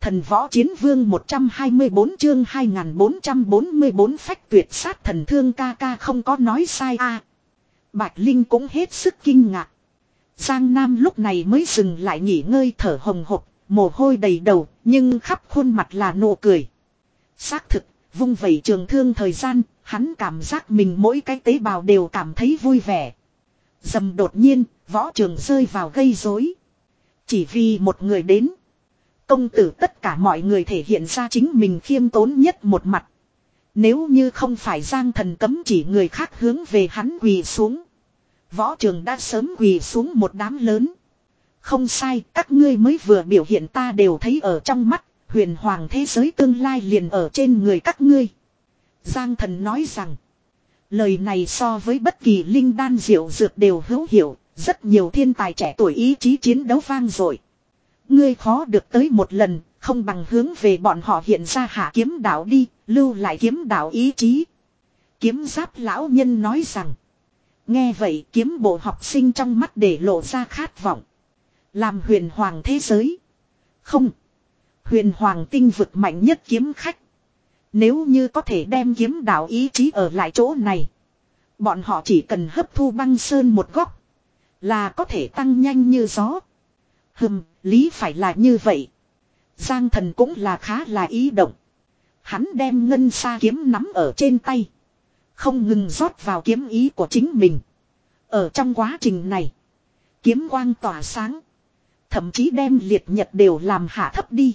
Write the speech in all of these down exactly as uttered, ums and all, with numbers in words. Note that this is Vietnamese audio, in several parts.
Thần võ chiến vương một trăm hai mươi bốn chương hai nghìn bốn trăm bốn mươi bốn phách tuyệt sát thần thương ca ca không có nói sai a. À, Bạch Linh cũng hết sức kinh ngạc. Giang Nam lúc này mới dừng lại nghỉ ngơi thở hồng hộc, mồ hôi đầy đầu, nhưng khắp khuôn mặt là nụ cười. Xác thực, vung vẩy trường thương thời gian, hắn cảm giác mình mỗi cái tế bào đều cảm thấy vui vẻ. Dầm đột nhiên, võ trường rơi vào gây rối. Chỉ vì một người đến. Công tử tất cả mọi người thể hiện ra chính mình khiêm tốn nhất một mặt. Nếu như không phải Giang Thần cấm chỉ người khác hướng về hắn quỳ xuống. Võ trường đã sớm quỳ xuống một đám lớn. Không sai, các ngươi mới vừa biểu hiện ta đều thấy ở trong mắt. Huyền hoàng thế giới tương lai liền ở trên người các ngươi. Giang Thần nói rằng. Lời này so với bất kỳ linh đan diệu dược đều hữu hiệu. Rất nhiều thiên tài trẻ tuổi ý chí chiến đấu vang dội. Ngươi khó được tới một lần, không bằng hướng về bọn họ hiện ra hạ kiếm đạo đi, lưu lại kiếm đạo ý chí. Kiếm giáp lão nhân nói rằng. Nghe vậy kiếm bộ học sinh trong mắt để lộ ra khát vọng. Làm huyền hoàng thế giới. Không. Huyền hoàng tinh vực mạnh nhất kiếm khách. Nếu như có thể đem kiếm đạo ý chí ở lại chỗ này. Bọn họ chỉ cần hấp thu băng sơn một góc. Là có thể tăng nhanh như gió. Hừm, lý phải là như vậy. Giang Thần cũng là khá là ý động. Hắn đem ngân sa kiếm nắm ở trên tay. Không ngừng rót vào kiếm ý của chính mình. Ở trong quá trình này. Kiếm quang tỏa sáng. Thậm chí đem liệt nhật đều làm hạ thấp đi.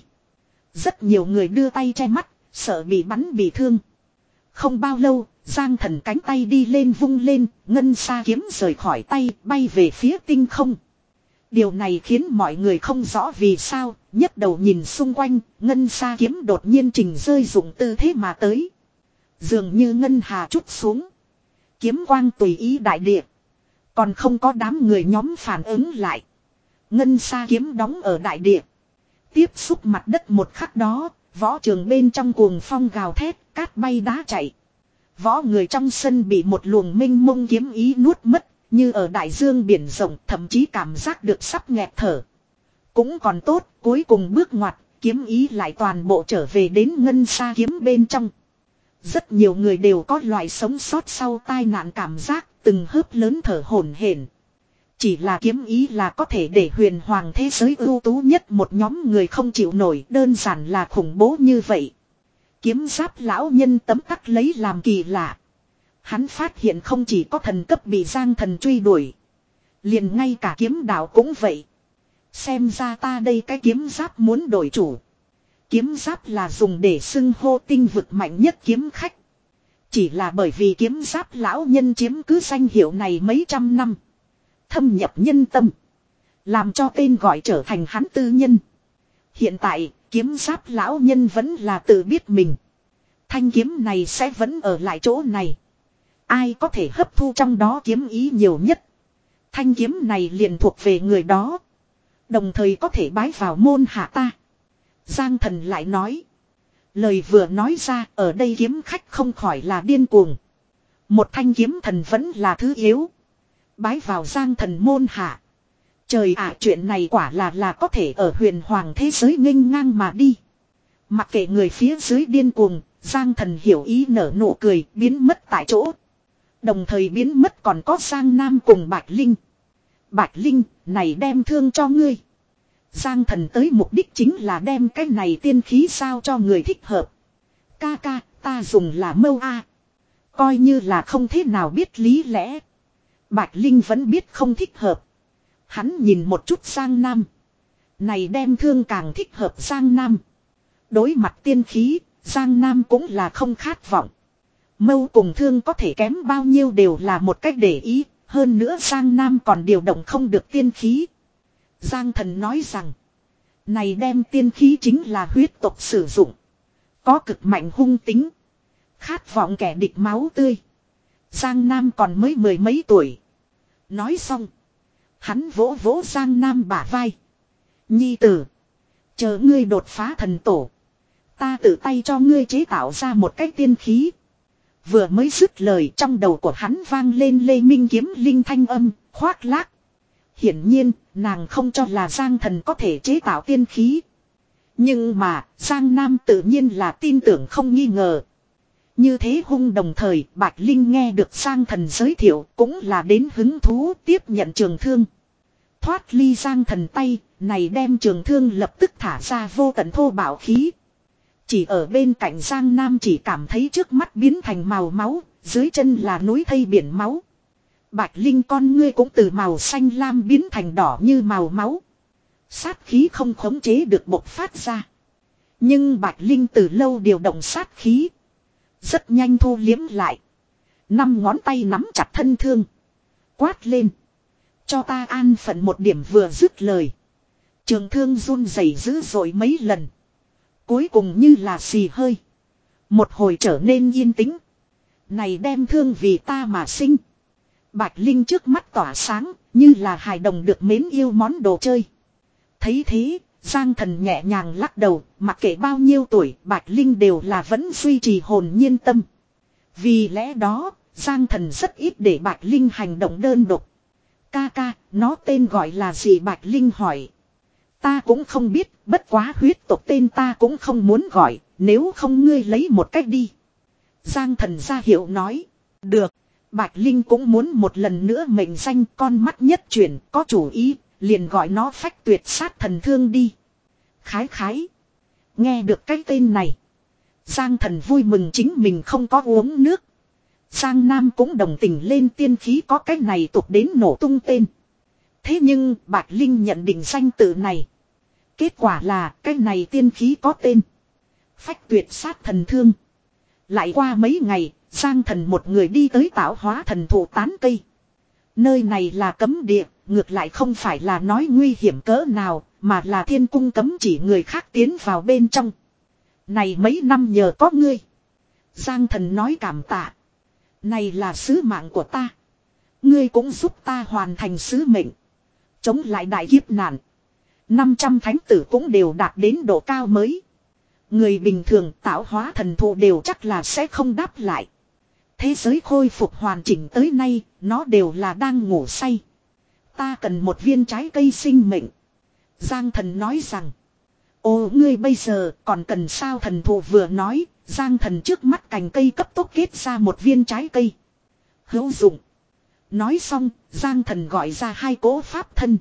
Rất nhiều người đưa tay che mắt. Sợ bị bắn bị thương. Không bao lâu, Giang Thần cánh tay đi lên vung lên. Ngân sa kiếm rời khỏi tay bay về phía tinh không. Điều này khiến mọi người không rõ vì sao, nhấc đầu nhìn xung quanh, ngân sa kiếm đột nhiên trình rơi dụng tư thế mà tới. Dường như ngân hà trút xuống. Kiếm quang tùy ý đại địa. Còn không có đám người nhóm phản ứng lại. Ngân sa kiếm đóng ở đại địa. Tiếp xúc mặt đất một khắc đó, võ trường bên trong cuồng phong gào thét, cát bay đá chạy. Võ người trong sân bị một luồng minh mông kiếm ý nuốt mất. Như ở đại dương biển rộng thậm chí cảm giác được sắp nghẹt thở. Cũng còn tốt, cuối cùng bước ngoặt, kiếm ý lại toàn bộ trở về đến ngân sa kiếm bên trong. Rất nhiều người đều có loại sống sót sau tai nạn cảm giác, từng hớp lớn thở hổn hển. Chỉ là kiếm ý là có thể để huyền hoàng thế giới ưu tú nhất một nhóm người không chịu nổi, đơn giản là khủng bố như vậy. Kiếm giáp lão nhân tấm tắc lấy làm kỳ lạ. Hắn phát hiện không chỉ có thần cấp bị Giang Thần truy đuổi. Liền ngay cả kiếm đạo cũng vậy. Xem ra ta đây cái kiếm giáp muốn đổi chủ. Kiếm giáp là dùng để xưng hô tinh vực mạnh nhất kiếm khách. Chỉ là bởi vì kiếm giáp lão nhân chiếm cứ danh hiệu này mấy trăm năm. Thâm nhập nhân tâm. Làm cho tên gọi trở thành hắn tư nhân. Hiện tại kiếm giáp lão nhân vẫn là tự biết mình. Thanh kiếm này sẽ vẫn ở lại chỗ này. Ai có thể hấp thu trong đó kiếm ý nhiều nhất. Thanh kiếm này liền thuộc về người đó. Đồng thời có thể bái vào môn hạ ta. Giang Thần lại nói. Lời vừa nói ra ở đây kiếm khách không khỏi là điên cuồng. Một thanh kiếm thần vẫn là thứ yếu. Bái vào Giang Thần môn hạ. Trời ạ, chuyện này quả là là có thể ở huyền hoàng thế giới nghênh ngang mà đi. Mặc kệ người phía dưới điên cuồng, Giang Thần hiểu ý nở nụ cười biến mất tại chỗ. Đồng thời biến mất còn có Giang Nam cùng Bạch Linh. Bạch Linh, này đem thương cho ngươi. Giang Thần tới mục đích chính là đem cái này tiên khí sao cho người thích hợp. Ca ca, ta dùng là mâu a. Coi như là không thế nào biết lý lẽ. Bạch Linh vẫn biết không thích hợp. Hắn nhìn một chút Giang Nam. Này đem thương càng thích hợp Giang Nam. Đối mặt tiên khí, Giang Nam cũng là không khát vọng. Mâu cùng thương có thể kém bao nhiêu đều là một cách để ý. Hơn nữa Giang Nam còn điều động không được tiên khí. Giang Thần nói rằng. Này đem tiên khí chính là huyết tộc sử dụng. Có cực mạnh hung tính. Khát vọng kẻ địch máu tươi. Giang Nam còn mới mười mấy tuổi. Nói xong. Hắn vỗ vỗ Giang Nam bả vai. Nhi tử. Chờ ngươi đột phá thần tổ. Ta tự tay cho ngươi chế tạo ra một cái tiên khí. Vừa mới dứt lời trong đầu của hắn vang lên Lê Minh Kiếm linh thanh âm, khoác lác. Hiển nhiên, nàng không cho là Giang Thần có thể chế tạo tiên khí. Nhưng mà Giang Nam tự nhiên là tin tưởng không nghi ngờ. Như thế hung đồng thời Bạch Linh nghe được Giang Thần giới thiệu cũng là đến hứng thú tiếp nhận trường thương. Thoát ly Giang Thần tay, này đem trường thương lập tức thả ra vô tận thô bạo khí. Chỉ ở bên cạnh Giang Nam chỉ cảm thấy trước mắt biến thành màu máu, dưới chân là núi thây biển máu. Bạch Linh con ngươi cũng từ màu xanh lam biến thành đỏ như màu máu. Sát khí không khống chế được bộc phát ra. Nhưng Bạch Linh từ lâu điều động sát khí. Rất nhanh thu liếm lại. Năm ngón tay nắm chặt thân thương. Quát lên. Cho ta an phận một điểm vừa dứt lời. Trường thương run rẩy dữ dội mấy lần. Cuối cùng như là xì hơi. Một hồi trở nên yên tĩnh. Này đem thương vì ta mà sinh. Bạch Linh trước mắt tỏa sáng. Như là hài đồng được mến yêu món đồ chơi. Thấy thế, Giang Thần nhẹ nhàng lắc đầu. Mặc kệ bao nhiêu tuổi, Bạch Linh đều là vẫn duy trì hồn nhiên tâm. Vì lẽ đó, Giang Thần rất ít để Bạch Linh hành động đơn độc. Ca ca, nó tên gọi là gì? Bạch Linh hỏi. Ta cũng không biết, bất quá huyết tộc tên ta cũng không muốn gọi, nếu không ngươi lấy một cách đi. Giang Thần ra hiệu nói. Được, Bạch Linh cũng muốn một lần nữa mệnh danh, con mắt nhất chuyển, có chủ ý, liền gọi nó phách tuyệt sát thần thương đi. Khái khái. Nghe được cái tên này. Giang Thần vui mừng chính mình không có uống nước. Giang Nam cũng đồng tình lên tiên khí có cái này tục đến nổ tung tên. Thế nhưng Bạch Linh nhận định danh tự này. Kết quả là cái này tiên khí có tên. Phách tuyệt sát thần thương. Lại qua mấy ngày, Giang Thần một người đi tới tạo hóa thần thụ tán cây. Nơi này là cấm địa, ngược lại không phải là nói nguy hiểm cỡ nào, mà là thiên cung cấm chỉ người khác tiến vào bên trong. Này mấy năm nhờ có ngươi. Giang Thần nói cảm tạ. Này là sứ mạng của ta. Ngươi cũng giúp ta hoàn thành sứ mệnh. Chống lại đại kiếp nạn. năm trăm thánh tử cũng đều đạt đến độ cao mới. Người bình thường tạo hóa thần thụ đều chắc là sẽ không đáp lại. Thế giới khôi phục hoàn chỉnh tới nay, nó đều là đang ngủ say. Ta cần một viên trái cây sinh mệnh. Giang Thần nói rằng. Ồ ngươi bây giờ còn cần sao? Thần thụ vừa nói, Giang Thần trước mắt cành cây cấp tốc kết ra một viên trái cây. Hữu dụng. Nói xong, Giang Thần gọi ra hai cỗ pháp thân.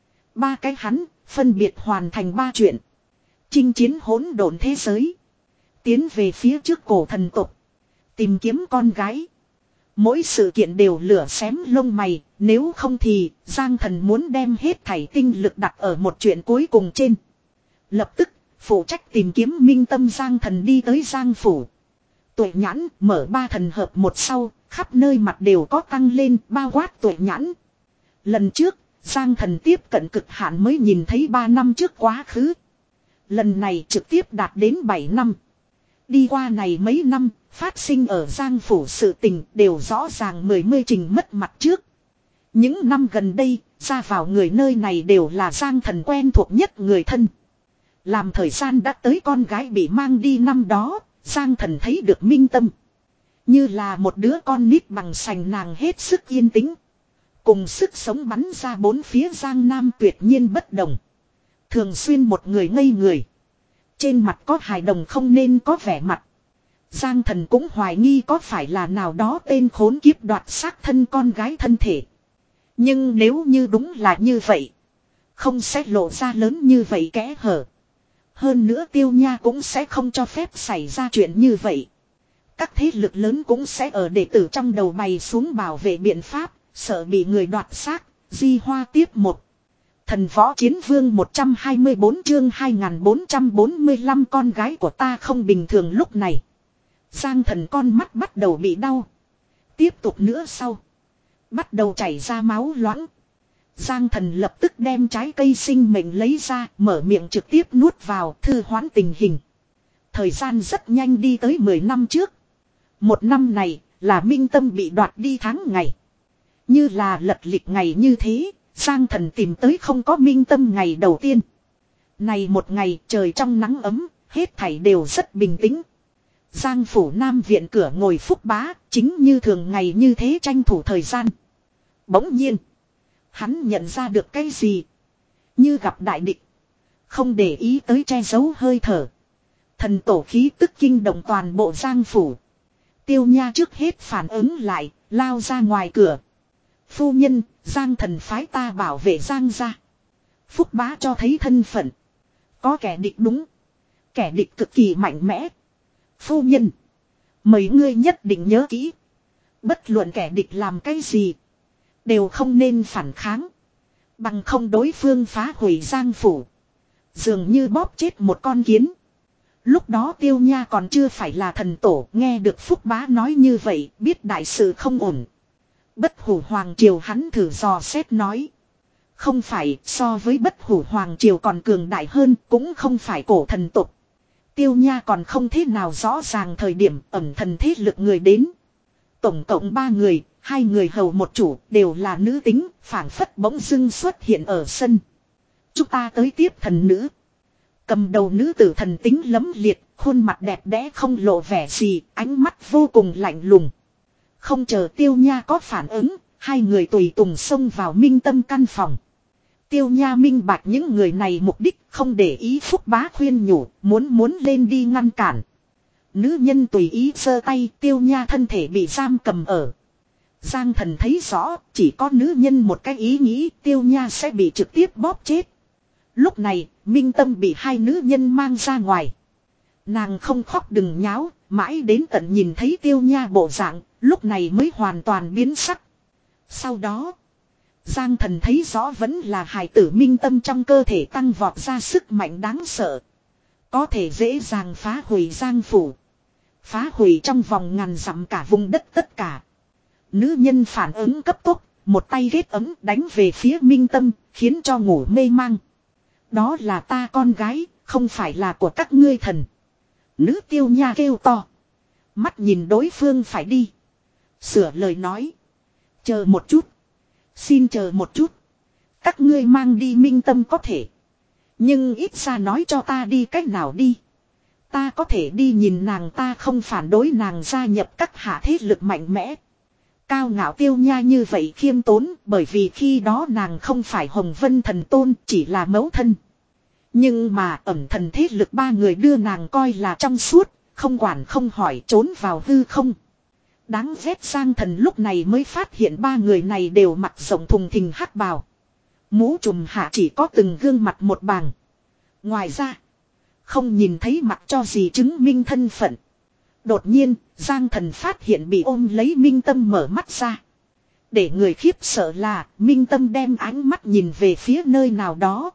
Ba cái hắn, phân biệt hoàn thành ba chuyện. Chinh chiến hỗn độn thế giới. Tiến về phía trước cổ thần tộc. Tìm kiếm con gái. Mỗi sự kiện đều lửa xém lông mày, nếu không thì Giang Thần muốn đem hết thảy tinh lực đặt ở một chuyện cuối cùng trên. Lập tức, phụ trách tìm kiếm minh tâm Giang Thần đi tới Giang Phủ. Tuệ nhãn mở ba thần hợp một sau, khắp nơi mặt đều có tăng lên bao quát tuệ nhãn. Lần trước, Giang Thần tiếp cận cực hạn mới nhìn thấy ba năm trước quá khứ. Lần này trực tiếp đạt đến bảy năm. Đi qua này mấy năm, phát sinh ở Giang Phủ sự tình đều rõ ràng mười mươi trình mất mặt trước. Những năm gần đây, ra vào người nơi này đều là Giang Thần quen thuộc nhất người thân. Làm thời gian đã tới con gái bị mang đi năm đó, Giang Thần thấy được minh tâm. Như là một đứa con nít bằng sành nàng hết sức yên tĩnh. Cùng sức sống bắn ra bốn phía Giang Nam tuyệt nhiên bất đồng. Thường xuyên một người ngây người. Trên mặt có hài đồng không nên có vẻ mặt. Giang Thần cũng hoài nghi có phải là nào đó tên khốn kiếp đoạt xác thân con gái thân thể. Nhưng nếu như đúng là như vậy, không sẽ lộ ra lớn như vậy kẽ hở. Hơn nữa Tiêu Nha cũng sẽ không cho phép xảy ra chuyện như vậy. Các thế lực lớn cũng sẽ ở đệ tử trong đầu bày xuống bảo vệ biện pháp, sợ bị người đoạt xác. Di Hoa tiếp một. Thần Võ Chiến Vương một trăm hai mươi bốn chương hai nghìn bốn trăm bốn mươi lăm con gái của ta không bình thường. Lúc này Giang Thần con mắt bắt đầu bị đau. Tiếp tục nữa sau, bắt đầu chảy ra máu loãng. Giang Thần lập tức đem trái cây sinh mệnh lấy ra, mở miệng trực tiếp nuốt vào, thư hoán tình hình. Thời gian rất nhanh đi tới mười năm trước. Một năm này là minh tâm bị đoạt đi tháng ngày. Như là lật lịch ngày như thế, Giang Thần tìm tới không có minh tâm ngày đầu tiên. Này một ngày trời trong nắng ấm, hết thảy đều rất bình tĩnh. Giang Phủ Nam viện cửa ngồi Phúc Bá, chính như thường ngày như thế tranh thủ thời gian. Bỗng nhiên, hắn nhận ra được cái gì? Như gặp đại địch. Không để ý tới che giấu hơi thở. Thần tổ khí tức kinh động toàn bộ Giang phủ. Tiêu Nha trước hết phản ứng lại, lao ra ngoài cửa. Phu nhân, Giang thần phái ta bảo vệ Giang gia. Phúc bá cho thấy thân phận. Có kẻ địch đúng. Kẻ địch cực kỳ mạnh mẽ. Phu nhân, mấy ngươi nhất định nhớ kỹ. Bất luận kẻ địch làm cái gì, đều không nên phản kháng. Bằng không đối phương phá hủy Giang phủ, dường như bóp chết một con kiến. Lúc đó Tiêu Nha còn chưa phải là thần tổ, nghe được Phúc bá nói như vậy, biết đại sự không ổn. Bất hủ hoàng triều hắn thử dò xét nói. Không phải, so với bất hủ hoàng triều còn cường đại hơn, cũng không phải cổ thần tục. Tiêu Nha còn không thế nào rõ ràng thời điểm ẩn thần thế lực người đến. Tổng cộng ba người, hai người hầu một chủ, đều là nữ tính, phảng phất bỗng dưng xuất hiện ở sân. Chúng ta tới tiếp thần nữ. Cầm đầu nữ tử thần tính lấm liệt, khuôn mặt đẹp đẽ không lộ vẻ gì, ánh mắt vô cùng lạnh lùng. Không chờ Tiêu Nha có phản ứng, hai người tùy tùng xông vào minh tâm căn phòng. Tiêu Nha minh bạch những người này mục đích, không để ý Phúc bá khuyên nhủ, muốn muốn lên đi ngăn cản. Nữ nhân tùy ý giơ tay, Tiêu Nha thân thể bị giam cầm ở. Giang thần thấy rõ, chỉ có nữ nhân một cái ý nghĩ Tiêu Nha sẽ bị trực tiếp bóp chết. Lúc này, minh tâm bị hai nữ nhân mang ra ngoài. Nàng không khóc đừng nháo, mãi đến tận nhìn thấy Tiêu Nha bộ dạng, lúc này mới hoàn toàn biến sắc. Sau đó, Giang thần thấy rõ vẫn là hài tử minh tâm trong cơ thể tăng vọt ra sức mạnh đáng sợ. Có thể dễ dàng phá hủy Giang phủ. Phá hủy trong vòng ngàn dặm cả vùng đất tất cả. Nữ nhân phản ứng cấp tốc, một tay ghét ấm đánh về phía minh tâm, khiến cho ngủ mê mang. Đó là ta con gái, không phải là của các ngươi thần. Nữ Tiêu Nha kêu to. Mắt nhìn đối phương phải đi. Sửa lời nói. Chờ một chút. Xin chờ một chút. Các ngươi mang đi minh tâm có thể. Nhưng ít ra nói cho ta đi cách nào đi. Ta có thể đi nhìn nàng, ta không phản đối nàng gia nhập các hạ thế lực mạnh mẽ. Cao ngạo Tiêu Nha như vậy khiêm tốn, bởi vì khi đó nàng không phải Hồng Vân thần tôn, chỉ là mẫu thân. Nhưng mà ẩn thần thế lực ba người đưa nàng coi là trong suốt, không quản không hỏi trốn vào hư không. Đáng ghét Giang thần lúc này mới phát hiện ba người này đều mặc rộng thùng thình hắc bào. Mũ trùm hạ chỉ có từng gương mặt một bàng. Ngoài ra, không nhìn thấy mặt cho gì chứng minh thân phận. Đột nhiên, Giang thần phát hiện bị ôm lấy minh tâm mở mắt ra. Để người khiếp sợ là, minh tâm đem ánh mắt nhìn về phía nơi nào đó.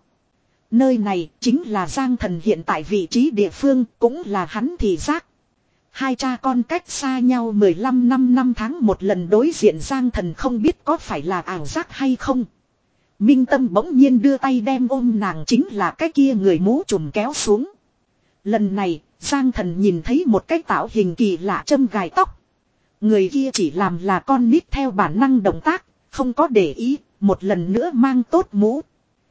Nơi này chính là Giang thần hiện tại vị trí địa phương, cũng là hắn thị giác. Hai cha con cách xa nhau mười lăm năm năm tháng một lần đối diện, Giang thần không biết có phải là ảo giác hay không. Minh tâm bỗng nhiên đưa tay đem ôm nàng chính là cái kia người mũ trùm kéo xuống. Lần này, Giang thần nhìn thấy một cái tạo hình kỳ lạ châm gài tóc. Người kia chỉ làm là con nít theo bản năng động tác, không có để ý, một lần nữa mang tốt mũ.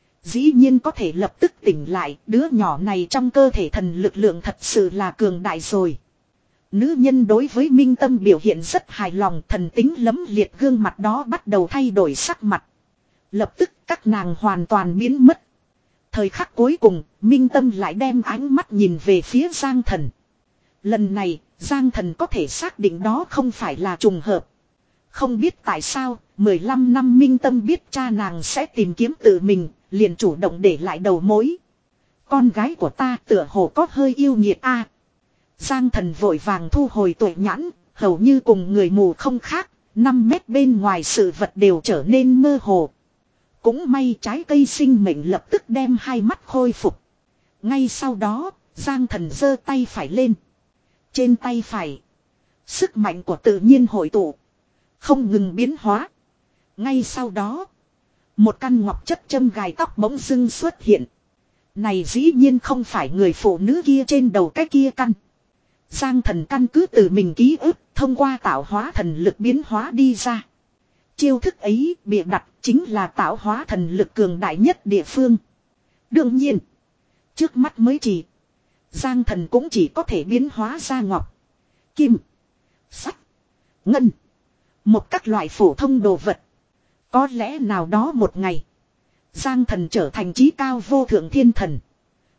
Dĩ nhiên có thể lập tức tỉnh lại, đứa nhỏ này trong cơ thể thần lực lượng thật sự là cường đại rồi. Nữ nhân đối với minh tâm biểu hiện rất hài lòng, thần tính lấm liệt gương mặt đó bắt đầu thay đổi sắc mặt. Lập tức các nàng hoàn toàn biến mất. Thời khắc cuối cùng, minh tâm lại đem ánh mắt nhìn về phía Giang thần. Lần này, Giang thần có thể xác định đó không phải là trùng hợp. Không biết tại sao, mười lăm năm minh tâm biết cha nàng sẽ tìm kiếm tự mình, liền chủ động để lại đầu mối. Con gái của ta tựa hồ có hơi yêu nghiệt a. Giang thần vội vàng thu hồi tuệ nhãn, hầu như cùng người mù không khác, năm mét bên ngoài sự vật đều trở nên mơ hồ. Cũng may trái cây sinh mệnh lập tức đem hai mắt khôi phục. Ngay sau đó, Giang thần giơ tay phải lên. Trên tay phải, sức mạnh của tự nhiên hội tụ, không ngừng biến hóa. Ngay sau đó, một căn ngọc chất châm gài tóc bỗng dưng xuất hiện. Này dĩ nhiên không phải người phụ nữ kia trên đầu cái kia căn. Giang thần căn cứ từ mình ký ức, thông qua tạo hóa thần lực biến hóa đi ra. Chiêu thức ấy bịa đặt chính là tạo hóa thần lực cường đại nhất địa phương. Đương nhiên, trước mắt mới chỉ, Giang thần cũng chỉ có thể biến hóa ra ngọc, kim, sắt, ngân, một các loại phổ thông đồ vật. Có lẽ nào đó một ngày, Giang thần trở thành chí cao vô thượng thiên thần,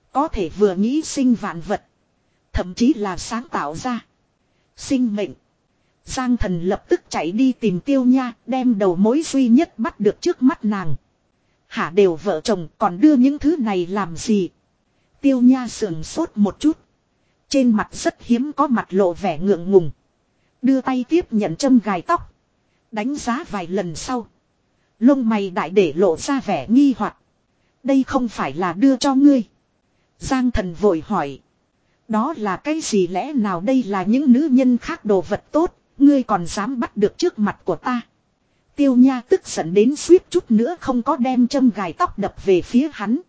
Có thể vừa nghĩ sinh vạn vật. Thậm chí là sáng tạo ra sinh mệnh. Giang Thần lập tức chạy đi tìm Tiêu Nha, đem đầu mối duy nhất bắt được trước mắt nàng. Hả, đều vợ chồng còn đưa những thứ này làm gì? Tiêu Nha sườn sốt một chút. Trên mặt rất hiếm có mặt lộ vẻ ngượng ngùng. Đưa tay tiếp nhận châm gài tóc. Đánh giá vài lần sau. Lông mày đại để lộ ra vẻ nghi hoặc. Đây không phải là đưa cho ngươi. Giang Thần vội hỏi. Đó là cái gì, lẽ nào đây là những nữ nhân khác đồ vật tốt, ngươi còn dám bắt được trước mặt của ta? Tiêu Nha tức giận đến suýt chút nữa không có đem châm gài tóc đập về phía hắn.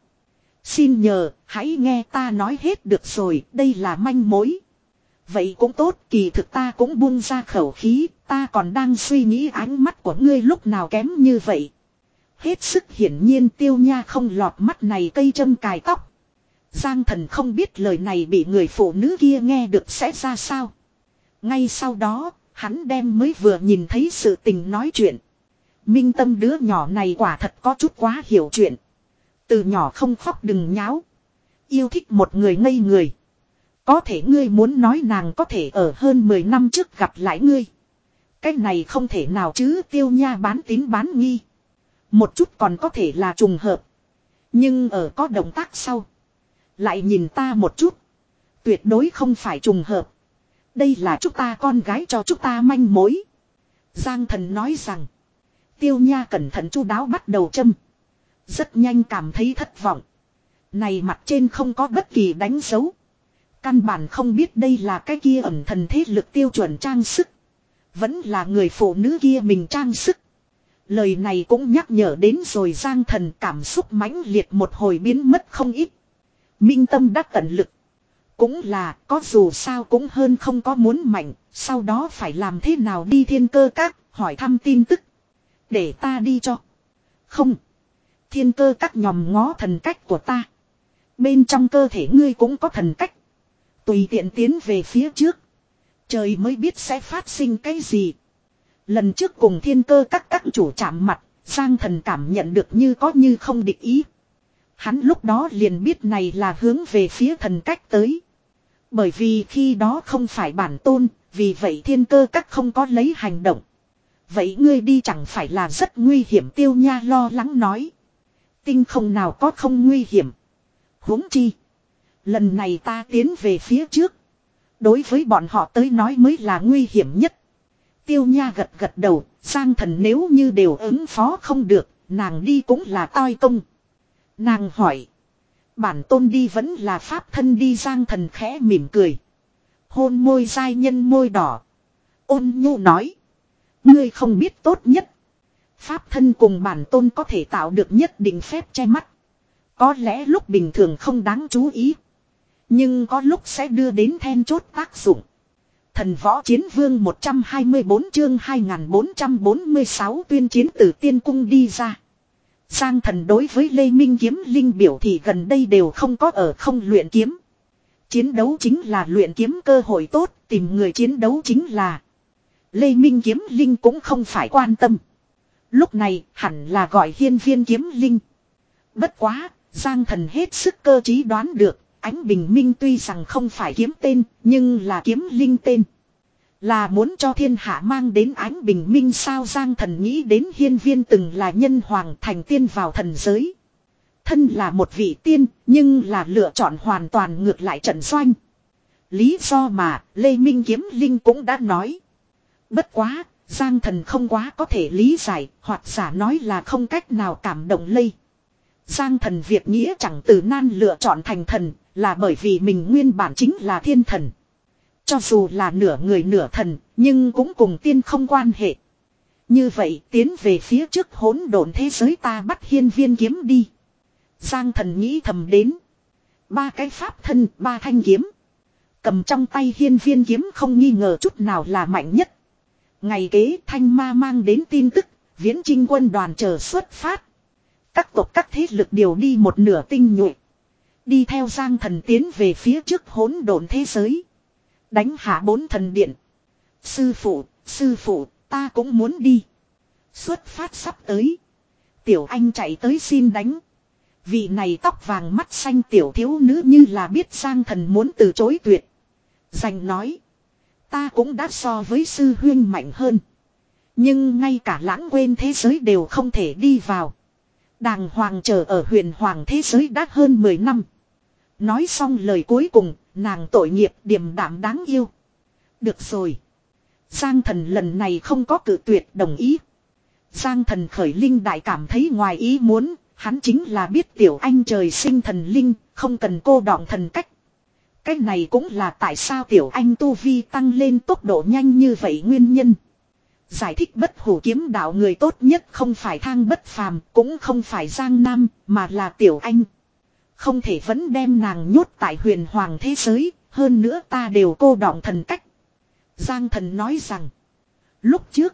Xin nhờ, hãy nghe ta nói hết được rồi, đây là manh mối. Vậy cũng tốt, kỳ thực ta cũng buông ra khẩu khí, ta còn đang suy nghĩ ánh mắt của ngươi lúc nào kém như vậy. Hết sức hiển nhiên Tiêu Nha không lọt mắt này cây châm cài tóc. Giang Thần không biết lời này bị người phụ nữ kia nghe được sẽ ra sao. Ngay sau đó, hắn đem mới vừa nhìn thấy sự tình nói chuyện. Minh Tâm đứa nhỏ này quả thật có chút quá hiểu chuyện. Từ nhỏ không khóc đừng nháo. Yêu thích một người ngây người. Có thể ngươi muốn nói nàng có thể ở hơn mười năm trước gặp lại ngươi. Cái này không thể nào chứ. Tiêu Nha bán tín bán nghi. Một chút còn có thể là trùng hợp. Nhưng ở có động tác sau. Lại nhìn ta một chút. Tuyệt đối không phải trùng hợp. Đây là chúng ta con gái cho chúng ta manh mối. Giang Thần nói rằng. Tiêu Nha cẩn thận chu đáo bắt đầu châm. Rất nhanh cảm thấy thất vọng. Này mặt trên không có bất kỳ đánh dấu. Căn bản không biết đây là cái kia ẩn thần thế lực tiêu chuẩn trang sức. Vẫn là người phụ nữ kia mình trang sức. Lời này cũng nhắc nhở đến rồi Giang Thần, cảm xúc mãnh liệt một hồi biến mất không ít. Minh Tâm đã tận lực. Cũng là có dù sao cũng hơn không có muốn mạnh. Sau đó phải làm thế nào đi Thiên Cơ Các hỏi thăm tin tức. Để ta đi cho. Không. Thiên Cơ Các nhòm ngó thần cách của ta. Bên trong cơ thể ngươi cũng có thần cách. Tùy tiện tiến về phía trước. Trời mới biết sẽ phát sinh cái gì. Lần trước cùng Thiên Cơ Các các chủ chạm mặt. Giang Thần cảm nhận được như có như không địch ý. Hắn lúc đó liền biết này là hướng về phía thần cách tới. Bởi vì khi đó không phải bản tôn. Vì vậy Thiên Cơ Các không có lấy hành động. Vậy ngươi đi chẳng phải là rất nguy hiểm. Tiêu Nha lo lắng nói. Tinh không nào có không nguy hiểm. Huống chi. Lần này ta tiến về phía trước. Đối với bọn họ tới nói mới là nguy hiểm nhất. Tiêu Nha gật gật đầu. Giang Thần nếu như đều ứng phó không được. Nàng đi cũng là toi công. Nàng hỏi. Bản tôn đi vẫn là pháp thân đi. Giang Thần khẽ mỉm cười. Hôn môi giai nhân môi đỏ. Ôn nhu nói. Ngươi không biết tốt nhất. Pháp thân cùng bản tôn có thể tạo được nhất định phép che mắt. Có lẽ lúc bình thường không đáng chú ý. Nhưng có lúc sẽ đưa đến then chốt tác dụng. Thần võ chiến vương một trăm hai mươi bốn chương hai nghìn bốn trăm bốn mươi sáu tuyên chiến từ tiên cung đi ra. Giang Thần đối với Lê Minh Kiếm Linh biểu thì gần đây đều không có ở không luyện kiếm. Chiến đấu chính là luyện kiếm cơ hội tốt, tìm người chiến đấu chính là. Lê Minh Kiếm Linh cũng không phải quan tâm. Lúc này hẳn là gọi Hiên Viên Kiếm Linh. Bất quá, Giang Thần hết sức cơ trí đoán được, Ánh Bình Minh tuy rằng không phải kiếm tên, nhưng là kiếm linh tên. Là muốn cho thiên hạ mang đến Ánh Bình Minh sao. Giang Thần nghĩ đến Hiên Viên từng là nhân hoàng thành tiên vào thần giới. Thân là một vị tiên, nhưng là lựa chọn hoàn toàn ngược lại trận doanh. Lý do mà Lê Minh Kiếm Linh cũng đã nói. Bất quá, Giang Thần không quá có thể lý giải, hoặc giả nói là không cách nào cảm động lây. Giang Thần việc nghĩa chẳng từ nan lựa chọn thành thần, là bởi vì mình nguyên bản chính là thiên thần. Cho dù là nửa người nửa thần, nhưng cũng cùng tiên không quan hệ. Như vậy tiến về phía trước hỗn độn thế giới ta bắt Hiên Viên kiếm đi. Giang Thần nghĩ thầm đến. Ba cái pháp thân, ba thanh kiếm. Cầm trong tay Hiên Viên kiếm không nghi ngờ chút nào là mạnh nhất. Ngày kế Thanh Ma mang đến tin tức, Viễn Chinh quân đoàn chờ xuất phát. Các tộc các thế lực đều đi một nửa tinh nhuệ. Đi theo Giang Thần tiến về phía trước hỗn độn thế giới. Đánh hạ bốn thần điện. Sư phụ, sư phụ, ta cũng muốn đi. Xuất phát sắp tới. Tiểu Anh chạy tới xin đánh. Vị này tóc vàng mắt xanh tiểu thiếu nữ như là biết Giang Thần muốn từ chối tuyệt. Giành nói. Ta cũng đã so với sư huyên mạnh hơn. Nhưng ngay cả lãng quên thế giới đều không thể đi vào. Đàng hoàng chờ ở huyền hoàng thế giới đã hơn mười năm. Nói xong lời cuối cùng, nàng tội nghiệp điềm đạm đáng yêu. Được rồi. Giang Thần lần này không có cự tuyệt đồng ý. Giang Thần khởi linh đại cảm thấy ngoài ý muốn, hắn chính là biết tiểu anh trời sinh thần linh, không cần cô đọng thần cách. Cái này cũng là tại sao tiểu anh tu vi tăng lên tốc độ nhanh như vậy nguyên nhân. Giải thích bất hủ kiếm đạo người tốt nhất không phải Thang Bất Phàm, cũng không phải Giang Nam, mà là tiểu anh. Không thể vẫn đem nàng nhốt tại huyền hoàng thế giới, hơn nữa ta đều cô đọng thần cách. Giang Thần nói rằng, lúc trước,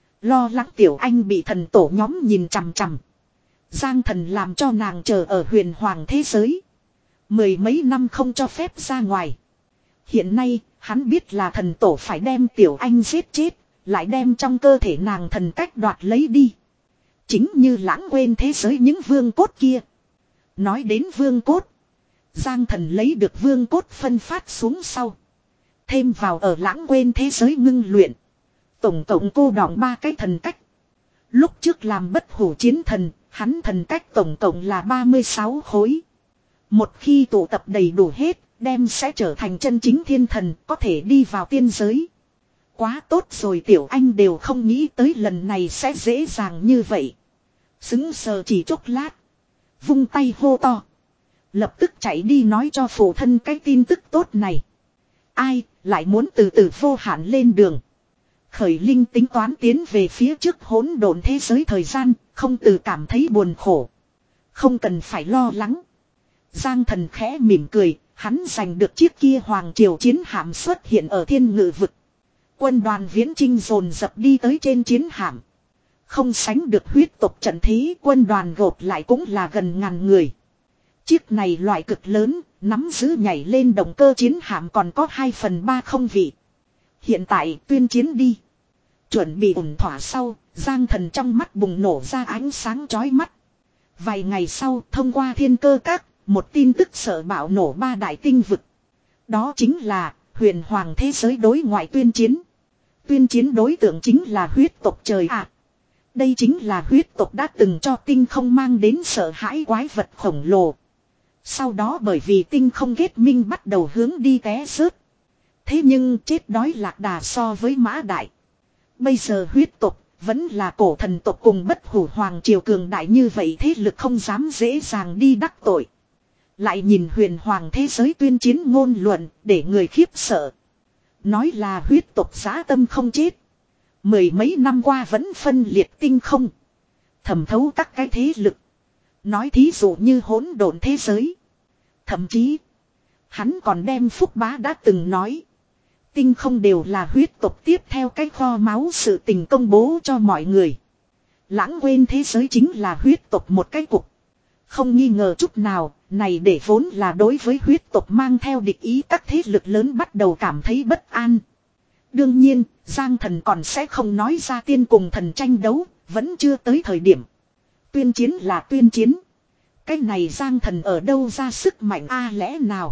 lo lắng tiểu anh bị thần tổ nhóm nhìn chằm chằm. Giang Thần làm cho nàng chờ ở huyền hoàng thế giới. Mười mấy năm không cho phép ra ngoài. Hiện nay, hắn biết là thần tổ phải đem tiểu anh giết chết, lại đem trong cơ thể nàng thần cách đoạt lấy đi. Chính như lãng quên thế giới những vương cốt kia. Nói đến vương cốt, Giang Thần lấy được vương cốt phân phát xuống sau. Thêm vào ở lãng quên thế giới ngưng luyện. Tổng cộng cô đọng ba cái thần cách. Lúc trước làm bất hủ chiến thần, hắn thần cách tổng cộng là ba mươi sáu khối. Một khi tụ tập đầy đủ hết, đem sẽ trở thành chân chính thiên thần, có thể đi vào tiên giới. Quá tốt rồi, tiểu anh đều không nghĩ tới lần này sẽ dễ dàng như vậy. Sững sờ chỉ chốc lát. Vung tay hô to. Lập tức chạy đi nói cho phụ thân cái tin tức tốt này. Ai, lại muốn từ từ vô hạn lên đường. Khởi linh tính toán tiến về phía trước hỗn độn thế giới thời gian, không từ cảm thấy buồn khổ. Không cần phải lo lắng. Giang Thần khẽ mỉm cười, hắn giành được chiếc kia hoàng triều chiến hạm xuất hiện ở thiên ngự vực. Quân đoàn viễn chinh dồn dập đi tới trên chiến hạm. Không sánh được huyết tộc trận thế, quân đoàn gộp lại cũng là gần ngàn người. Chiếc này loại cực lớn, nắm giữ nhảy lên động cơ chiến hạm còn có hai phần ba không vị. Hiện tại tuyên chiến đi. Chuẩn bị ổn thỏa sau, Giang Thần trong mắt bùng nổ ra ánh sáng chói mắt. Vài ngày sau, thông qua thiên cơ các, một tin tức sợ bạo nổ ba đại tinh vực. Đó chính là huyền hoàng thế giới đối ngoại tuyên chiến. Tuyên chiến đối tượng chính là huyết tộc trời ạ. À, đây chính là huyết tộc đã từng cho tinh không mang đến sợ hãi quái vật khổng lồ. Sau đó bởi vì tinh không kết minh bắt đầu hướng đi té rớt. Thế nhưng chết đói lạc đà so với mã đại. Bây giờ huyết tộc vẫn là cổ thần tộc cùng bất hủ hoàng triều cường đại như vậy, thế lực không dám dễ dàng đi đắc tội. Lại nhìn huyền hoàng thế giới tuyên chiến ngôn luận để người khiếp sợ. Nói là huyết tộc dã tâm không chết. Mười mấy năm qua vẫn phân liệt tinh không. Thẩm thấu các cái thế lực. Nói thí dụ như hỗn độn thế giới. Thậm chí, hắn còn đem Phúc Bá đã từng nói. Tinh không đều là huyết tộc tiếp theo cái kho máu sự tình công bố cho mọi người. Lãng quên thế giới chính là huyết tộc một cái cục. Không nghi ngờ chút nào, này để vốn là đối với huyết tộc mang theo địch ý các thế lực lớn bắt đầu cảm thấy bất an. Đương nhiên, Giang Thần còn sẽ không nói ra tiên cùng thần tranh đấu, vẫn chưa tới thời điểm. Tuyên chiến là tuyên chiến. Cái này Giang Thần ở đâu ra sức mạnh a à, lẽ nào?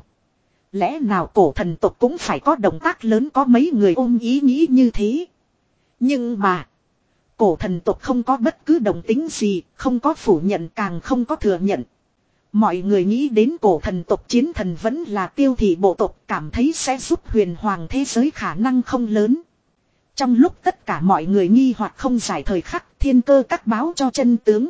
Lẽ nào cổ thần tộc cũng phải có động tác lớn, có mấy người ôm ý nghĩ như thế. Nhưng mà, cổ thần tộc không có bất cứ động tính gì, không có phủ nhận càng không có thừa nhận. Mọi người nghĩ đến cổ thần tộc chiến thần vẫn là tiêu thị bộ tộc, cảm thấy sẽ giúp huyền hoàng thế giới khả năng không lớn. Trong lúc tất cả mọi người nghi hoặc không giải thời khắc, thiên cơ các báo cho chân tướng.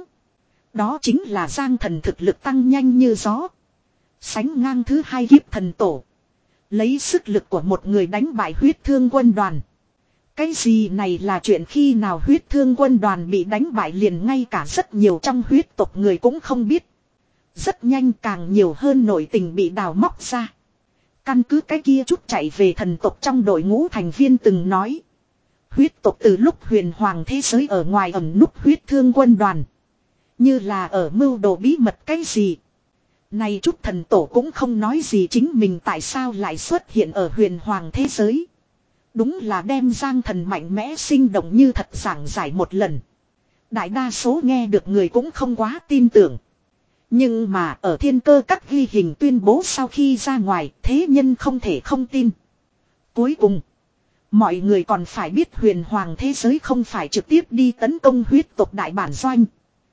Đó chính là Giang Thần thực lực tăng nhanh như gió. Sánh ngang thứ hai kiếp thần tổ. Lấy sức lực của một người đánh bại huyết thương quân đoàn. Cái gì này là chuyện khi nào huyết thương quân đoàn bị đánh bại liền ngay cả rất nhiều trong huyết tộc người cũng không biết. Rất nhanh càng nhiều hơn nội tình bị đào móc ra. Căn cứ cái kia chút chạy về thần tộc trong đội ngũ thành viên từng nói. Huyết tộc từ lúc huyền hoàng thế giới ở ngoài ẩn núp huyết thương quân đoàn. Như là ở mưu đồ bí mật cái gì. Này chút thần tổ cũng không nói gì chính mình tại sao lại xuất hiện ở huyền hoàng thế giới. Đúng là đem Giang Thần mạnh mẽ sinh động như thật giảng giải một lần. Đại đa số nghe được người cũng không quá tin tưởng. Nhưng mà ở thiên cơ các ghi hình tuyên bố sau khi ra ngoài, thế nhân không thể không tin. Cuối cùng, mọi người còn phải biết huyền hoàng thế giới không phải trực tiếp đi tấn công huyết tộc đại bản doanh,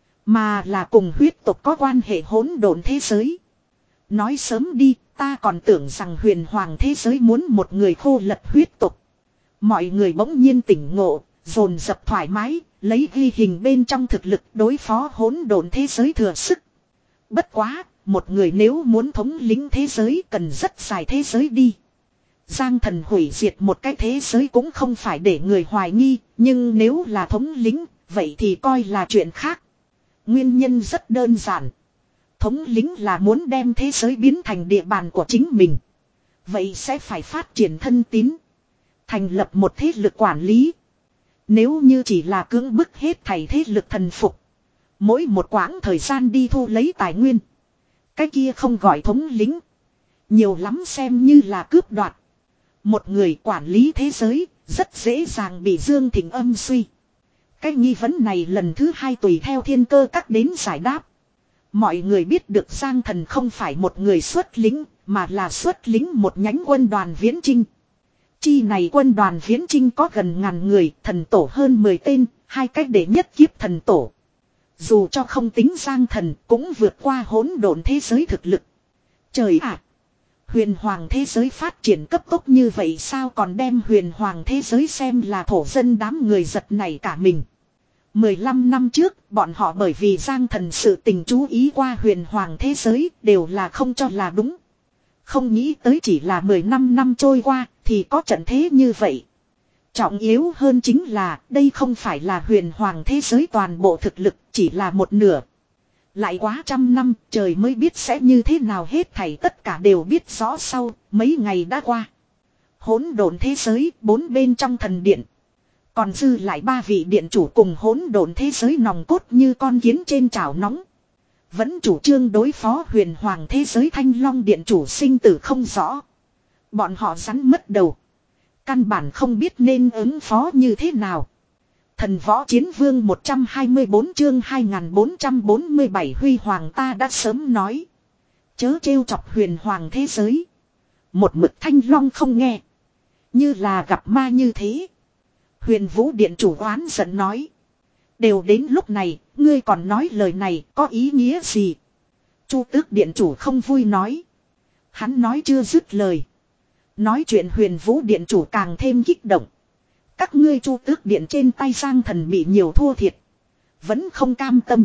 mà là cùng huyết tộc có quan hệ hỗn độn thế giới. Nói sớm đi, ta còn tưởng rằng huyền hoàng thế giới muốn một người khô lật huyết tộc. Mọi người bỗng nhiên tỉnh ngộ, dồn dập thoải mái, lấy ghi hình bên trong thực lực đối phó hỗn độn thế giới thừa sức. Bất quá, một người nếu muốn thống lĩnh thế giới cần rất dài thế giới đi. Giang thần hủy diệt một cái thế giới cũng không phải để người hoài nghi, nhưng nếu là thống lĩnh, vậy thì coi là chuyện khác. Nguyên nhân rất đơn giản. Thống lĩnh là muốn đem thế giới biến thành địa bàn của chính mình. Vậy sẽ phải phát triển thân tín. Thành lập một thế lực quản lý. Nếu như chỉ là cưỡng bức hết thảy thế lực thần phục. Mỗi một quãng thời gian đi thu lấy tài nguyên. Cái kia không gọi thống lĩnh. Nhiều lắm xem như là cướp đoạt. Một người quản lý thế giới rất dễ dàng bị Dương Thịnh âm suy. Cái nghi vấn này lần thứ hai tùy theo thiên cơ các đến giải đáp. Mọi người biết được Giang Thần không phải một người xuất lính, mà là xuất lính một nhánh quân đoàn viễn chinh. Chi này quân đoàn viễn chinh có gần ngàn người, thần tổ hơn mười tên, hai cách để nhất kiếp thần tổ. Dù cho không tính Giang Thần cũng vượt qua hỗn độn thế giới thực lực. Trời ạ! Huyền hoàng thế giới phát triển cấp tốc như vậy sao còn đem huyền hoàng thế giới xem là thổ dân đám người giật này cả mình. mười lăm năm trước, bọn họ bởi vì Giang Thần sự tình chú ý qua huyền hoàng thế giới đều là không cho là đúng. Không nghĩ tới chỉ là mười lăm năm trôi qua thì có trận thế như vậy. Trọng yếu hơn chính là đây không phải là huyền hoàng thế giới toàn bộ thực lực, chỉ là một nửa. Lại quá trăm năm trời mới biết sẽ như thế nào, hết thảy tất cả đều biết rõ sau, mấy ngày đã qua. Hỗn độn thế giới, bốn bên trong thần điện. Còn dư lại ba vị điện chủ cùng hỗn độn thế giới nòng cốt như con kiến trên chảo nóng. Vẫn chủ trương đối phó huyền hoàng thế giới Thanh Long điện chủ sinh tử không rõ. Bọn họ rắn mất đầu. Căn bản không biết nên ứng phó như thế nào. Thần võ chiến vương một trăm hai mươi bốn chương hai nghìn bốn trăm bốn mươi bảy Huy Hoàng ta đã sớm nói. Chớ trêu chọc huyền hoàng thế giới. Một mực Thanh Long không nghe. Như là gặp ma như thế. Huyền Vũ điện chủ oán giận nói. Đều đến lúc này, ngươi còn nói lời này có ý nghĩa gì? Chu Tước điện chủ không vui nói. Hắn nói chưa dứt lời. Nói chuyện Huyền Vũ điện chủ càng thêm kích động. Các ngươi Chu Tước điện trên tay Giang Thần bị nhiều thua thiệt. Vẫn không cam tâm.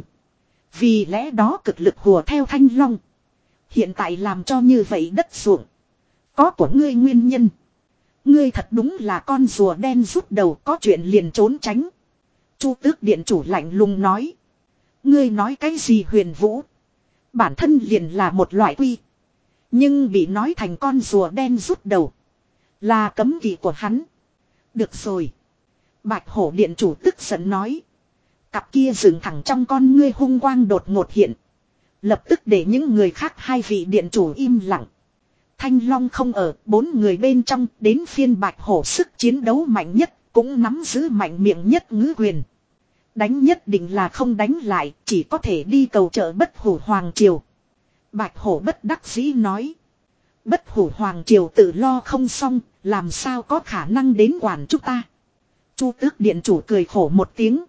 Vì lẽ đó cực lực hùa theo Thanh Long. Hiện tại làm cho như vậy đất ruộng. Có của ngươi nguyên nhân. Ngươi thật đúng là con rùa đen rút đầu, có chuyện liền trốn tránh. Chu Tước điện chủ lạnh lùng nói. Ngươi nói cái gì Huyền Vũ? Bản thân liền là một loại quy. Nhưng bị nói thành con rùa đen rút đầu. Là cấm kỵ của hắn. Được rồi. Bạch Hổ điện chủ tức giận nói. Cặp kia dựng thẳng trong con ngươi hung quang đột ngột hiện. Lập tức để những người khác hai vị điện chủ im lặng. Thanh Long không ở, bốn người bên trong đến phiên Bạch Hổ sức chiến đấu mạnh nhất, cũng nắm giữ mạnh miệng nhất ngữ quyền. Đánh nhất định là không đánh lại, chỉ có thể đi cầu trợ Bất Hủ Hoàng Triều. Bạch Hổ bất đắc dĩ nói. Bất Hủ Hoàng Triều tự lo không xong, làm sao có khả năng đến quản chúng ta. Chu Tước điện chủ cười khổ một tiếng.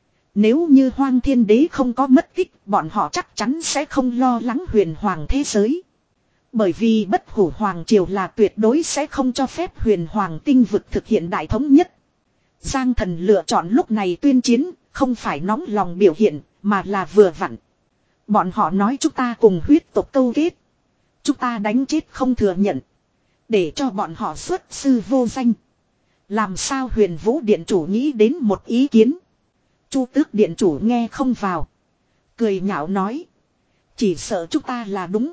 Nếu như Hoang Thiên Đế không có mất tích, bọn họ chắc chắn sẽ không lo lắng huyền hoàng thế giới. Bởi vì Bất Hủ Hoàng Triều là tuyệt đối sẽ không cho phép huyền hoàng tinh vực thực hiện đại thống nhất. Giang Thần lựa chọn lúc này tuyên chiến, không phải nóng lòng biểu hiện, mà là vừa vặn. Bọn họ nói chúng ta cùng huyết tộc câu kết. Chúng ta đánh chết không thừa nhận. Để cho bọn họ xuất sư vô danh. Làm sao Huyền Vũ điện chủ nghĩ đến một ý kiến. Chu Tước điện chủ nghe không vào. Cười nhạo nói. Chỉ sợ chúng ta là đúng.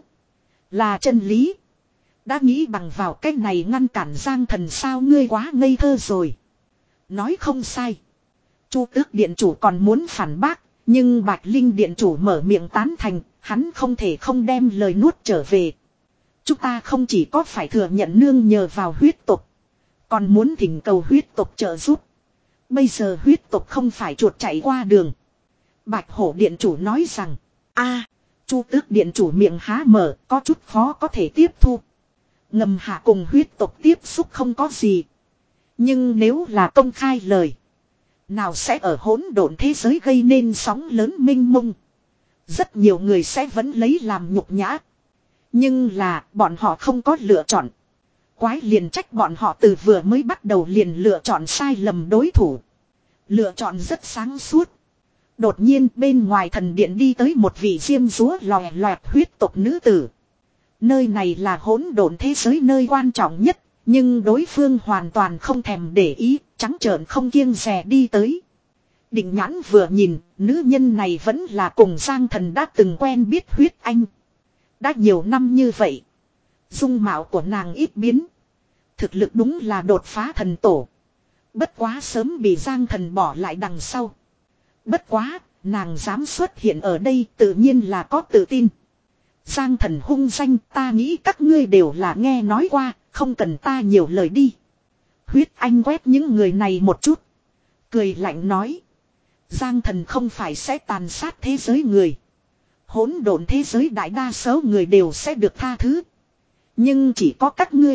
Là chân lý. Đã nghĩ bằng vào cách này ngăn cản Giang Thần sao, ngươi quá ngây thơ rồi. Nói không sai. Chu Tước điện chủ còn muốn phản bác. Nhưng Bạch Linh điện chủ mở miệng tán thành. Hắn không thể không đem lời nuốt trở về. Chúng ta không chỉ có phải thừa nhận nương nhờ vào huyết tộc. Còn muốn thỉnh cầu huyết tộc trợ giúp. Bây giờ huyết tộc không phải chuột chạy qua đường. Bạch Hổ điện chủ nói rằng. a Chu Tước điện chủ miệng há mở, có chút khó có thể tiếp thu. Ngầm hạ cùng huyết tộc tiếp xúc không có gì. Nhưng nếu là công khai lời, nào sẽ ở hỗn độn thế giới gây nên sóng lớn mênh mông. Rất nhiều người sẽ vẫn lấy làm nhục nhã. Nhưng là bọn họ không có lựa chọn. Quái liền trách bọn họ từ vừa mới bắt đầu liền lựa chọn sai lầm đối thủ. Lựa chọn rất sáng suốt. Đột nhiên bên ngoài thần điện đi tới một vị diêm dúa lòe loẹt huyết tộc nữ tử. Nơi này là hỗn độn thế giới nơi quan trọng nhất. Nhưng đối phương hoàn toàn không thèm để ý, trắng trợn không kiêng dè đi tới. Định nhãn vừa nhìn, nữ nhân này vẫn là cùng Giang Thần đã từng quen biết huyết anh. Đã nhiều năm như vậy. Dung mạo của nàng ít biến. Thực lực đúng là đột phá thần tổ. Bất quá sớm bị Giang Thần bỏ lại đằng sau. Bất quá, nàng dám xuất hiện ở đây tự nhiên là có tự tin. Giang Thần hung danh, ta nghĩ các ngươi đều là nghe nói qua, không cần ta nhiều lời đi. Huyết anh quét những người này một chút. Cười lạnh nói. Giang Thần không phải sẽ tàn sát thế giới người. Hỗn độn thế giới đại đa số người đều sẽ được tha thứ. Nhưng chỉ có các ngươi.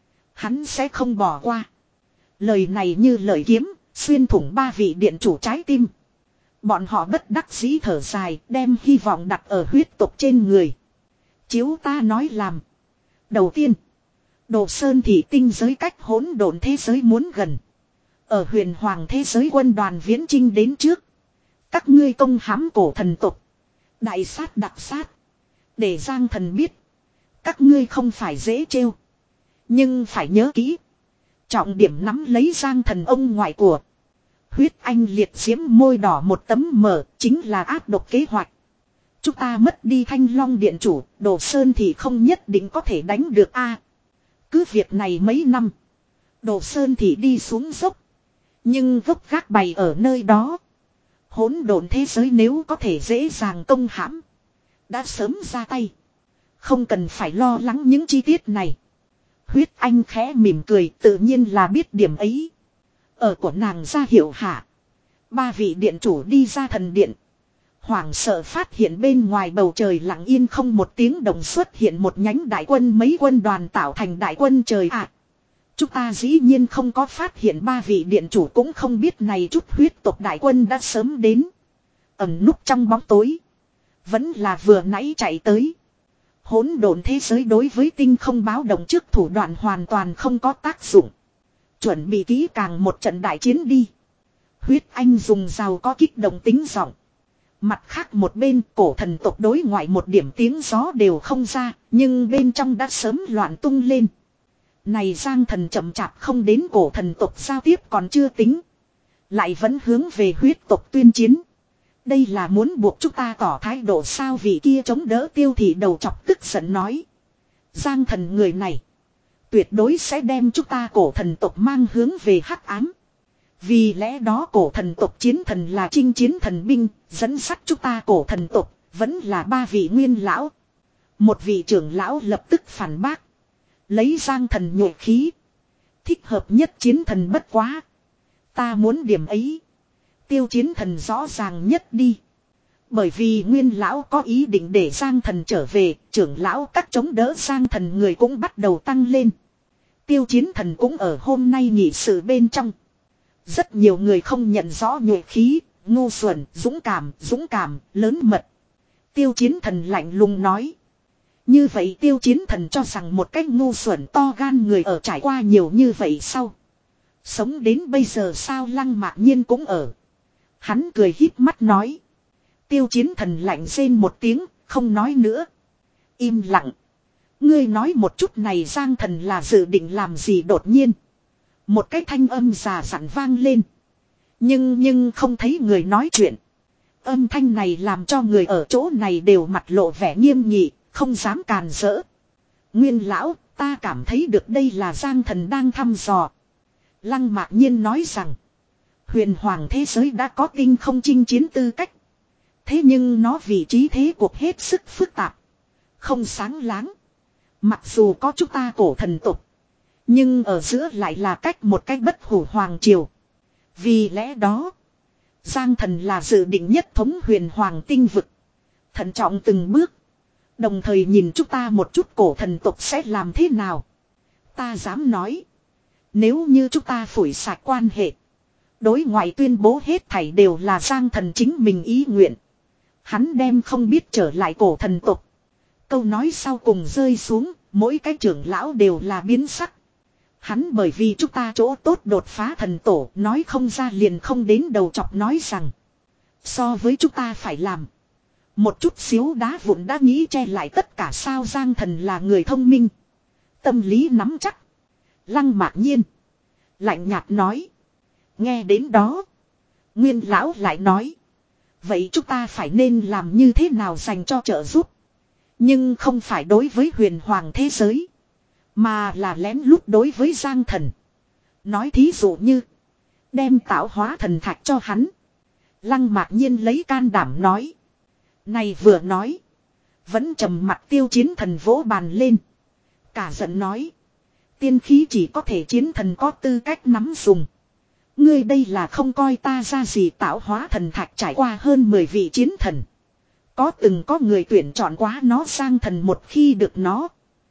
Hắn sẽ không bỏ qua. Lời này như lời kiếm, xuyên thủng ba vị điện chủ trái tim. Bọn họ bất đắc dĩ thở dài, đem hy vọng đặt ở huyết tộc trên người. Chiếu ta nói làm. Đầu tiên, Đồ Sơn thị tinh giới cách hỗn độn thế giới muốn gần. Ở huyền hoàng thế giới quân đoàn viễn chinh đến trước. Các ngươi công hãm cổ thần tộc. Đại sát đặc sát. Để Giang Thần biết. Các ngươi không phải dễ trêu. Nhưng phải nhớ kỹ. Trọng điểm nắm lấy Giang Thần ông ngoại của. Huyết anh liệt diễm môi đỏ một tấm mở. Chính là áp độc kế hoạch. Chúng ta mất đi Thanh Long điện chủ. Đồ Sơn thì không nhất định có thể đánh được a. Cứ việc này mấy năm. Đồ Sơn thì đi xuống dốc. Nhưng gốc gác bày ở nơi đó. Hỗn độn thế giới nếu có thể dễ dàng công hãm. Đã sớm ra tay. Không cần phải lo lắng những chi tiết này. Huyết anh khẽ mỉm cười tự nhiên là biết điểm ấy. Ở của nàng ra hiệu hạ. Ba vị điện chủ đi ra thần điện. Hoảng sợ phát hiện bên ngoài bầu trời lặng yên không một tiếng động xuất hiện một nhánh đại quân mấy quân đoàn tạo thành đại quân trời ạ. À, chúng ta dĩ nhiên không có phát hiện ba vị điện chủ cũng không biết này chút huyết tộc đại quân đã sớm đến. Ẩn núp trong bóng tối. Vẫn là vừa nãy chạy tới. Hỗn độn thế giới đối với tinh không báo động trước thủ đoạn hoàn toàn không có tác dụng. Chuẩn bị kỹ càng một trận đại chiến đi. Huyết anh dùng rào có kích động tính giọng. Mặt khác một bên cổ thần tộc đối ngoại một điểm tiếng gió đều không ra. Nhưng bên trong đã sớm loạn tung lên. Này Giang Thần chậm chạp không đến cổ thần tộc giao tiếp còn chưa tính. Lại vẫn hướng về huyết tộc tuyên chiến. Đây là muốn buộc chúng ta tỏ thái độ sao vị kia chống đỡ Tiêu Thị đầu chọc tức giận nói. Giang Thần người này. Tuyệt đối sẽ đem chúng ta cổ thần tộc mang hướng về hắc ám. Vì lẽ đó cổ thần tộc chiến thần là chinh chiến thần binh. Dẫn dắt chúng ta cổ thần tộc. Vẫn là ba vị nguyên lão. Một vị trưởng lão lập tức phản bác. Lấy Giang Thần nhuệ khí. Thích hợp nhất chiến thần bất quá. Ta muốn điểm ấy. Tiêu chiến thần rõ ràng nhất đi. Bởi vì nguyên lão có ý định để Giang Thần trở về. Trưởng lão các chống đỡ Giang Thần người cũng bắt đầu tăng lên. Tiêu chiến thần cũng ở hôm nay nghị sự bên trong. Rất nhiều người không nhận rõ nhuệ khí. Ngu xuẩn, dũng cảm, dũng cảm, lớn mật. Tiêu chiến thần lạnh lùng nói. Như vậy tiêu chiến thần cho rằng một cách ngu xuẩn to gan người ở trải qua nhiều như vậy sau. Sống đến bây giờ sao Lăng Mạc Nhiên cũng ở. Hắn cười híp mắt nói. Tiêu chiến thần lạnh rên một tiếng, không nói nữa. Im lặng. Ngươi nói một chút này Giang Thần là dự định làm gì đột nhiên. Một cái thanh âm già dặn vang lên. Nhưng nhưng không thấy người nói chuyện. Âm thanh này làm cho người ở chỗ này đều mặt lộ vẻ nghiêm nghị. Không dám càn rỡ. Nguyên lão, ta cảm thấy được đây là Giang Thần đang thăm dò. Lăng Mạc Nhiên nói rằng. Huyền hoàng thế giới đã có tinh không chinh chiến tư cách. Thế nhưng nó vị trí thế cuộc hết sức phức tạp. Không sáng láng. Mặc dù có chúng ta cổ thần tục. Nhưng ở giữa lại là cách một cách bất hủ hoàng triều. Vì lẽ đó. Giang Thần là dự định nhất thống huyền hoàng tinh vực. Thận trọng từng bước. Đồng thời nhìn chúng ta một chút cổ thần tộc sẽ làm thế nào. Ta dám nói. Nếu như chúng ta phủi sạch quan hệ. Đối ngoại tuyên bố hết thảy đều là Giang Thần chính mình ý nguyện. Hắn đem không biết trở lại cổ thần tộc. Câu nói sau cùng rơi xuống. Mỗi cái trưởng lão đều là biến sắc. Hắn bởi vì chúng ta chỗ tốt đột phá thần tổ. Nói không ra liền không đến đầu chọc nói rằng. So với chúng ta phải làm. Một chút xíu đá vụn đã nghĩ che lại tất cả sao. Giang Thần là người thông minh. Tâm lý nắm chắc. Lăng Mạc Nhiên. Lạnh nhạt nói. Nghe đến đó. Nguyên lão lại nói. Vậy chúng ta phải nên làm như thế nào dành cho trợ giúp. Nhưng không phải đối với huyền hoàng thế giới. Mà là lén lút đối với Giang Thần. Nói thí dụ như. Đem tạo hóa thần thạch cho hắn. Lăng Mạc Nhiên lấy can đảm nói. Này vừa nói. Vẫn trầm mặt Tiêu Chiến Thần vỗ bàn lên. Cả giận nói. Tiên khí chỉ có thể chiến thần có tư cách nắm dùng. Ngươi đây là không coi ta ra gì. Tạo hóa thần thạch trải qua hơn mười vị chiến thần. Có từng có người tuyển chọn quá nó. Giang Thần một khi được nó.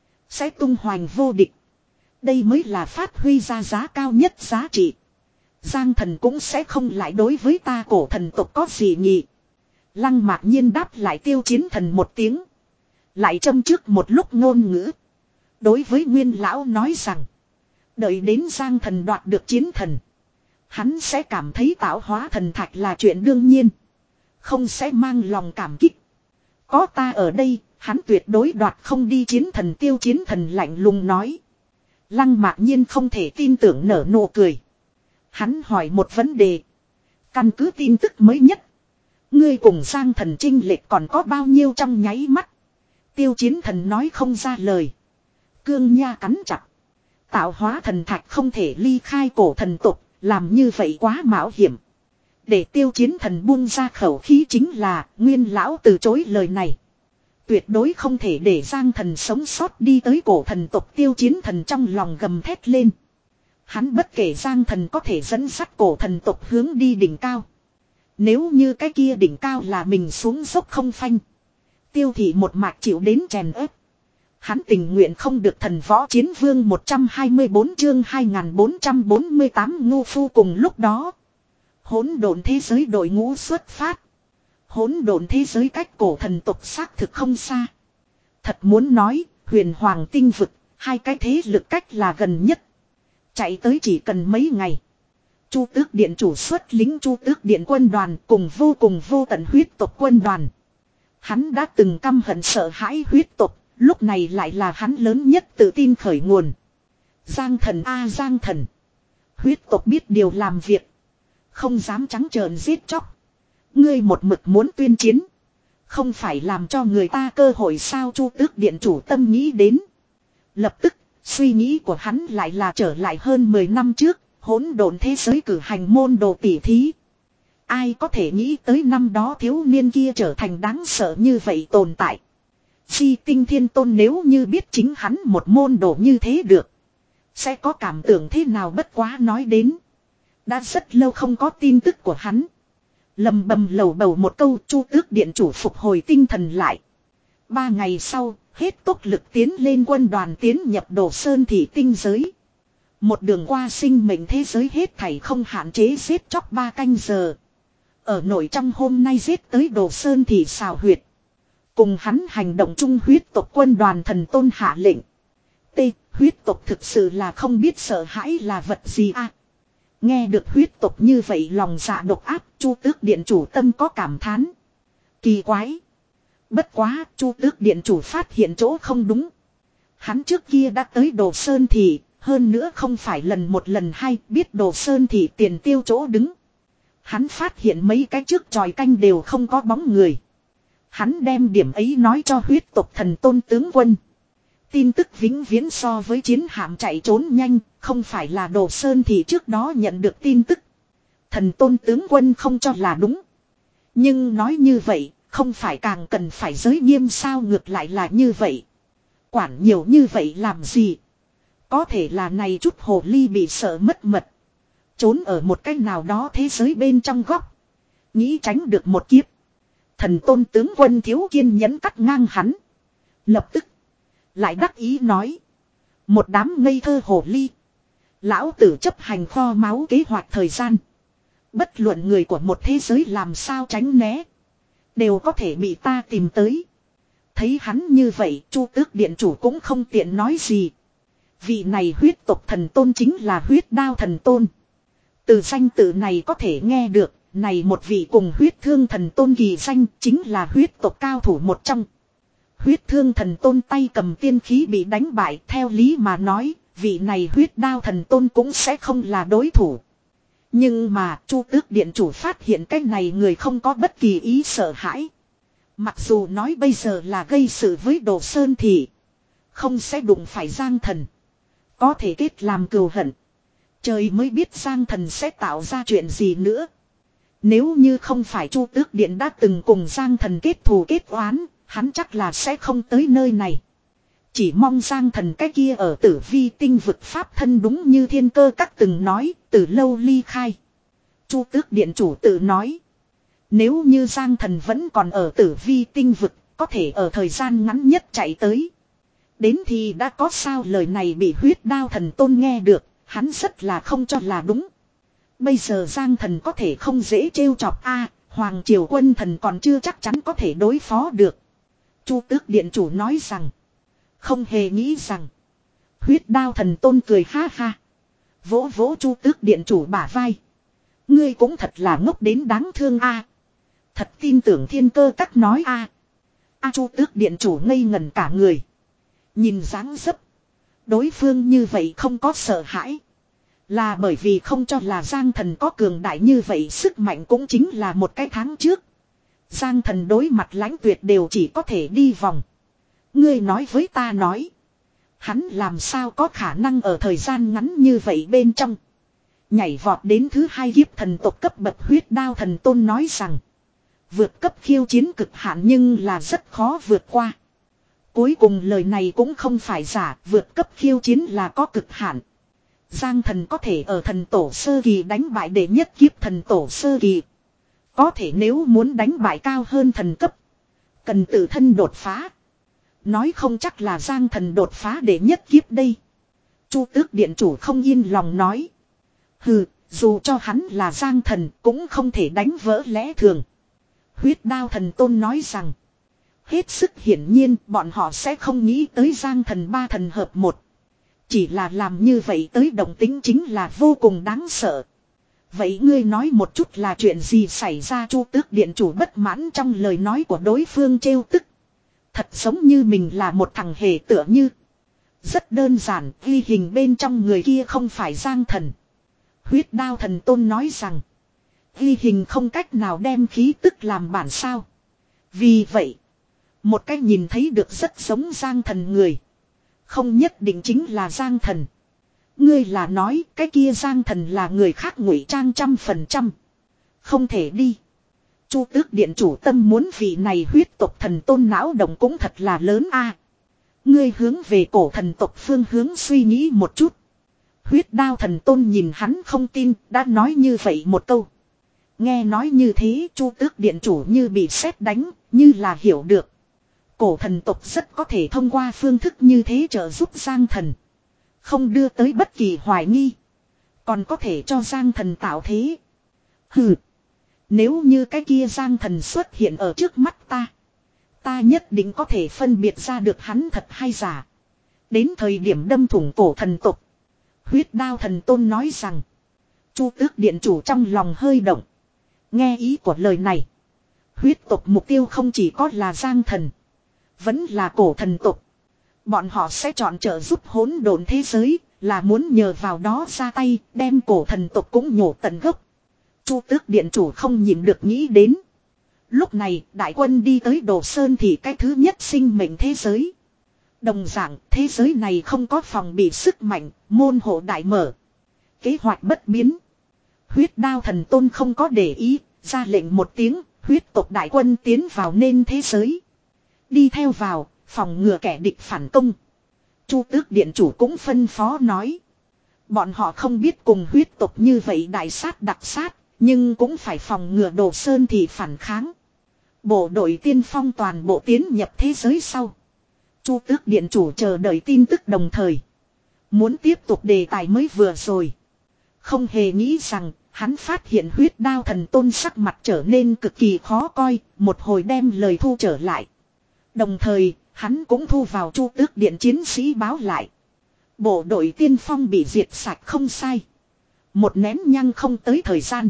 Sẽ tung hoành vô địch. Đây mới là phát huy ra giá cao nhất giá trị. Giang Thần cũng sẽ không lại đối với ta cổ thần tộc có gì nhỉ. Lăng Mạc Nhiên đáp lại Tiêu Chiến Thần một tiếng. Lại châm trước một lúc ngôn ngữ. Đối với Nguyên lão nói rằng. Đợi đến Giang Thần đoạt được chiến thần. Hắn sẽ cảm thấy tạo hóa thần thạch là chuyện đương nhiên. Không sẽ mang lòng cảm kích. Có ta ở đây, hắn tuyệt đối đoạt không đi chiến thần. Tiêu Chiến Thần lạnh lùng nói. Lăng Mạc Nhiên không thể tin tưởng nở nụ cười. Hắn hỏi một vấn đề. Căn cứ tin tức mới nhất. Ngươi cùng Giang Thần chênh lệch còn có bao nhiêu trong nháy mắt. Tiêu Chiến Thần nói không ra lời. Cương nha cắn chặt. Tạo hóa thần thạch không thể ly khai cổ thần tộc. Làm như vậy quá mạo hiểm. Để Tiêu Chiến Thần buông ra khẩu khí chính là Nguyên lão từ chối lời này. Tuyệt đối không thể để Giang Thần sống sót đi tới cổ thần tộc. Tiêu Chiến Thần trong lòng gầm thét lên. Hắn bất kể Giang Thần có thể dẫn dắt cổ thần tộc hướng đi đỉnh cao. Nếu như cái kia đỉnh cao là mình xuống dốc không phanh. Tiêu thị một mạch chịu đến chèn ép. Hắn tình nguyện không được thần võ chiến vương một trăm hai mươi bốn chương hai nghìn bốn trăm bốn mươi tám ngu phu. Cùng lúc đó. Hỗn độn thế giới đội ngũ xuất phát. Hỗn độn thế giới cách cổ thần tộc xác thực không xa. Thật muốn nói, huyền hoàng tinh vực, hai cái thế lực cách là gần nhất. Chạy tới chỉ cần mấy ngày. Chu Tước Điện chủ xuất lính Chu Tước Điện quân đoàn cùng vô cùng vô tận huyết tộc quân đoàn. Hắn đã từng căm hận sợ hãi huyết tộc, lúc này lại là hắn lớn nhất tự tin khởi nguồn. Giang Thần a Giang Thần. Huyết tộc biết điều làm việc. Không dám trắng trợn giết chóc. Ngươi một mực muốn tuyên chiến. Không phải làm cho người ta cơ hội sao. Chu Tước Điện chủ tâm nghĩ đến. Lập tức, suy nghĩ của hắn lại là trở lại hơn mười năm trước. Hỗn độn thế giới cử hành môn đồ tỉ thí. Ai có thể nghĩ tới năm đó thiếu niên kia trở thành đáng sợ như vậy tồn tại. Chi Tinh Thiên Tôn nếu như biết chính hắn một môn đồ như thế được. Sẽ có cảm tưởng thế nào bất quá nói đến. Đã rất lâu không có tin tức của hắn. Lầm bầm lầu bầu một câu. Chu Tước Điện chủ phục hồi tinh thần lại. Ba ngày sau, hết tốc lực tiến lên quân đoàn tiến nhập Đồ Sơn Thị tinh giới. Một đường qua sinh mệnh thế giới hết thảy không hạn chế giết chóc ba canh giờ. Ở nội trong hôm nay giết tới Đồ Sơn Thị xào huyệt. Cùng hắn hành động chung huyết tộc quân đoàn thần tôn hạ lệnh. T. Huyết tộc thực sự là không biết sợ hãi là vật gì à. Nghe được huyết tộc như vậy lòng dạ độc áp. Chu Tước Điện chủ tâm có cảm thán. Kỳ quái. Bất quá Chu Tước Điện chủ phát hiện chỗ không đúng. Hắn trước kia đã tới Đồ Sơn Thị. Hơn nữa không phải lần một lần hai biết Đồ Sơn Thị tiền tiêu chỗ đứng. Hắn phát hiện mấy cái trước tròi canh đều không có bóng người. Hắn đem điểm ấy nói cho huyết tộc thần tôn tướng quân. Tin tức vĩnh viễn so với chiến hạm chạy trốn nhanh, không phải là Đồ Sơn Thị trước đó nhận được tin tức. Thần tôn tướng quân không cho là đúng. Nhưng nói như vậy, không phải càng cần phải giới nghiêm sao, ngược lại là như vậy. Quản nhiều như vậy làm gì? Có thể là này chút hồ ly bị sợ mất mật. Trốn ở một cách nào đó thế giới bên trong góc. Nghĩ tránh được một kiếp. Thần tôn tướng quân thiếu kiên nhẫn cắt ngang hắn. Lập tức. Lại đắc ý nói. Một đám ngây thơ hồ ly. Lão tử chấp hành kho máu kế hoạch thời gian. Bất luận người của một thế giới làm sao tránh né. Đều có thể bị ta tìm tới. Thấy hắn như vậy, Chu Tước Điện chủ cũng không tiện nói gì. Vị này huyết tộc thần tôn chính là huyết đao thần tôn. Từ danh tự này có thể nghe được, này một vị cùng huyết thương thần tôn kỳ danh chính là huyết tộc cao thủ một trong. Huyết thương thần tôn tay cầm tiên khí bị đánh bại, theo lý mà nói, vị này huyết đao thần tôn cũng sẽ không là đối thủ. Nhưng mà Chu Tước Điện chủ phát hiện cái này người không có bất kỳ ý sợ hãi. Mặc dù nói bây giờ là gây sự với Đồ Sơn Thị, không sẽ đụng phải Giang Thần, có thể kết làm cừu hận. Trời mới biết Giang Thần sẽ tạo ra chuyện gì nữa. Nếu như không phải Chu Tước Điện đã từng cùng Giang Thần kết thù kết oán, hắn chắc là sẽ không tới nơi này. Chỉ mong Giang Thần cái kia ở Tử Vi tinh vực pháp thân đúng như Thiên Cơ Các từng nói, từ lâu ly khai. Chu Tước Điện chủ tự nói. Nếu như Giang Thần vẫn còn ở Tử Vi tinh vực, có thể ở thời gian ngắn nhất chạy tới. Đến thì đã có sao lời này bị huyết đao thần tôn nghe được, hắn rất là không cho là đúng. Bây giờ Giang Thần có thể không dễ trêu chọc a, Hoàng Triều Quân Thần còn chưa chắc chắn có thể đối phó được. Chu Tước Điện chủ nói rằng, không hề nghĩ rằng. Huyết đao thần tôn cười ha ha. Vỗ vỗ Chu Tước Điện chủ bả vai. Ngươi cũng thật là ngốc đến đáng thương a. Thật tin tưởng Thiên Cơ Các nói a. A Chu Tước Điện chủ ngây ngẩn cả người. Nhìn dáng dấp. Đối phương như vậy không có sợ hãi. Là bởi vì không cho là Giang Thần có cường đại như vậy, sức mạnh cũng chính là một cái tháng trước. Giang Thần đối mặt lãnh tuyệt đều chỉ có thể đi vòng. Ngươi nói với ta nói. Hắn làm sao có khả năng ở thời gian ngắn như vậy bên trong. Nhảy vọt đến thứ hai kiếp thần tộc cấp bậc huyết đao thần tôn nói rằng. Vượt cấp khiêu chiến cực hạn nhưng là rất khó vượt qua. Cuối cùng lời này cũng không phải giả, vượt cấp khiêu chiến là có cực hạn. Giang Thần có thể ở thần tổ sơ kỳ đánh bại đệ nhất kiếp thần tổ sơ kỳ. Có thể nếu muốn đánh bại cao hơn thần cấp, cần tự thân đột phá. Nói không chắc là Giang Thần đột phá đệ nhất kiếp đây. Chu Tước Điện chủ không yên lòng nói. Hừ, dù cho hắn là Giang Thần cũng không thể đánh vỡ lẽ thường. Huyết đao thần tôn nói rằng. Hết sức hiển nhiên bọn họ sẽ không nghĩ tới Giang Thần ba thần hợp một. Chỉ là làm như vậy tới động tính chính là vô cùng đáng sợ. Vậy ngươi nói một chút là chuyện gì xảy ra? Chu Tước Điện chủ bất mãn trong lời nói của đối phương trêu tức. Thật giống như mình là một thằng hề tựa như. Rất đơn giản, ghi hình bên trong người kia không phải Giang Thần. Huyết đao thần tôn nói rằng. Ghi hình không cách nào đem khí tức làm bản sao. Vì vậy, một cái nhìn thấy được rất giống Giang Thần người, không nhất định chính là Giang Thần. Ngươi là nói cái kia Giang Thần là người khác ngụy trang trăm phần trăm. Không thể đi. Chu Tước Điện chủ tâm muốn vị này huyết tộc thần tôn não động cũng thật là lớn a. Ngươi hướng về cổ thần tộc phương hướng suy nghĩ một chút. Huyết đao thần tôn nhìn hắn không tin, đã nói như vậy một câu. Nghe nói như thế, Chu Tước Điện chủ như bị sét đánh, như là hiểu được. Cổ thần tộc rất có thể thông qua phương thức như thế trợ giúp Giang Thần. Không đưa tới bất kỳ hoài nghi. Còn có thể cho Giang Thần tạo thế. Hừ. Nếu như cái kia Giang Thần xuất hiện ở trước mắt ta, ta nhất định có thể phân biệt ra được hắn thật hay giả. Đến thời điểm đâm thủng cổ thần tộc. Huyết đao thần tôn nói rằng. Chu Tước Điện chủ trong lòng hơi động. Nghe ý của lời này. Huyết tộc mục tiêu không chỉ có là Giang Thần, vẫn là cổ thần tộc. Bọn họ sẽ chọn trợ giúp hỗn độn thế giới, là muốn nhờ vào đó ra tay, đem cổ thần tộc cũng nhổ tận gốc. Chu Tước Điện chủ không nhịn được nghĩ đến. Lúc này, đại quân đi tới Đồ Sơn thì cái thứ nhất sinh mệnh thế giới. Đồng dạng, thế giới này không có phòng bị sức mạnh, môn hộ đại mở. Kế hoạch bất biến. Huyết đao thần tôn không có để ý, ra lệnh một tiếng, huyết tộc đại quân tiến vào nên thế giới. Đi theo vào, phòng ngừa kẻ địch phản công. Chu Tước Điện chủ cũng phân phó nói. Bọn họ không biết cùng huyết tộc như vậy đại sát đặc sát, nhưng cũng phải phòng ngừa Đồ Sơn thì phản kháng. Bộ đội tiên phong toàn bộ tiến nhập thế giới sau. Chu Tước Điện chủ chờ đợi tin tức đồng thời. Muốn tiếp tục đề tài mới vừa rồi. Không hề nghĩ rằng hắn phát hiện huyết đao thần tôn sắc mặt trở nên cực kỳ khó coi. Một hồi đem lời thu trở lại. Đồng thời hắn cũng thu vào Chu Tước Điện chiến sĩ báo lại. Bộ đội tiên phong bị diệt sạch không sai. Một nén nhang không tới thời gian.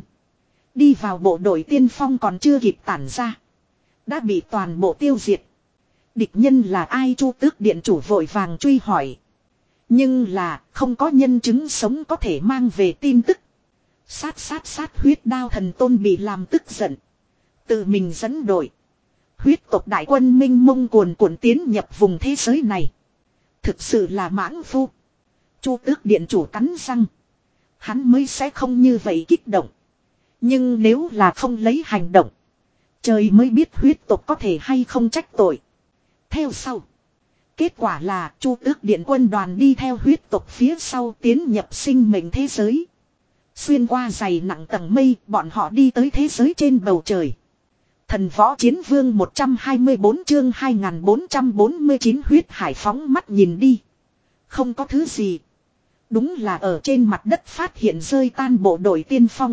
Đi vào bộ đội tiên phong còn chưa kịp tản ra. Đã bị toàn bộ tiêu diệt. Địch nhân là ai? Chu Tước Điện chủ vội vàng truy hỏi. Nhưng là không có nhân chứng sống có thể mang về tin tức. Sát sát sát huyết đao thần tôn bị làm tức giận. Tự mình dẫn đội. Huyết tộc đại quân minh mông cuồn cuộn tiến nhập vùng thế giới này. Thực sự là mãng phu. Chu Tước Điện chủ cắn răng. Hắn mới sẽ không như vậy kích động. Nhưng nếu là không lấy hành động. Trời mới biết huyết tộc có thể hay không trách tội. Theo sau. Kết quả là Chu Tước Điện quân đoàn đi theo huyết tộc phía sau tiến nhập sinh mệnh thế giới. Xuyên qua dày nặng tầng mây, bọn họ đi tới thế giới trên bầu trời. Thần võ chiến vương một trăm hai mươi bốn chương hai nghìn bốn trăm bốn mươi chín huyết hải phóng mắt nhìn đi. Không có thứ gì. Đúng là ở trên mặt đất phát hiện rơi tan bộ đội tiên phong.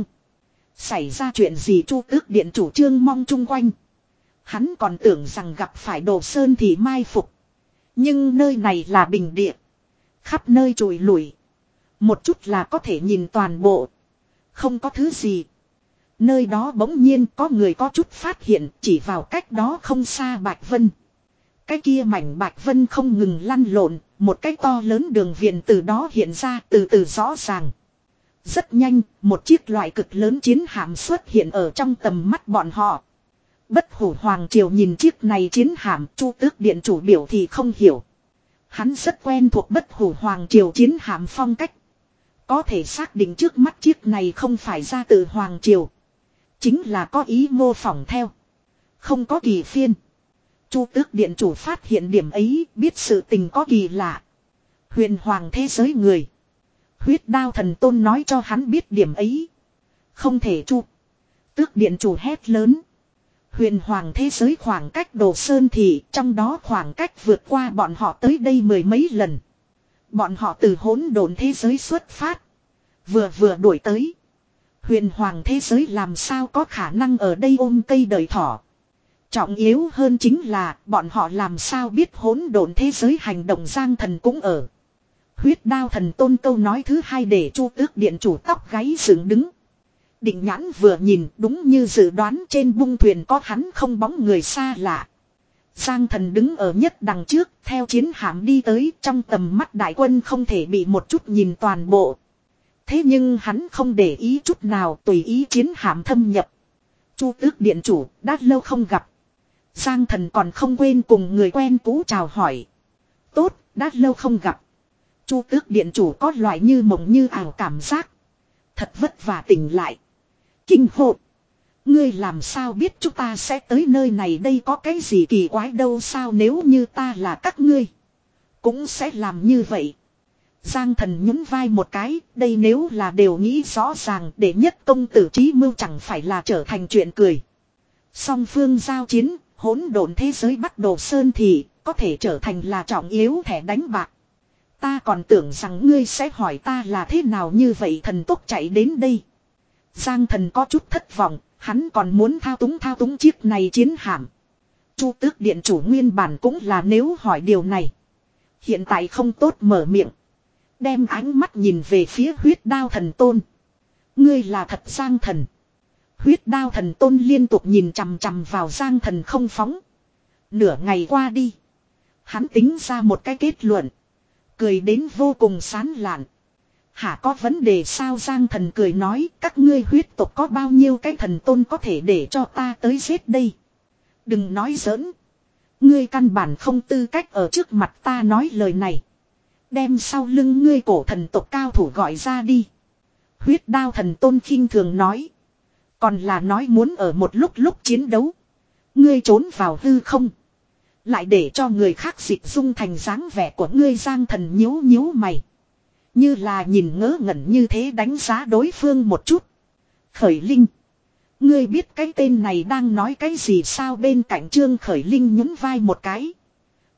Xảy ra chuyện gì? Chu Tước Điện chủ trương mong chung quanh. Hắn còn tưởng rằng gặp phải Đồ Sơn thì mai phục. Nhưng nơi này là bình địa. Khắp nơi trùi lủi. Một chút là có thể nhìn toàn bộ. Không có thứ gì. Nơi đó bỗng nhiên có người có chút phát hiện chỉ vào cách đó không xa Bạch Vân. Cái kia mảnh Bạch Vân không ngừng lăn lộn. Một cái to lớn đường viền từ đó hiện ra từ từ rõ ràng. Rất nhanh, một chiếc loại cực lớn chiến hạm xuất hiện ở trong tầm mắt bọn họ. Bất Hủ Hoàng Triều nhìn chiếc này chiến hạm, Chu Tước Điện chủ biểu thì không hiểu. Hắn rất quen thuộc Bất Hủ Hoàng Triều chiến hạm phong cách. Có thể xác định trước mắt chiếc này không phải ra từ Hoàng Triều. Chính là có ý mô phỏng theo. Không có kỳ phiên. Chu Tước Điện chủ phát hiện điểm ấy, biết sự tình có kỳ lạ. Huyền Hoàng thế giới người. Huyết đao thần tôn nói cho hắn biết điểm ấy. Không thể. Chu Tước Điện chủ hét lớn. Huyền Hoàng thế giới khoảng cách Đồ Sơn Thị, trong đó khoảng cách vượt qua bọn họ tới đây mười mấy lần. Bọn họ từ hỗn độn thế giới xuất phát. Vừa vừa đuổi tới. Huyền Hoàng thế giới làm sao có khả năng ở đây ôm cây đời thỏ. Trọng yếu hơn chính là bọn họ làm sao biết hỗn độn thế giới hành động. Giang Thần cũng ở. Huyết đao thần tôn câu nói thứ hai để Chu Tước Điện chủ tóc gáy dựng đứng. Định nhãn vừa nhìn đúng như dự đoán, trên bung thuyền có hắn không bóng người xa lạ. Giang Thần đứng ở nhất đằng trước, theo chiến hạm đi tới, trong tầm mắt đại quân không thể bị một chút nhìn toàn bộ. Thế nhưng hắn không để ý chút nào, tùy ý chiến hạm thâm nhập. Chu Tước Điện chủ, đã lâu không gặp. Giang Thần còn không quên cùng người quen cũ chào hỏi. Tốt, đã lâu không gặp. Chu Tước Điện chủ có loại như mộng như ảo cảm giác. Thật vất vả tỉnh lại. Kinh hồn. Ngươi làm sao biết chúng ta sẽ tới nơi này, đây có cái gì kỳ quái đâu sao, nếu như ta là các ngươi cũng sẽ làm như vậy. Giang Thần nhún vai một cái, đây nếu là đều nghĩ rõ ràng để nhất công tử trí mưu chẳng phải là trở thành chuyện cười. Song phương giao chiến, hỗn độn thế giới bắt Đồ Sơn thì có thể trở thành là trọng yếu thẻ đánh bạc. Ta còn tưởng rằng ngươi sẽ hỏi ta là thế nào như vậy thần tốc chạy đến đây. Giang Thần có chút thất vọng, hắn còn muốn thao túng thao túng chiếc này chiến hạm. Chu Tước Điện chủ nguyên bản cũng là nếu hỏi điều này. Hiện tại không tốt mở miệng. Đem ánh mắt nhìn về phía huyết đao thần tôn. Ngươi là thật Giang Thần. Huyết đao thần tôn liên tục nhìn chằm chằm vào Giang Thần không phóng. Nửa ngày qua đi. Hắn tính ra một cái kết luận. Cười đến vô cùng sán lạn. Hả, có vấn đề sao? Giang Thần cười nói, các ngươi huyết tộc có bao nhiêu cái thần tôn có thể để cho ta tới giết đây. Đừng nói giỡn. Ngươi căn bản không tư cách ở trước mặt ta nói lời này. Đem sau lưng ngươi cổ thần tộc cao thủ gọi ra đi. Huyết đao thần tôn khinh thường nói. Còn là nói muốn ở một lúc lúc chiến đấu. Ngươi trốn vào hư không. Lại để cho người khác dịch dung thành dáng vẻ của ngươi. Giang Thần nhíu nhíu mày. Như là nhìn ngớ ngẩn như thế đánh giá đối phương một chút. Khởi Linh. Ngươi biết cái tên này đang nói cái gì sao? Bên cạnh Trương Khởi Linh nhún vai một cái.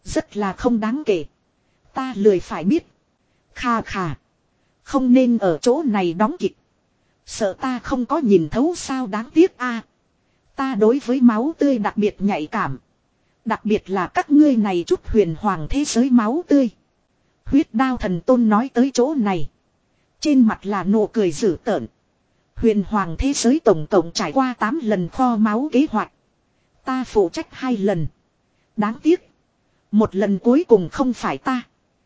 Rất là không đáng kể. Ta lười phải biết. Kha khà. Không nên ở chỗ này đóng kịch. Sợ ta không có nhìn thấu sao đáng tiếc a. Ta đối với máu tươi đặc biệt nhạy cảm. Đặc biệt là các ngươi này chút huyền hoàng thế giới máu tươi. Huyết đao thần tôn nói tới chỗ này. Trên mặt là nụ cười dữ tợn. Huyền hoàng thế giới tổng cộng trải qua tám lần kho máu kế hoạch. Ta phụ trách hai lần. Đáng tiếc. Một lần cuối cùng không phải ta.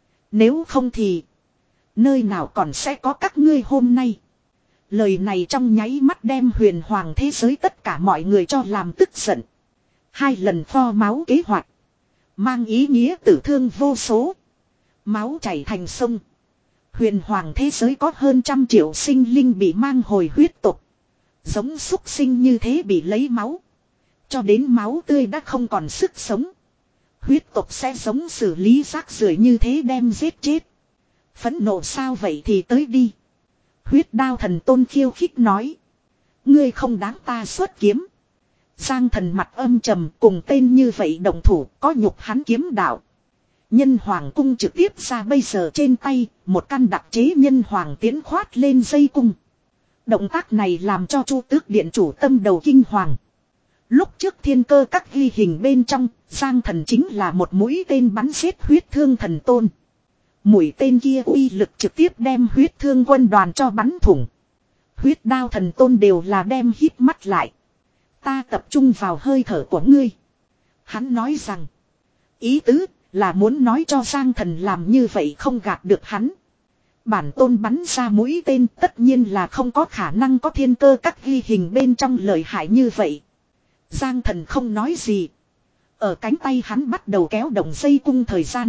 Nếu không thì. Nơi nào còn sẽ có các ngươi hôm nay. Lời này trong nháy mắt đem huyền hoàng thế giới tất cả mọi người cho làm tức giận. Hai lần kho máu kế hoạch. Mang ý nghĩa tử thương vô số. Máu chảy thành sông. Huyền hoàng thế giới có hơn trăm triệu sinh linh bị mang hồi huyết tục. Giống súc sinh như thế bị lấy máu. Cho đến máu tươi đã không còn sức sống. Huyết tục sẽ giống xử lý rác rưởi như thế đem giết chết. Phẫn nộ sao vậy thì tới đi. Huyết đao thần tôn khiêu khích nói. Ngươi không đáng ta xuất kiếm. Giang thần mặt âm trầm cùng tên như vậy đồng thủ có nhục hắn kiếm đạo. Nhân hoàng cung trực tiếp ra bây giờ trên tay, một căn đặc chế nhân hoàng tiến khoát lên dây cung. Động tác này làm cho Chu Tước Điện chủ tâm đầu kinh hoàng. Lúc trước thiên cơ các ghi hình bên trong, Giang thần chính là một mũi tên bắn giết huyết thương thần tôn. Mũi tên kia uy lực trực tiếp đem huyết thương quân đoàn cho bắn thủng. Huyết đao thần tôn đều là đem hít mắt lại. Ta tập trung vào hơi thở của ngươi. Hắn nói rằng, ý tứ là muốn nói cho Giang thần làm như vậy không gạt được hắn. Bản tôn bắn ra mũi tên tất nhiên là không có khả năng có thiên cơ các ghi hình bên trong lợi hại như vậy. Giang thần không nói gì. Ở cánh tay hắn bắt đầu kéo động dây cung thời gian.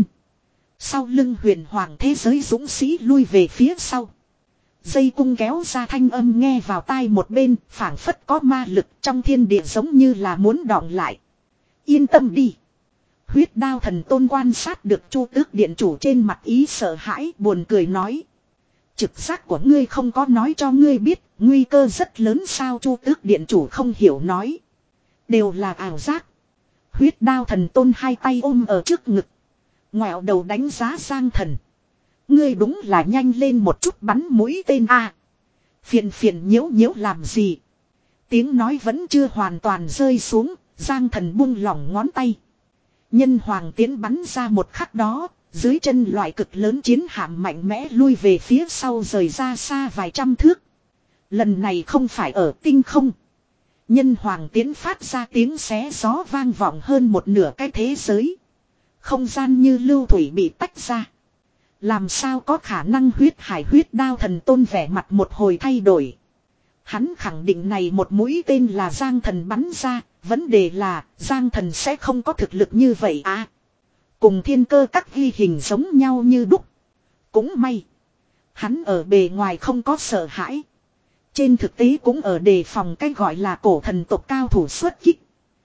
Sau lưng huyền hoàng thế giới dũng sĩ lui về phía sau. Dây cung kéo ra thanh âm nghe vào tai một bên, phảng phất có ma lực trong thiên địa giống như là muốn đọng lại. Yên tâm đi. Huyết đao thần tôn quan sát được Chu Tước Điện chủ trên mặt ý sợ hãi buồn cười nói. Trực giác của ngươi không có nói cho ngươi biết, nguy cơ rất lớn sao Chu Tước Điện chủ không hiểu nói. Đều là ảo giác. Huyết đao thần tôn hai tay ôm ở trước ngực. Ngoẹo đầu đánh giá Giang thần. Ngươi đúng là nhanh lên một chút bắn mũi tên a. Phiền phiền nhiễu nhiễu làm gì. Tiếng nói vẫn chưa hoàn toàn rơi xuống. Giang thần buông lỏng ngón tay. Nhân hoàng tiến bắn ra một khắc đó. Dưới chân loại cực lớn chiến hạm mạnh mẽ lui về phía sau rời ra xa vài trăm thước. Lần này không phải ở tinh không. Nhân hoàng tiến phát ra tiếng xé gió vang vọng hơn một nửa cái thế giới. Không gian như lưu thủy bị tách ra. Làm sao có khả năng huyết hải huyết đao thần tôn vẻ mặt một hồi thay đổi. Hắn khẳng định này một mũi tên là Giang thần bắn ra. Vấn đề là Giang thần sẽ không có thực lực như vậy à. Cùng thiên cơ các ghi hình giống nhau như đúc. Cũng may. Hắn ở bề ngoài không có sợ hãi. Trên thực tế cũng ở đề phòng cái gọi là cổ thần tộc cao thủ xuất kích.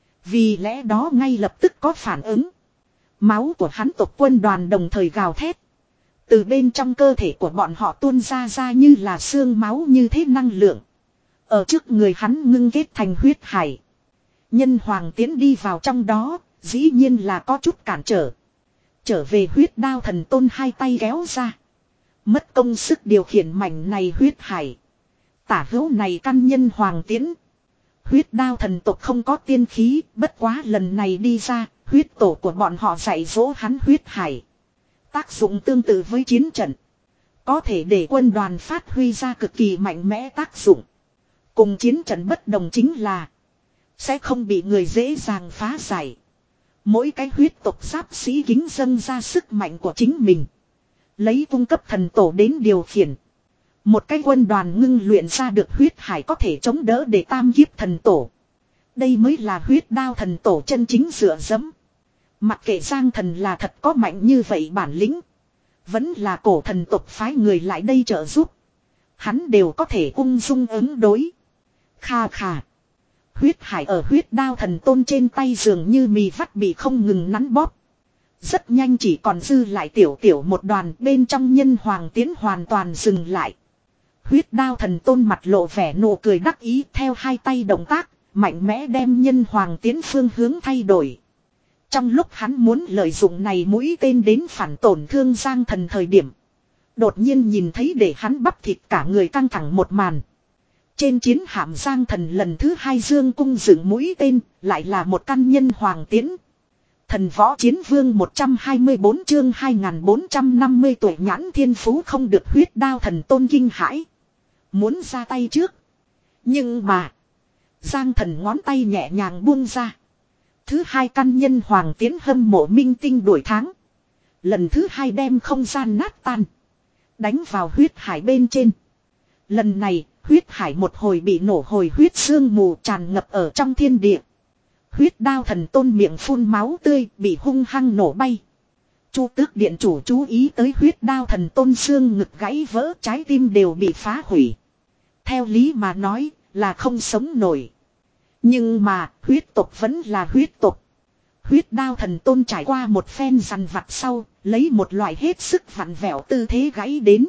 Vì lẽ đó ngay lập tức có phản ứng. Máu của hắn tộc quân đoàn đồng thời gào thét. Từ bên trong cơ thể của bọn họ tuôn ra ra như là xương máu như thế năng lượng. Ở trước người hắn ngưng kết thành huyết hải. Nhân hoàng tiến đi vào trong đó, dĩ nhiên là có chút cản trở. Trở về huyết đao thần tôn hai tay kéo ra. Mất công sức điều khiển mảnh này huyết hải. Tả hữu này căn nhân hoàng tiến. Huyết đao thần tộc không có tiên khí, bất quá lần này đi ra, huyết tổ của bọn họ dạy dỗ hắn huyết hải. Tác dụng tương tự với chiến trận. Có thể để quân đoàn phát huy ra cực kỳ mạnh mẽ tác dụng. Cùng chiến trận bất đồng chính là sẽ không bị người dễ dàng phá giải. Mỗi cái huyết tộc giáp sĩ kính dâng ra sức mạnh của chính mình. Lấy cung cấp thần tổ đến điều khiển. Một cái quân đoàn ngưng luyện ra được huyết hải có thể chống đỡ để tam kiếp thần tổ. Đây mới là huyết đao thần tổ chân chính dựa dẫm. Mặc kệ Giang thần là thật có mạnh như vậy bản lĩnh. Vẫn là cổ thần tộc phái người lại đây trợ giúp. Hắn đều có thể ung dung ứng đối. Kha kha. Huyết hải ở huyết đao thần tôn trên tay dường như mì vắt bị không ngừng nắn bóp. Rất nhanh chỉ còn dư lại tiểu tiểu một đoàn bên trong nhân hoàng tiến hoàn toàn dừng lại. Huyết đao thần tôn mặt lộ vẻ nụ cười đắc ý theo hai tay động tác, mạnh mẽ đem nhân hoàng tiến phương hướng thay đổi. Trong lúc hắn muốn lợi dụng này mũi tên đến phản tổn thương Giang Thần thời điểm. Đột nhiên nhìn thấy để hắn bắp thịt cả người căng thẳng một màn. Trên chiến hạm Giang Thần lần thứ hai dương cung dựng mũi tên, lại là một căn nhân hoàng tiễn. Thần võ chiến vương một trăm hai mươi bốn chương hai nghìn bốn trăm năm mươi tuổi nhãn thiên phú không được huyết đao thần tôn kinh hãi. Muốn ra tay trước. Nhưng mà. Giang Thần ngón tay nhẹ nhàng buông ra. Thứ hai căn nhân hoàng tiến hâm mộ minh tinh đuổi tháng. Lần thứ hai đem không gian nát tan. Đánh vào huyết hải bên trên. Lần này huyết hải một hồi bị nổ hồi huyết sương mù tràn ngập ở trong thiên địa. Huyết đao thần tôn miệng phun máu tươi bị hung hăng nổ bay. Chu Tước điện chủ chú ý tới huyết đao thần tôn xương ngực gãy vỡ, trái tim đều bị phá hủy. Theo lý mà nói là không sống nổi. Nhưng mà huyết tộc vẫn là huyết tộc. Huyết đao thần tôn trải qua một phen dằn vặt sau, lấy một loại hết sức vặn vẹo tư thế gãy đến.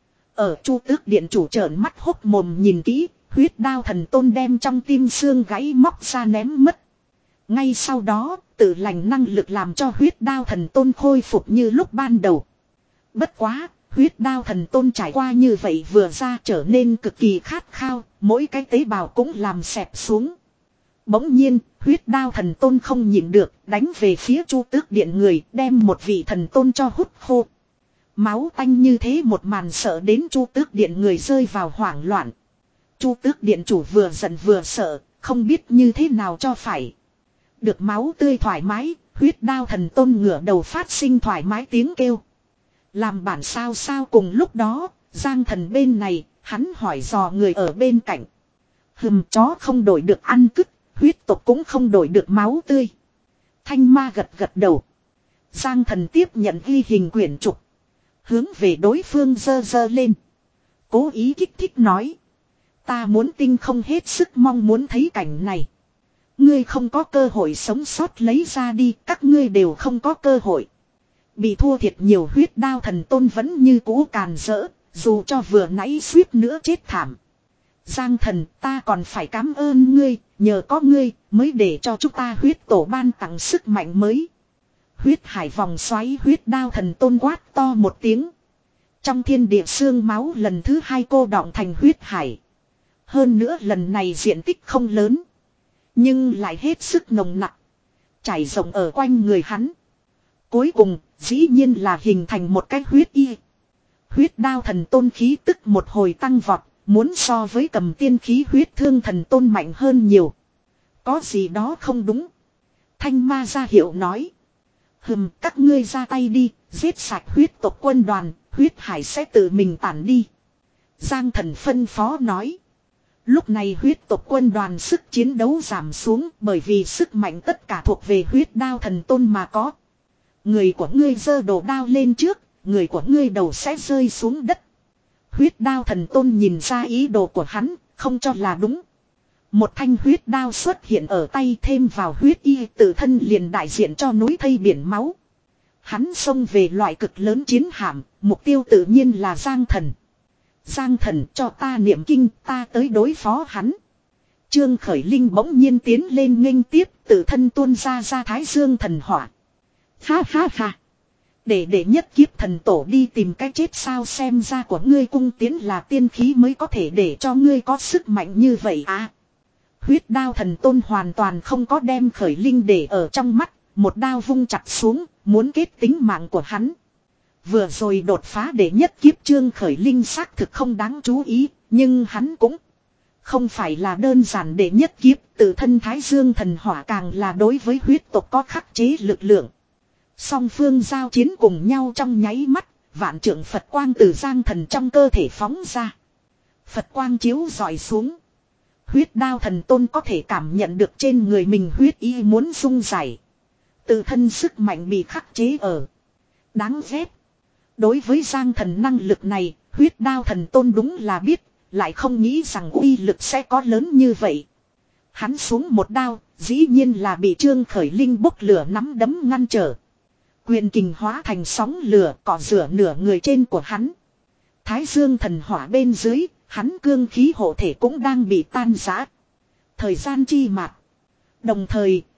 Ở Chu Tước điện chủ trợn mắt hốc mồm nhìn kỹ, huyết đao thần tôn đem trong tim xương gãy móc ra ném mất. Ngay sau đó, tự lành năng lực làm cho huyết đao thần tôn khôi phục như lúc ban đầu. Bất quá, huyết đao thần tôn trải qua như vậy vừa ra trở nên cực kỳ khát khao, mỗi cái tế bào cũng làm xẹp xuống. Bỗng nhiên, huyết đao thần tôn không nhịn được, đánh về phía Chu Tước điện người, đem một vị thần tôn cho hút khô. Máu tanh như thế một màn sợ đến Chu Tước điện người rơi vào hoảng loạn. Chu Tước điện chủ vừa giận vừa sợ, không biết như thế nào cho phải. Được máu tươi thoải mái, huyết đao thần tôn ngửa đầu phát sinh thoải mái tiếng kêu. Làm bản sao sao cùng lúc đó, Giang Thần bên này, hắn hỏi dò người ở bên cạnh. Hừm, chó không đổi được ăn cứt, huyết tộc cũng không đổi được máu tươi. Thanh ma gật gật đầu. Giang Thần tiếp nhận ghi hình quyển trục. Hướng về đối phương giơ giơ lên. Cố ý kích thích nói. Ta muốn tinh không hết sức mong muốn thấy cảnh này. Ngươi không có cơ hội sống sót lấy ra đi, các ngươi đều không có cơ hội. Bị thua thiệt nhiều huyết đao thần tôn vẫn như cũ càn rỡ, dù cho vừa nãy suýt nữa chết thảm. Giang Thần, ta còn phải cảm ơn ngươi, nhờ có ngươi mới để cho chúng ta huyết tổ ban tặng sức mạnh mới. Huyết hải vòng xoáy huyết đao thần tôn quát to một tiếng. Trong thiên địa xương máu lần thứ hai cô đọng thành huyết hải. Hơn nữa lần này diện tích không lớn. Nhưng lại hết sức nồng nặng. Trải rộng ở quanh người hắn. Cuối cùng, dĩ nhiên là hình thành một cái huyết y. Huyết đao thần tôn khí tức một hồi tăng vọt. Muốn so với cầm tiên khí huyết thương thần tôn mạnh hơn nhiều. Có gì đó không đúng. Thanh ma ra hiệu nói. Hừm, các ngươi ra tay đi, giết sạch huyết tộc quân đoàn, huyết hải sẽ tự mình tản đi. Giang Thần phân phó nói. Lúc này huyết tộc quân đoàn sức chiến đấu giảm xuống bởi vì sức mạnh tất cả thuộc về huyết đao thần tôn mà có. Người của ngươi giơ đồ đao lên trước, người của ngươi đầu sẽ rơi xuống đất. Huyết đao thần tôn nhìn ra ý đồ của hắn, không cho là đúng. Một thanh huyết đao xuất hiện ở tay thêm vào huyết y tự thân liền đại diện cho núi thây biển máu. Hắn xông về loại cực lớn chiến hạm, mục tiêu tự nhiên là Giang Thần. Giang Thần cho ta niệm kinh, ta tới đối phó hắn. Trương Khởi Linh bỗng nhiên tiến lên nghênh tiếp, tự thân tuôn ra ra thái dương thần hỏa. Ha ha ha. Để để nhất kiếp thần tổ đi tìm cái chết sao, xem ra của ngươi cung tiến là tiên khí mới có thể để cho ngươi có sức mạnh như vậy à. Huyết đao thần tôn hoàn toàn không có đem Khởi Linh để ở trong mắt, một đao vung chặt xuống, muốn kết tính mạng của hắn. Vừa rồi đột phá để nhất kiếp Trương Khởi Linh xác thực không đáng chú ý, nhưng hắn cũng không phải là đơn giản để nhất kiếp, tự thân thái dương thần hỏa càng là đối với huyết tộc có khắc chế lực lượng. Song phương giao chiến cùng nhau trong nháy mắt, vạn trượng Phật quang từ Giang Thần trong cơ thể phóng ra. Phật quang chiếu rọi xuống. Huyết đao thần tôn có thể cảm nhận được trên người mình huyết y muốn rung rải. Tự thân sức mạnh bị khắc chế ở. Đáng ghét. Đối với Giang Thần năng lực này, huyết đao thần tôn đúng là biết, lại không nghĩ rằng uy lực sẽ có lớn như vậy. Hắn xuống một đao, dĩ nhiên là bị Trương Khởi Linh bốc lửa nắm đấm ngăn trở. Quyền kình hóa thành sóng lửa cọ rửa nửa người trên của hắn. Thái dương thần hỏa bên dưới, hắn cương khí hộ thể cũng đang bị tan rã. Thời gian chi mạt. Đồng thời,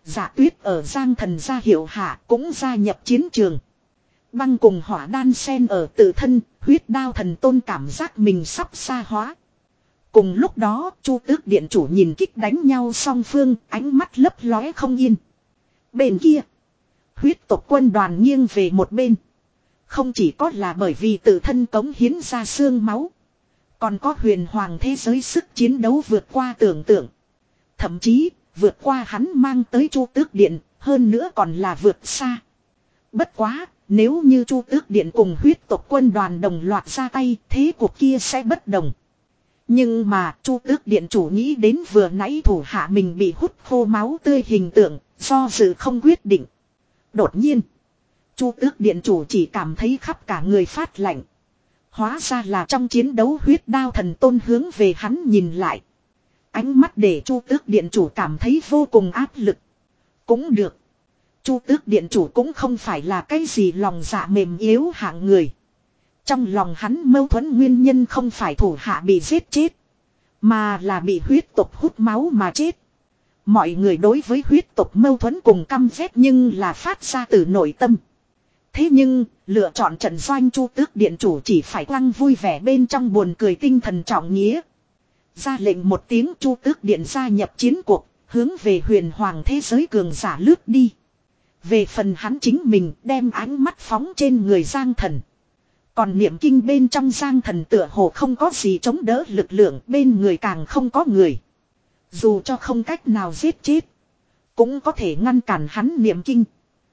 Dạ Tuyết ở Giang Thần gia hiệu hạ cũng gia nhập chiến trường. Băng cùng hỏa đan xen ở tự thân, huyết đao thần tôn cảm giác mình sắp xa hóa. Cùng lúc đó, Chu Tước Điện chủ nhìn kích đánh nhau song phương, ánh mắt lấp lóe không yên. Bên kia, huyết tộc quân đoàn nghiêng về một bên. Không chỉ có là bởi vì tự thân cống hiến ra xương máu, còn có huyền hoàng thế giới sức chiến đấu vượt qua tưởng tượng. Thậm chí, vượt qua hắn mang tới Chu Tước Điện, hơn nữa còn là vượt xa. Bất quá, nếu như Chu Tước Điện cùng huyết tộc quân đoàn đồng loạt ra tay, thế cuộc kia sẽ bất đồng. Nhưng mà Chu Tước Điện chủ nghĩ đến vừa nãy thủ hạ mình bị hút khô máu tươi hình tượng, do dự không quyết định. Đột nhiên, Chu Tước Điện chủ chỉ cảm thấy khắp cả người phát lạnh. Hóa ra là trong chiến đấu huyết đao thần tôn hướng về hắn nhìn lại. Ánh mắt để Chu Tước Điện chủ cảm thấy vô cùng áp lực. Cũng được. Chu Tước Điện chủ cũng không phải là cái gì lòng dạ mềm yếu hạng người. Trong lòng hắn mâu thuẫn nguyên nhân không phải thủ hạ bị giết chết, mà là bị huyết tộc hút máu mà chết. Mọi người đối với huyết tộc mâu thuẫn cùng căm ghét nhưng là phát ra từ nội tâm. Thế nhưng, lựa chọn trận doanh Chu Tước Điện chủ chỉ phải quăng vui vẻ bên trong buồn cười tinh thần trọng nghĩa. Ra lệnh một tiếng, Chu Tước Điện gia nhập chiến cuộc, hướng về huyền hoàng thế giới cường giả lướt đi. Về phần hắn chính mình đem ánh mắt phóng trên người Giang Thần. Còn niệm kinh bên trong Giang Thần tựa hồ không có gì chống đỡ lực lượng, bên người càng không có người. Dù cho không cách nào giết chết, cũng có thể ngăn cản hắn niệm kinh.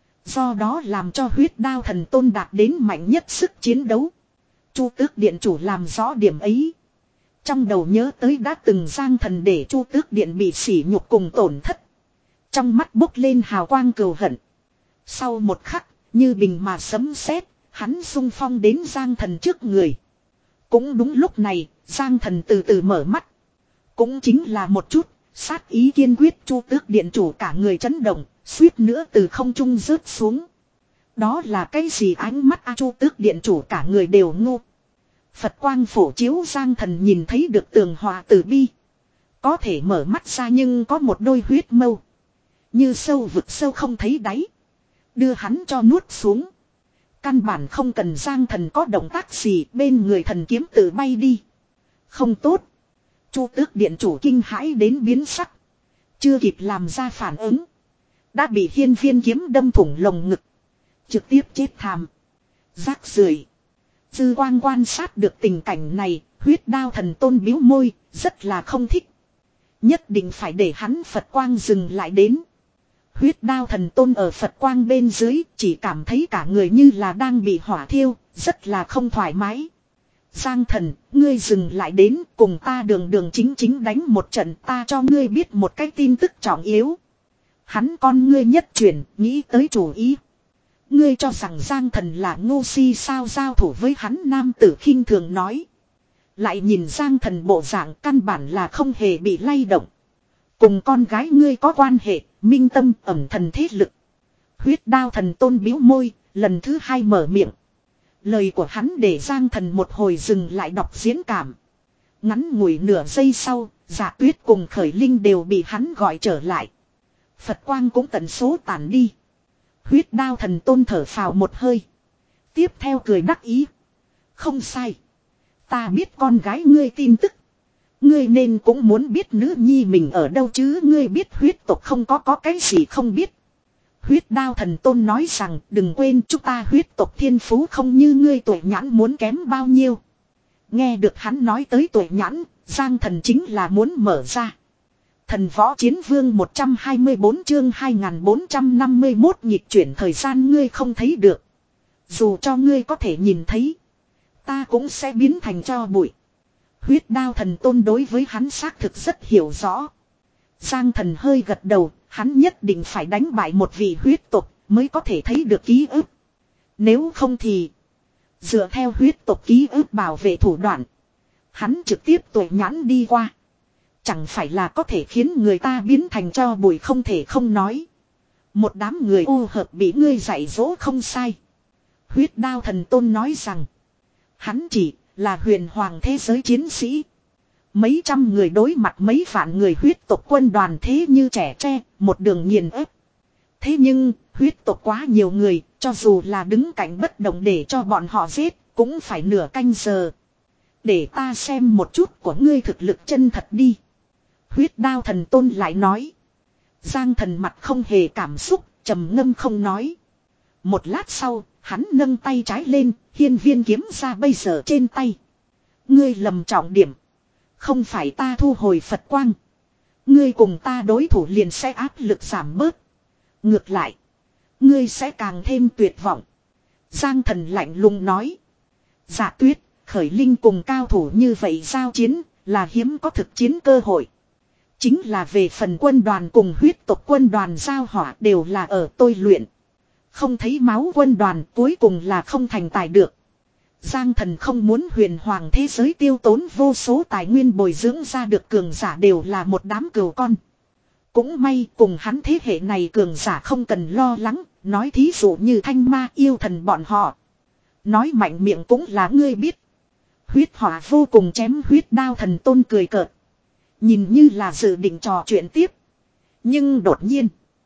Do đó làm cho huyết đao thần tôn đạt đến mạnh nhất sức chiến đấu. Chu Tước Điện chủ làm rõ điểm ấy. Trong đầu nhớ tới đã từng Giang Thần để Chu Tước Điện bị sỉ nhục cùng tổn thất. Trong mắt bốc lên hào quang cừu hận. Sau một khắc, như bình mà sấm sét, hắn xung phong đến Giang Thần trước người. Cũng đúng lúc này, Giang Thần từ từ mở mắt. Cũng chính là một chút, sát ý kiên quyết, Chu Tước Điện chủ cả người chấn động, suýt nữa từ không trung rớt xuống. Đó là cái gì ánh mắt a? Chu Tước Điện chủ cả người đều ngu. Phật quang phổ chiếu, Giang Thần nhìn thấy được tường hòa từ bi. Có thể mở mắt ra nhưng có một đôi huyết mâu. Như sâu vực sâu không thấy đáy. Đưa hắn cho nuốt xuống. Căn bản không cần Giang Thần có động tác gì, bên người thần kiếm tự bay đi. Không tốt. Chu Tước Điện chủ kinh hãi đến biến sắc. Chưa kịp làm ra phản ứng, đã bị hiên viên kiếm đâm thủng lồng ngực. Trực tiếp chết thảm. Rác rưởi. Dư quang quan sát được tình cảnh này, huyết đao thần tôn bĩu môi, rất là không thích. Nhất định phải để hắn Phật quang dừng lại đến. Huyết đao thần tôn ở Phật quang bên dưới, chỉ cảm thấy cả người như là đang bị hỏa thiêu, rất là không thoải mái. Giang Thần, ngươi dừng lại đến, cùng ta đường đường chính chính đánh một trận, ta cho ngươi biết một cái tin tức trọng yếu. Hắn con ngươi nhất chuyển, nghĩ tới chủ ý. Ngươi cho rằng Giang Thần là ngu si sao? Giao thủ với hắn nam tử khinh thường nói. Lại nhìn Giang Thần bộ dạng căn bản là không hề bị lay động. Cùng con gái ngươi có quan hệ, minh tâm ẩm thần thế lực. Huyết đao thần tôn bĩu môi, lần thứ hai mở miệng. Lời của hắn để Giang Thần một hồi dừng lại đọc diễn cảm. Ngắn ngủi nửa giây sau, Dạ Tuyết cùng Khởi Linh đều bị hắn gọi trở lại. Phật quang cũng tận số tản đi. Huyết đao thần tôn thở phào một hơi. Tiếp theo cười đắc ý. Không sai. Ta biết con gái ngươi tin tức. Ngươi nên cũng muốn biết nữ nhi mình ở đâu chứ. Ngươi biết huyết tộc không có có cái gì không biết. Huyết đao thần tôn nói rằng đừng quên chúng ta huyết tộc thiên phú không như ngươi tuổi nhãn muốn kém bao nhiêu. Nghe được hắn nói tới tuổi nhãn, Giang Thần chính là muốn mở ra. Thần võ chiến vương một trăm hai mươi bốn chương hai nghìn bốn trăm năm mươi mốt nhịp chuyển thời gian ngươi không thấy được. Dù cho ngươi có thể nhìn thấy, ta cũng sẽ biến thành tro bụi. Huyết đao thần tôn đối với hắn xác thực rất hiểu rõ. Giang Thần hơi gật đầu, hắn nhất định phải đánh bại một vị huyết tộc mới có thể thấy được ký ức. Nếu không thì, dựa theo huyết tộc ký ức bảo vệ thủ đoạn, hắn trực tiếp tuổi nhãn đi qua. Chẳng phải là có thể khiến người ta biến thành tro bụi không thể không nói. Một đám người ô hợp bị ngươi dạy dỗ không sai. Huyết đao thần tôn nói rằng, hắn chỉ là huyền hoàng thế giới chiến sĩ. Mấy trăm người đối mặt mấy vạn người huyết tộc quân đoàn thế như trẻ tre, một đường nghiền ép. Thế nhưng, huyết tộc quá nhiều người, cho dù là đứng cạnh bất động để cho bọn họ giết, cũng phải nửa canh giờ. Để ta xem một chút của ngươi thực lực chân thật đi. Huyết đao thần tôn lại nói. Giang thần mặt không hề cảm xúc, trầm ngâm không nói. Một lát sau, hắn nâng tay trái lên, hiên viên kiếm ra bây giờ trên tay. Ngươi lầm trọng điểm. Không phải ta thu hồi Phật quang. Ngươi cùng ta đối thủ liền sẽ áp lực giảm bớt. Ngược lại, ngươi sẽ càng thêm tuyệt vọng. Giang thần lạnh lùng nói. Dạ Tuyết, Khởi Linh cùng cao thủ như vậy giao chiến, là hiếm có thực chiến cơ hội. Chính là về phần quân đoàn cùng huyết tộc quân đoàn giao hỏa đều là ở tôi luyện. Không thấy máu quân đoàn cuối cùng là không thành tài được. Giang thần không muốn huyền hoàng thế giới tiêu tốn vô số tài nguyên bồi dưỡng ra được cường giả đều là một đám cừu con. Cũng may cùng hắn thế hệ này cường giả không cần lo lắng, nói thí dụ như thanh ma yêu thần bọn họ. Nói mạnh miệng cũng là ngươi biết. Huyết hỏa vô cùng chém huyết đao thần tôn cười cợt. Nhìn như là dự định trò chuyện tiếp. Nhưng đột nhiên,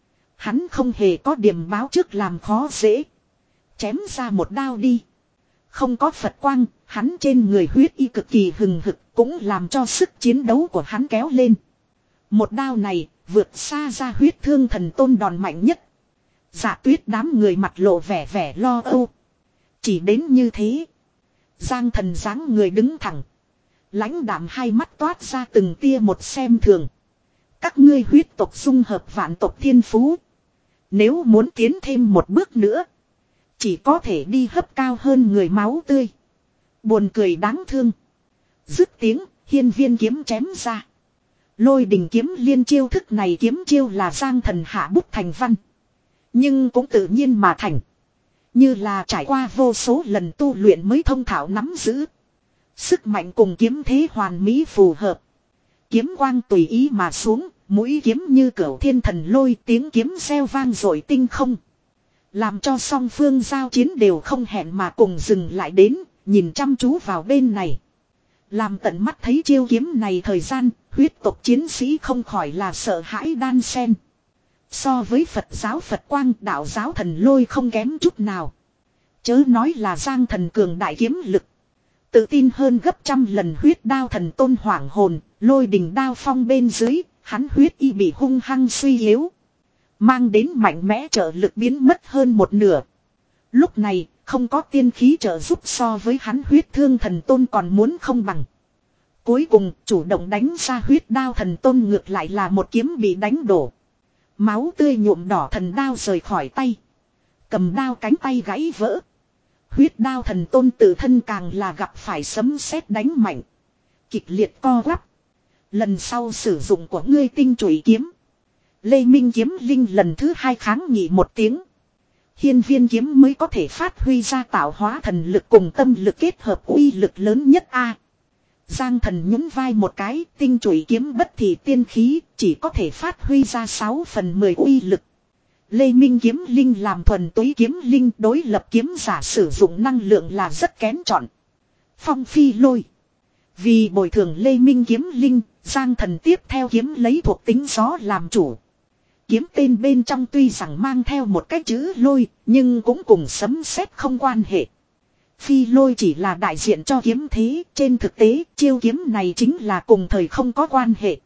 hắn không hề có điểm báo trước làm khó dễ. Chém ra một đao đi. Không có Phật quang, hắn trên người huyết y cực kỳ hừng hực cũng làm cho sức chiến đấu của hắn kéo lên. Một đao này vượt xa ra huyết thương thần tôn đòn mạnh nhất. Dạ Tuyết đám người mặt lộ vẻ vẻ lo âu. Chỉ đến như thế. Giang thần dáng người đứng thẳng. Lãnh đạm hai mắt toát ra từng tia một xem thường. Các ngươi huyết tộc dung hợp vạn tộc thiên phú. Nếu muốn tiến thêm một bước nữa. Chỉ có thể đi hấp cao hơn người máu tươi. Buồn cười đáng thương. Dứt tiếng, hiên viên kiếm chém ra. Lôi đình kiếm liên chiêu thức này kiếm chiêu là Giang thần hạ bút thành văn. Nhưng cũng tự nhiên mà thành. Như là trải qua vô số lần tu luyện mới thông thạo nắm giữ. Sức mạnh cùng kiếm thế hoàn mỹ phù hợp. Kiếm quang tùy ý mà xuống, mũi kiếm như cửu thiên thần lôi, tiếng kiếm reo vang rồi tinh không. Làm cho song phương giao chiến đều không hẹn mà cùng dừng lại đến, nhìn chăm chú vào bên này. Làm tận mắt thấy chiêu kiếm này thời gian, huyết tộc chiến sĩ không khỏi là sợ hãi đan sen. So với Phật giáo Phật quang, đạo giáo thần lôi không kém chút nào. Chớ nói là Giang thần cường đại kiếm lực. Tự tin hơn gấp trăm lần huyết đao thần tôn hoảng hồn, lôi đình đao phong bên dưới, hắn huyết y bị hung hăng suy yếu. Mang đến mạnh mẽ trợ lực biến mất hơn một nửa. Lúc này, không có tiên khí trợ giúp so với hắn huyết thương thần tôn còn muốn không bằng. Cuối cùng, chủ động đánh ra huyết đao thần tôn ngược lại là một kiếm bị đánh đổ. Máu tươi nhuộm đỏ thần đao rời khỏi tay. Cầm đao cánh tay gãy vỡ. Huyết đao thần tôn tự thân càng là gặp phải sấm sét đánh mạnh. Kịch liệt co quắp. Lần sau sử dụng của ngươi tinh chủy kiếm. Lê Minh kiếm linh lần thứ hai kháng nghị một tiếng. Hiên viên kiếm mới có thể phát huy ra tạo hóa thần lực cùng tâm lực kết hợp uy lực lớn nhất a. Giang thần nhún vai một cái, tinh chủy kiếm bất thì tiên khí, chỉ có thể phát huy ra sáu phần mười uy lực. Lê Minh kiếm linh làm thuần túy kiếm linh, đối lập kiếm giả sử dụng năng lượng là rất kén chọn. Phong phi lôi. Vì bồi thường Lê Minh kiếm linh, Giang thần tiếp theo kiếm lấy thuộc tính gió làm chủ. Kiếm tên bên trong tuy rằng mang theo một cái chữ lôi, nhưng cũng cùng sấm sét không quan hệ. Phi lôi chỉ là đại diện cho kiếm thế, trên thực tế chiêu kiếm này chính là cùng thời không có quan hệ.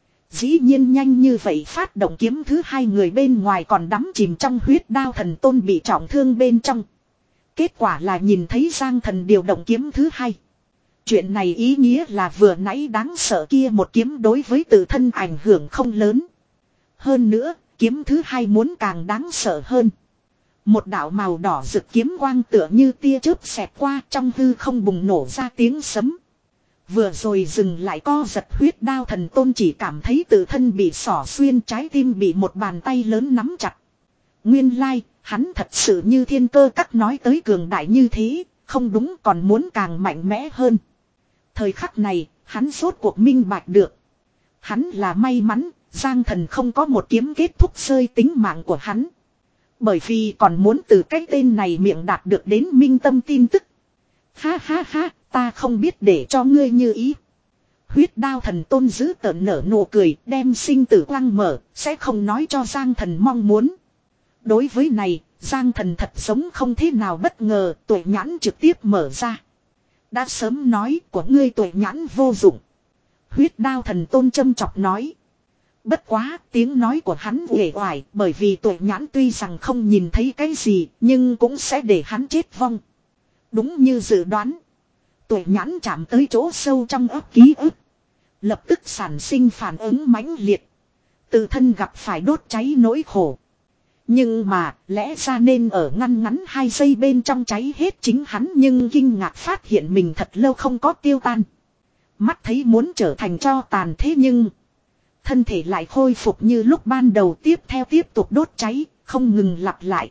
Dĩ nhiên nhanh như vậy phát động kiếm thứ hai, người bên ngoài còn đắm chìm trong huyết đao thần tôn bị trọng thương bên trong. Kết quả là nhìn thấy Giang thần điều động kiếm thứ hai. Chuyện này ý nghĩa là vừa nãy đáng sợ kia một kiếm đối với tự thân ảnh hưởng không lớn. Hơn nữa, kiếm thứ hai muốn càng đáng sợ hơn. Một đạo màu đỏ rực kiếm quang tựa như tia chớp xẹt qua, trong hư không bùng nổ ra tiếng sấm. Vừa rồi dừng lại co giật huyết đao thần tôn chỉ cảm thấy tự thân bị xỏ xuyên, trái tim bị một bàn tay lớn nắm chặt. Nguyên lai, hắn thật sự như thiên cơ các nói tới cường đại như thế, không đúng, còn muốn càng mạnh mẽ hơn. Thời khắc này, hắn rốt cuộc minh bạch được. Hắn là may mắn, Giang thần không có một kiếm kết thúc rơi tính mạng của hắn. Bởi vì còn muốn từ cái tên này miệng đạt được đến minh tâm tin tức. Ha ha ha, ta không biết để cho ngươi như ý. Huyết đao thần tôn giữ tợn nở nụ cười, đem sinh tử quang mở, sẽ không nói cho Giang thần mong muốn. Đối với này, Giang Thần thật giống không thế nào bất ngờ, tuệ nhãn trực tiếp mở ra. Đã sớm nói của ngươi tuệ nhãn vô dụng. Huyết Đao Thần Tôn châm chọc nói. Bất quá tiếng nói của hắn uể oải, bởi vì tuệ nhãn tuy rằng không nhìn thấy cái gì nhưng cũng sẽ để hắn chết vong. Đúng như dự đoán. Tuệ nhãn chạm tới chỗ sâu trong óc ký ức. Lập tức sản sinh phản ứng mãnh liệt. Tự thân gặp phải đốt cháy nỗi khổ. Nhưng mà lẽ ra nên ở ngăn ngắn hai giây bên trong cháy hết chính hắn, nhưng kinh ngạc phát hiện mình thật lâu không có tiêu tan. Mắt thấy muốn trở thành tro tàn thế nhưng thân thể lại khôi phục như lúc ban đầu, tiếp theo tiếp tục đốt cháy, không ngừng lặp lại.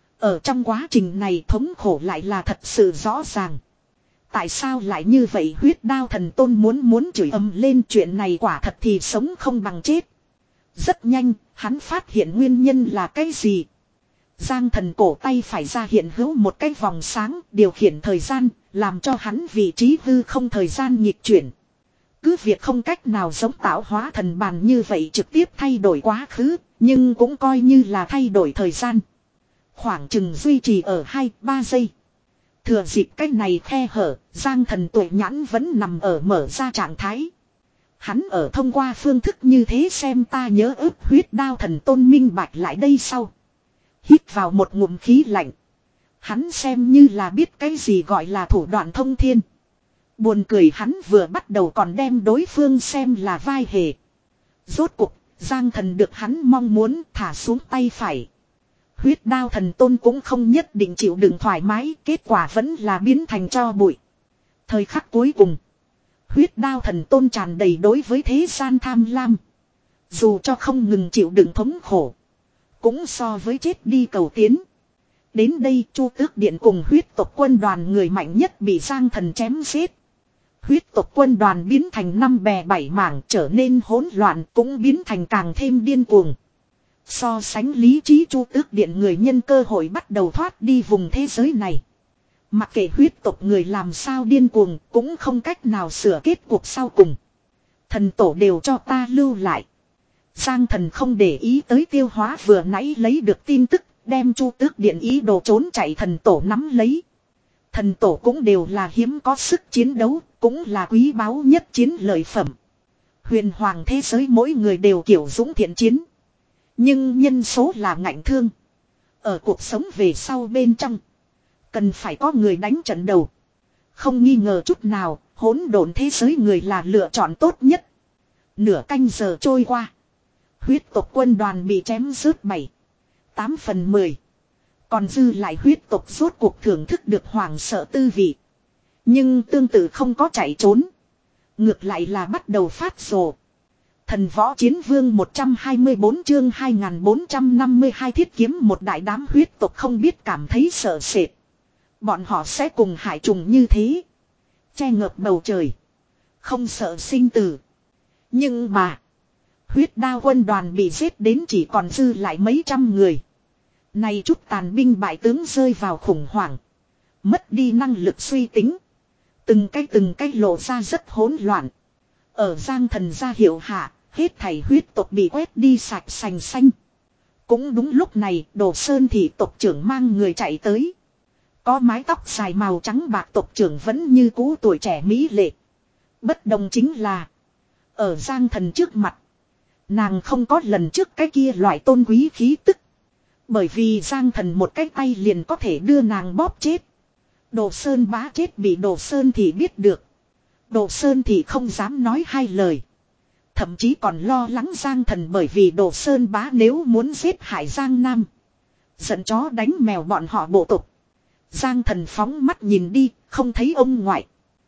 Ở trong quá trình này thống khổ lại là thật sự rõ ràng. Tại sao lại như vậy? Huyết Đao Thần Tôn muốn muốn chửi ầm lên, chuyện này quả thật thì sống không bằng chết. Rất nhanh, hắn phát hiện nguyên nhân là cái gì. Giang Thần cổ tay phải ra hiện hữu một cái vòng sáng, điều khiển thời gian, làm cho hắn vị trí hư không thời gian nghịch chuyển. Cứ việc không cách nào giống tạo hóa thần bàn như vậy trực tiếp thay đổi quá khứ, nhưng cũng coi như là thay đổi thời gian. Khoảng chừng duy trì ở hai ba giây. Thừa dịp cách này khe hở, Giang Thần tuệ nhãn vẫn nằm ở mở ra trạng thái. Hắn ở thông qua phương thức như thế xem ta nhớ ức. Huyết Đao Thần Tôn minh bạch lại đây sau. Hít vào một ngụm khí lạnh. Hắn xem như là biết cái gì gọi là thủ đoạn thông thiên. Buồn cười hắn vừa bắt đầu còn đem đối phương xem là vai hề. Rốt cuộc, Giang Thần được hắn mong muốn thả xuống tay phải. Huyết Đao Thần Tôn cũng không nhất định chịu đựng thoải mái, kết quả vẫn là biến thành tro bụi. Thời khắc cuối cùng, Huyết Đao Thần Tôn tràn đầy đối với thế gian tham lam. Dù cho không ngừng chịu đựng thống khổ, cũng so với chết đi cầu tiến. Đến đây Chu Tước Điện cùng huyết tộc quân đoàn người mạnh nhất bị Giang Thần chém giết. Huyết tộc quân đoàn biến thành năm bè bảy mảng, trở nên hỗn loạn, cũng biến thành càng thêm điên cuồng. So sánh lý trí, Chu Tước Điện người nhân cơ hội bắt đầu thoát đi vùng thế giới này. Mặc kệ huyết tộc người làm sao điên cuồng, cũng không cách nào sửa kết cuộc sau cùng. Thần tổ đều cho ta lưu lại. Giang Thần không để ý tới tiêu hóa vừa nãy lấy được tin tức, đem Chu Tước Điện ý đồ trốn chạy thần tổ nắm lấy. Thần tổ cũng đều là hiếm có sức chiến đấu, cũng là quý báu nhất chiến lợi phẩm. Huyền hoàng thế giới mỗi người đều kiểu dũng thiện chiến. Nhưng nhân số là ngạnh thương. Ở cuộc sống về sau bên trong, cần phải có người đánh trận đầu. Không nghi ngờ chút nào, hỗn độn thế giới người là lựa chọn tốt nhất. Nửa canh giờ trôi qua, huyết tộc quân đoàn bị chém rớt bảy, tám phần mười. Còn dư lại huyết tộc rốt cuộc thưởng thức được hoảng sợ tư vị. Nhưng tương tự không có chạy trốn. Ngược lại là bắt đầu phát rồ. Thần võ chiến vương một trăm hai mươi tư chương hai nghìn bốn trăm năm mươi hai thiết kiếm. Một đại đám huyết tộc không biết cảm thấy sợ sệt. Bọn họ sẽ cùng hải trùng như thế, che ngợp bầu trời, không sợ sinh tử. Nhưng mà huyết đao quân đoàn bị giết đến chỉ còn dư lại mấy trăm người. Này chút tàn binh bại tướng rơi vào khủng hoảng, mất đi năng lực suy tính. Từng cái từng cái lộ ra rất hỗn loạn. Ở Giang Thần ra hiệu hạ, hết thảy huyết tộc bị quét đi sạch sành xanh. Cũng đúng lúc này, Đồ Sơn thị tộc trưởng mang người chạy tới. Có mái tóc dài màu trắng bạc tộc trưởng vẫn như cũ tuổi trẻ mỹ lệ. Bất đồng chính là, ở Giang Thần trước mặt, nàng không có lần trước cái kia loại tôn quý khí tức. Bởi vì Giang Thần một cái tay liền có thể đưa nàng bóp chết. Đồ Sơn bá chết bị Đồ Sơn thì biết được. Đồ Sơn thì không dám nói hai lời. Thậm chí còn lo lắng Giang Thần, bởi vì Đồ Sơn bá nếu muốn giết hại Giang Nam, giận chó đánh mèo bọn họ bộ tộc. Giang Thần phóng mắt nhìn đi, không thấy ông ngoại.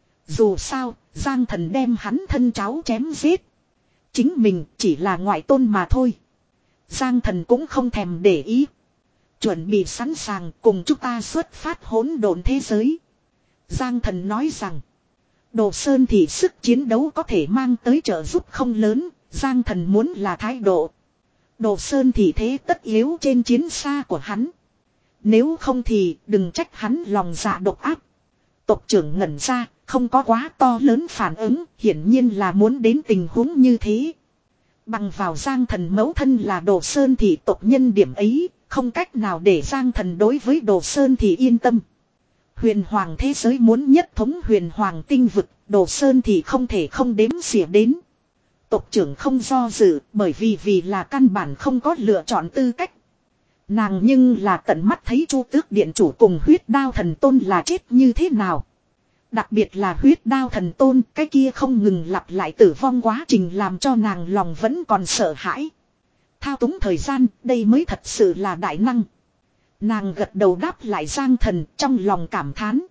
Dù sao, Giang Thần đem hắn thân cháu chém giết. Chính mình chỉ là ngoại tôn mà thôi. Giang Thần cũng không thèm để ý. Chuẩn bị sẵn sàng cùng chúng ta xuất phát hỗn độn thế giới. Giang Thần nói rằng, Đồ Sơn thì sức chiến đấu có thể mang tới trợ giúp không lớn. Giang Thần muốn là thái độ, Đồ Sơn thì thế tất yếu trên chiến xa của hắn. Nếu không thì đừng trách hắn lòng dạ độc ác. Tộc trưởng ngẩn ra, không có quá to lớn phản ứng, hiển nhiên là muốn đến tình huống như thế. Bằng vào Giang Thần mẫu thân là Đồ Sơn thì tộc nhân điểm ấy, không cách nào để Giang Thần đối với Đồ Sơn thì yên tâm. Huyền hoàng thế giới muốn nhất thống huyền hoàng tinh vực, Đồ Sơn thì không thể không đếm xỉa đến. Tộc trưởng không do dự, bởi vì vì là căn bản không có lựa chọn tư cách. Nàng nhưng là tận mắt thấy Chu Tước Điện chủ cùng huyết đao thần tôn là chết như thế nào. Đặc biệt là huyết đao thần tôn, cái kia không ngừng lặp lại tử vong quá trình làm cho nàng lòng vẫn còn sợ hãi. Thao túng thời gian, đây mới thật sự là đại năng. Nàng gật đầu đáp lại Giang Thần trong lòng cảm thán.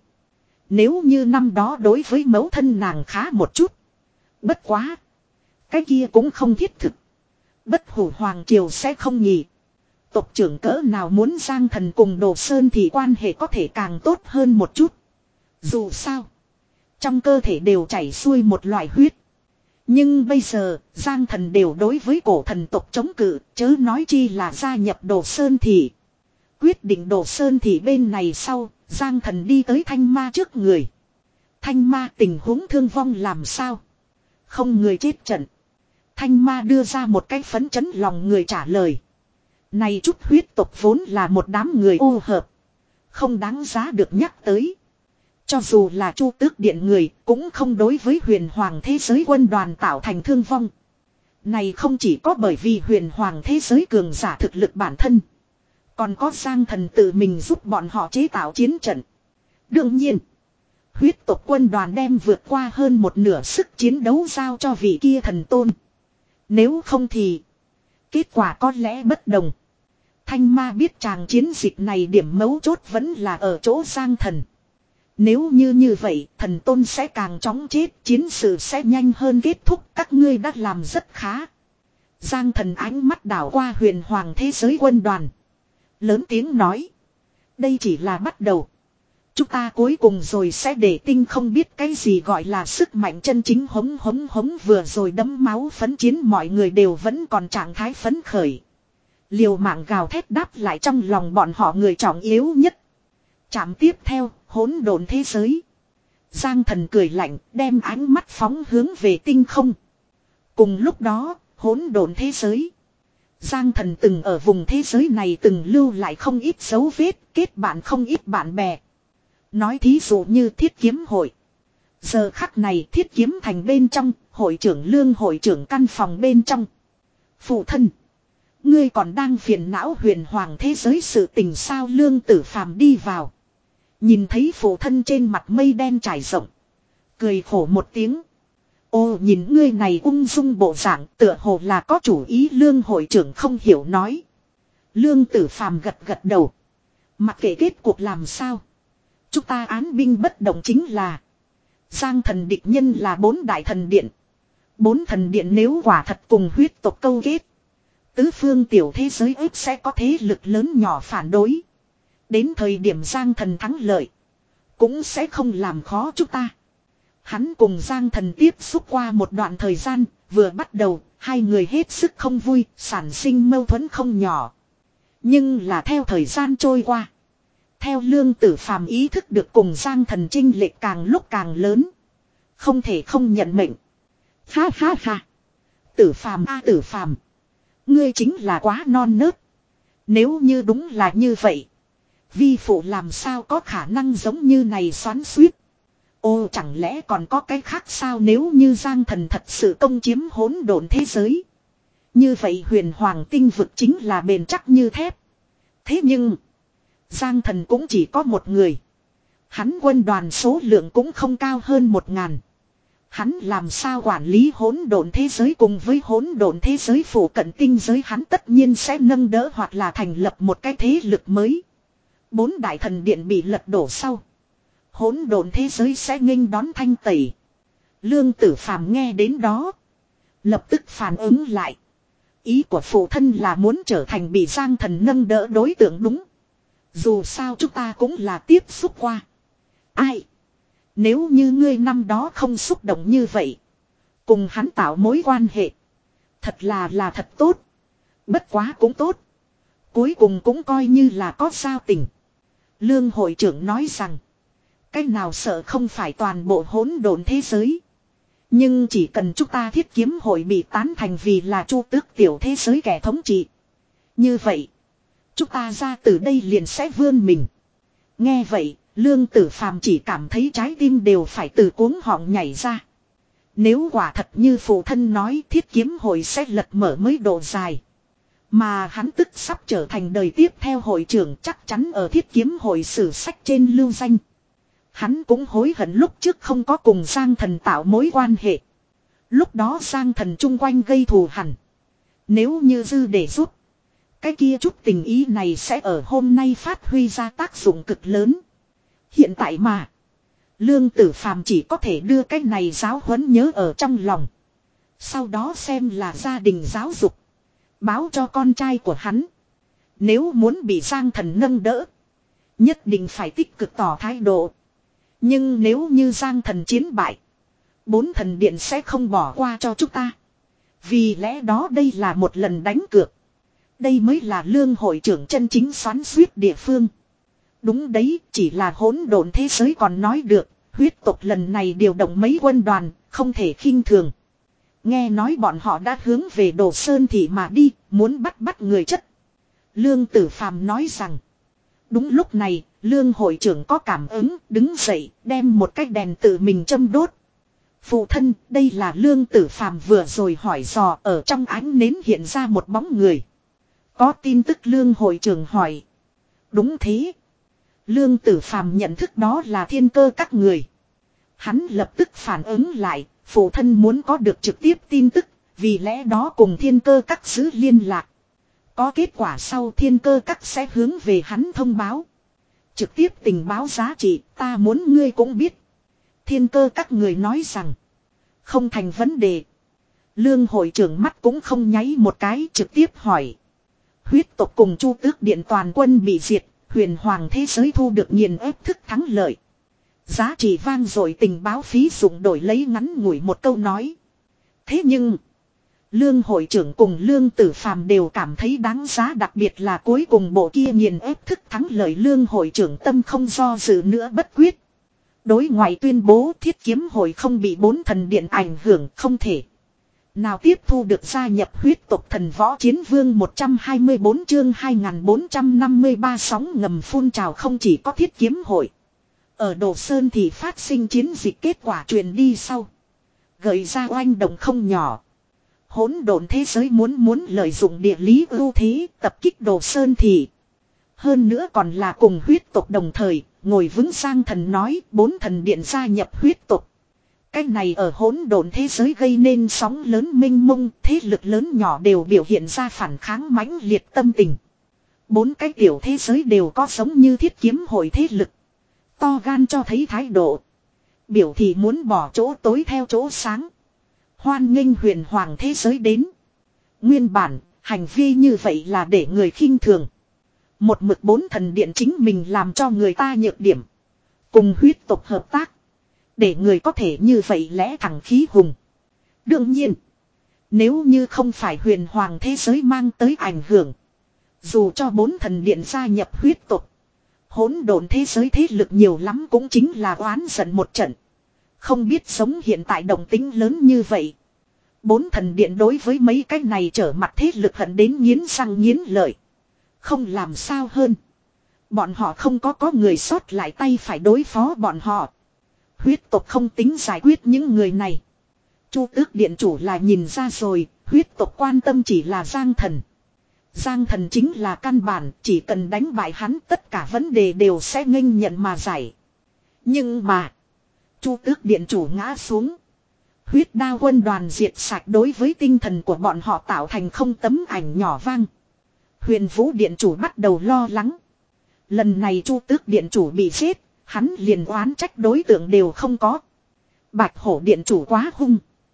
Nếu như năm đó đối với mẫu thân nàng khá một chút. Bất quá. Cái kia cũng không thiết thực. Bất hủ hoàng triều sẽ không nhỉ. Tộc trưởng cỡ nào muốn Giang Thần cùng Đồ Sơn thì quan hệ có thể càng tốt hơn một chút. Dù sao. Trong cơ thể đều chảy xuôi một loại huyết. Nhưng bây giờ Giang Thần đều đối với cổ thần tộc chống cự. Chớ nói chi là gia nhập Đồ Sơn thì. Quyết định Đồ Sơn thì bên này sau. Giang Thần đi tới Thanh Ma trước người. Thanh Ma tình huống thương vong làm sao? Không người chết trận. Thanh Ma đưa ra một cái phấn chấn lòng người trả lời. Này chút huyết tộc vốn là một đám người ô hợp. Không đáng giá được nhắc tới. Cho dù là Chu Tước Điện người cũng không đối với huyền hoàng thế giới quân đoàn tạo thành thương vong. Này không chỉ có bởi vì huyền hoàng thế giới cường giả thực lực bản thân. Còn có Giang Thần tự mình giúp bọn họ chế tạo chiến trận. Đương nhiên. Huyết tộc quân đoàn đem vượt qua hơn một nửa sức chiến đấu giao cho vị kia thần tôn. Nếu không thì. Kết quả có lẽ bất đồng. Thanh Ma biết chàng chiến dịch này điểm mấu chốt vẫn là ở chỗ Giang Thần. Nếu như như vậy thần tôn sẽ càng chóng chết. Chiến sự sẽ nhanh hơn kết thúc. Các ngươi đã làm rất khá. Giang Thần ánh mắt đảo qua huyền hoàng thế giới quân đoàn. Lớn tiếng nói. Đây chỉ là bắt đầu. Chúng ta cuối cùng rồi sẽ để tinh không biết cái gì gọi là sức mạnh chân chính hống hống hống vừa rồi đấm máu phấn chiến mọi người đều vẫn còn trạng thái phấn khởi. Liều mạng gào thét đáp lại trong lòng bọn họ người trọng yếu nhất. Chạm tiếp theo, hỗn độn thế giới. Giang Thần cười lạnh, đem ánh mắt phóng hướng về tinh không. Cùng lúc đó, hỗn độn thế giới. Giang Thần từng ở vùng thế giới này từng lưu lại không ít dấu vết, kết bạn không ít bạn bè. Nói thí dụ như Thiết Kiếm Hội. Giờ khắc này Thiết Kiếm Thành bên trong, hội trưởng Lương hội trưởng căn phòng bên trong. Phụ thân. Ngươi còn đang phiền não huyền hoàng thế giới sự tình sao? Lương Tử Phàm đi vào. Nhìn thấy phụ thân trên mặt mây đen trải rộng. Cười khổ một tiếng. Ô nhìn ngươi này ung dung bộ dạng tựa hồ là có chủ ý. Lương hội trưởng không hiểu nói. Lương Tử Phàm gật gật đầu. Mặc kệ kết cuộc làm sao. Chúng ta án binh bất động chính là. Giang Thần địch nhân là bốn đại thần điện. Bốn thần điện nếu quả thật cùng huyết tộc câu kết. Tứ phương tiểu thế giới ếp sẽ có thế lực lớn nhỏ phản đối. Đến thời điểm Giang Thần thắng lợi. Cũng sẽ không làm khó chúng ta. Hắn cùng Giang Thần tiếp xúc qua một đoạn thời gian. Vừa bắt đầu, hai người hết sức không vui, sản sinh mâu thuẫn không nhỏ. Nhưng là theo thời gian trôi qua. Theo Lương Tử Phàm ý thức được cùng Giang Thần chênh lệch càng lúc càng lớn. Không thể không nhận mệnh. Ha ha ha. Tử Phàm a Tử Phàm. Ngươi chính là quá non nớt. Nếu như đúng là như vậy. Vi phụ làm sao có khả năng giống như này xoắn xuýt. Ô chẳng lẽ còn có cái khác sao? Nếu như Giang Thần thật sự công chiếm hỗn độn thế giới. Như vậy huyền hoàng tinh vực chính là bền chắc như thép. Thế nhưng. Giang Thần cũng chỉ có một người. Hắn quân đoàn số lượng cũng không cao hơn một ngàn. Hắn làm sao quản lý hỗn độn thế giới cùng với hỗn độn thế giới phủ cận tinh giới, hắn tất nhiên sẽ nâng đỡ hoặc là thành lập một cái thế lực mới. Bốn đại thần điện bị lật đổ sau. Hỗn độn thế giới sẽ nghênh đón thanh tẩy. Lương Tử Phàm nghe đến đó. Lập tức phản ứng lại. Ý của phụ thân là muốn trở thành bị Giang Thần nâng đỡ đối tượng đúng. Dù sao chúng ta cũng là tiếp xúc qua. Ai? Nếu như ngươi năm đó không xúc động như vậy. Cùng hắn tạo mối quan hệ. Thật là là thật tốt. Bất quá cũng tốt. Cuối cùng cũng coi như là có giao tình. Lương hội trưởng nói rằng. Cái nào sợ không phải toàn bộ hỗn độn thế giới. Nhưng chỉ cần chúng ta Thiết Kiếm hội bị tán thành vì là Chu Tước tiểu thế giới kẻ thống trị. Như vậy. chúng ta ra từ đây liền sẽ vươn mình. Nghe vậy, Lương Tử Phàm chỉ cảm thấy trái tim đều phải từ cuống họng nhảy ra. Nếu quả thật như phụ thân nói, Thiết Kiếm hội sẽ lật mở mới độ dài. Mà hắn tức sắp trở thành đời tiếp theo hội trưởng, chắc chắn ở Thiết Kiếm hội sử sách trên lưu danh. Hắn cũng hối hận lúc trước không có cùng Giang Thần tạo mối quan hệ. Lúc đó Giang Thần chung quanh gây thù hằn. Nếu như dư để rút, cái kia chút tình ý này sẽ ở hôm nay phát huy ra tác dụng cực lớn. Hiện tại mà, Lương Tử Phàm chỉ có thể đưa cái này giáo huấn nhớ ở trong lòng. Sau đó xem là gia đình giáo dục. Báo cho con trai của hắn. Nếu muốn bị Giang Thần nâng đỡ, nhất định phải tích cực tỏ thái độ. Nhưng nếu như Giang Thần chiến bại, bốn thần điện sẽ không bỏ qua cho chúng ta. Vì lẽ đó đây là một lần đánh cược. Đây mới là Lương hội trưởng chân chính xoắn xuýt địa phương. Đúng đấy, chỉ là hỗn độn thế giới còn nói được. Huyết tộc lần này điều động mấy quân đoàn, không thể khinh thường. Nghe nói bọn họ đã hướng về Đồ Sơn Thị mà đi, muốn bắt bắt người chất. Lương Tử Phàm nói rằng. Đúng lúc này, Lương hội trưởng có cảm ứng, đứng dậy, đem một cái đèn tự mình châm đốt. Phụ thân, đây là Lương Tử Phàm vừa rồi hỏi dò, ở trong ánh nến hiện ra một bóng người. Có tin tức Lương hội trưởng hỏi. Đúng thế. Lương Tử Phàm nhận thức đó là Thiên Cơ các người. Hắn lập tức phản ứng lại, phụ thân muốn có được trực tiếp tin tức, vì lẽ đó cùng Thiên Cơ các giữ liên lạc. Có kết quả sau Thiên Cơ các sẽ hướng về hắn thông báo. Trực tiếp tình báo giá trị, ta muốn ngươi cũng biết. Thiên Cơ các người nói rằng, không thành vấn đề. Lương hội trưởng mắt cũng không nháy một cái, trực tiếp hỏi. Huyết tộc cùng Chu Tước Điện toàn quân bị diệt, huyền hoàng thế giới thu được nghiền ép thức thắng lợi. Giá trị vang dội tình báo phí dụng đổi lấy ngắn ngủi một câu nói. Thế nhưng, Lương hội trưởng cùng Lương Tử Phàm đều cảm thấy đáng giá, đặc biệt là cuối cùng bộ kia nghiền ép thức thắng lợi. Lương hội trưởng tâm không do dự nữa bất quyết. Đối ngoại tuyên bố Thiết Kiếm hội không bị bốn thần điện ảnh hưởng, không thể nào tiếp thu được gia nhập huyết tộc thần võ chiến vương. Một trăm hai mươi bốn chương hai nghìn bốn trăm năm mươi ba sóng ngầm phun trào. Không chỉ có Thiết Kiếm hội, ở Đồ Sơn thì phát sinh chiến dịch, kết quả truyền đi sau, gợi ra oanh động không nhỏ. Hỗn độn thế giới muốn muốn lợi dụng địa lý ưu thế tập kích Đồ Sơn thì. Hơn nữa còn là cùng huyết tộc đồng thời, ngồi vững Giang Thần nói bốn thần điện gia nhập huyết tộc. Cái này ở hỗn độn thế giới gây nên sóng lớn mênh mông, thế lực lớn nhỏ đều biểu hiện ra phản kháng mãnh liệt tâm tình. Bốn cái tiểu thế giới đều có giống như Thiết Kiếm hội thế lực. To gan cho thấy thái độ. Biểu thị muốn bỏ chỗ tối theo chỗ sáng. Hoan nghênh huyền hoàng thế giới đến. Nguyên bản, hành vi như vậy là để người khinh thường. Một mực bốn thần điện chính mình làm cho người ta nhược điểm. Cùng huyết tộc hợp tác. Để người có thể như vậy lẽ thẳng khí hùng. Đương nhiên, nếu như không phải huyền hoàng thế giới mang tới ảnh hưởng, dù cho bốn thần điện gia nhập huyết tộc, hỗn độn thế giới thế lực nhiều lắm cũng chính là oán giận một trận. Không biết sống hiện tại động tính lớn như vậy. Bốn thần điện đối với mấy cái này trở mặt thế lực hận đến nghiến răng nghiến lợi. Không làm sao hơn. Bọn họ không có có người sót lại tay phải đối phó bọn họ. Huyết tộc không tính giải quyết những người này. Chu Tước Điện chủ là nhìn ra rồi, huyết tộc quan tâm chỉ là Giang Thần. Giang Thần chính là căn bản, chỉ cần đánh bại hắn tất cả vấn đề đều sẽ nghênh nhận mà giải. Nhưng mà, Chu Tước Điện chủ ngã xuống. Huyết đao quân đoàn diệt sạch đối với tinh thần của bọn họ tạo thành không tấm ảnh nhỏ vang. Huyền Vũ Điện chủ bắt đầu lo lắng. Lần này Chu Tước Điện chủ bị giết, hắn liền oán trách đối tượng đều không có. Bạch Hổ Điện chủ quá hung.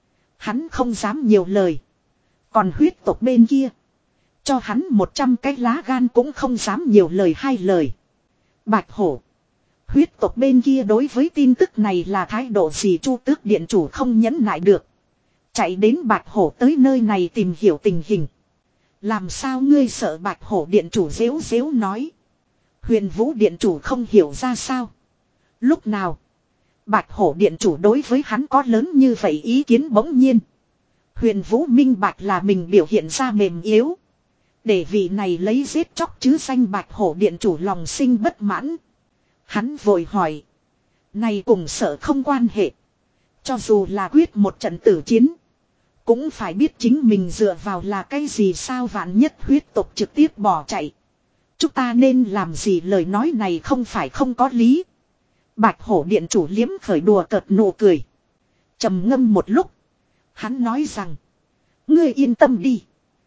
Hắn không dám nhiều lời. Còn huyết tộc bên kia, cho hắn một trăm cái lá gan cũng không dám nhiều lời hai lời. Bạch Hổ, huyết tộc bên kia đối với tin tức này là thái độ gì? Chu Tước Điện chủ không nhẫn nại được. Chạy đến Bạch Hổ tới nơi này tìm hiểu tình hình. Làm sao ngươi sợ? Bạch Hổ Điện chủ dễu dễu nói. Huyền Vũ Điện chủ không hiểu ra sao. Lúc nào Bạch Hổ Điện chủ đối với hắn có lớn như vậy ý kiến? Bỗng nhiên Huyền Vũ minh bạch là mình biểu hiện ra mềm yếu. Để vị này lấy giết chóc chứ danh Bạch Hổ điện chủ lòng sinh bất mãn. Hắn vội hỏi. Này cùng sợ không quan hệ. Cho dù là quyết một trận tử chiến. Cũng phải biết chính mình dựa vào là cái gì sao vạn nhất huyết tộc trực tiếp bỏ chạy. Chúng ta nên làm gì lời nói này không phải không có lý. Bạch Hổ điện chủ liếm khởi đùa cợt nụ cười. Trầm ngâm một lúc. Hắn nói rằng. Ngươi yên tâm đi.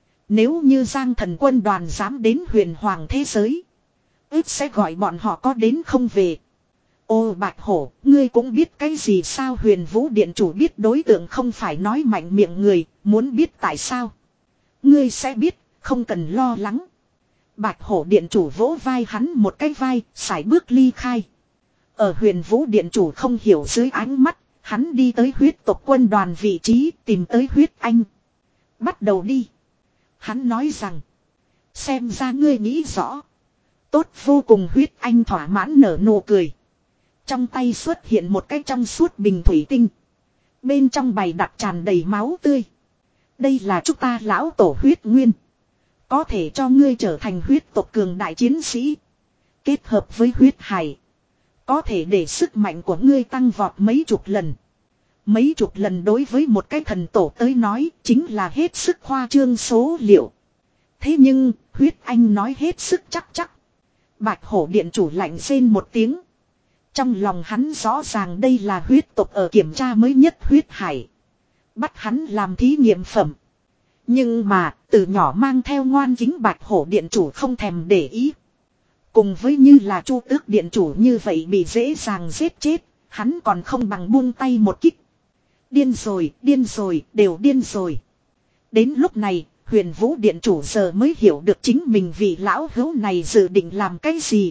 Nếu như Giang Thần quân đoàn dám đến huyền hoàng thế giới. Ít sẽ gọi bọn họ có đến không về. Ô Bạch Hổ, ngươi cũng biết cái gì sao huyền vũ điện chủ biết đối tượng không phải nói mạnh miệng người, muốn biết tại sao. Ngươi sẽ biết, không cần lo lắng. Bạch Hổ điện chủ vỗ vai hắn một cái vai, sải bước ly khai. Ở huyền vũ điện chủ không hiểu dưới ánh mắt, hắn đi tới huyết tộc quân đoàn vị trí tìm tới huyết anh. Bắt đầu đi. Hắn nói rằng, xem ra ngươi nghĩ rõ. Tốt vô cùng huyết anh thỏa mãn nở nụ cười. Trong tay xuất hiện một cái trong suốt bình thủy tinh. Bên trong bày đặt tràn đầy máu tươi. Đây là chúng ta lão tổ huyết nguyên. Có thể cho ngươi trở thành huyết tộc cường đại chiến sĩ. Kết hợp với huyết hải. Có thể để sức mạnh của ngươi tăng vọt mấy chục lần. Mấy chục lần đối với một cái thần tổ tới nói chính là hết sức khoa trương số liệu. Thế nhưng huyết anh nói hết sức chắc chắc. Bạch Hổ điện chủ lạnh rên một tiếng. Trong lòng hắn rõ ràng đây là huyết tộc ở kiểm tra mới nhất huyết hải. Bắt hắn làm thí nghiệm phẩm. Nhưng mà từ nhỏ mang theo ngoan kính Bạch Hổ điện chủ không thèm để ý. Cùng với như là Chu Tước điện chủ như vậy bị dễ dàng giết chết. Hắn còn không bằng buông tay một kích. Điên rồi, điên rồi, đều điên rồi. Đến lúc này huyền vũ điện chủ giờ mới hiểu được chính mình vì lão hữu này dự định làm cái gì.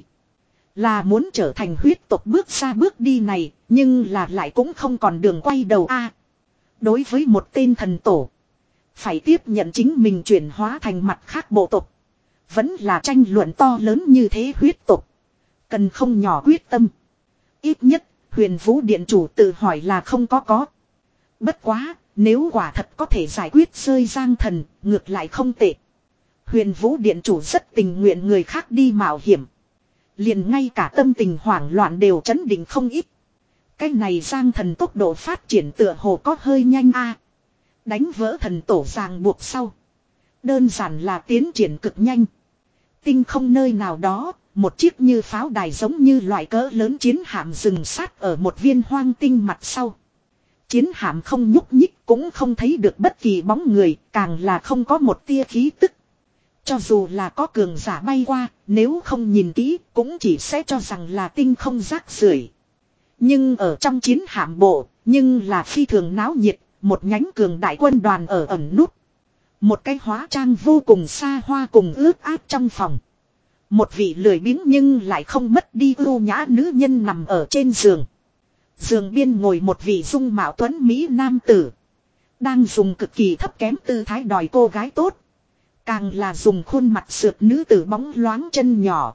Là muốn trở thành huyết tộc bước ra bước đi này, nhưng là lại cũng không còn đường quay đầu a. Đối với một tên thần tổ, phải tiếp nhận chính mình chuyển hóa thành mặt khác bộ tộc. Vẫn là tranh luận to lớn như thế huyết tộc. Cần không nhỏ quyết tâm. Ít nhất, huyền vũ điện chủ tự hỏi là không có có. Bất quá, nếu quả thật có thể giải quyết rơi Giang Thần, ngược lại không tệ. Huyền vũ điện chủ rất tình nguyện người khác đi mạo hiểm. Liền ngay cả tâm tình hoảng loạn đều chấn định không ít. Cái này Giang Thần tốc độ phát triển tựa hồ có hơi nhanh a. Đánh vỡ thần tổ ràng buộc sau. Đơn giản là tiến triển cực nhanh. Tinh không nơi nào đó, một chiếc như pháo đài giống như loại cỡ lớn chiến hạm dừng sát ở một viên hoang tinh mặt sau. Chiến hạm không nhúc nhích cũng không thấy được bất kỳ bóng người, càng là không có một tia khí tức. Cho dù là có cường giả bay qua, nếu không nhìn kỹ cũng chỉ sẽ cho rằng là tinh không rác rưởi. Nhưng ở trong chiến hạm bộ, nhưng là phi thường náo nhiệt, một nhánh cường đại quân đoàn ở ẩn nút. Một cái hóa trang vô cùng xa hoa cùng ướt át trong phòng. Một vị lười biếng nhưng lại không mất đi ưu nhã nữ nhân nằm ở trên giường. Giường biên ngồi một vị dung mạo tuấn Mỹ nam tử. Đang dùng cực kỳ thấp kém tư thái đòi cô gái tốt. Càng là dùng khuôn mặt sượt nữ tử bóng loáng chân nhỏ.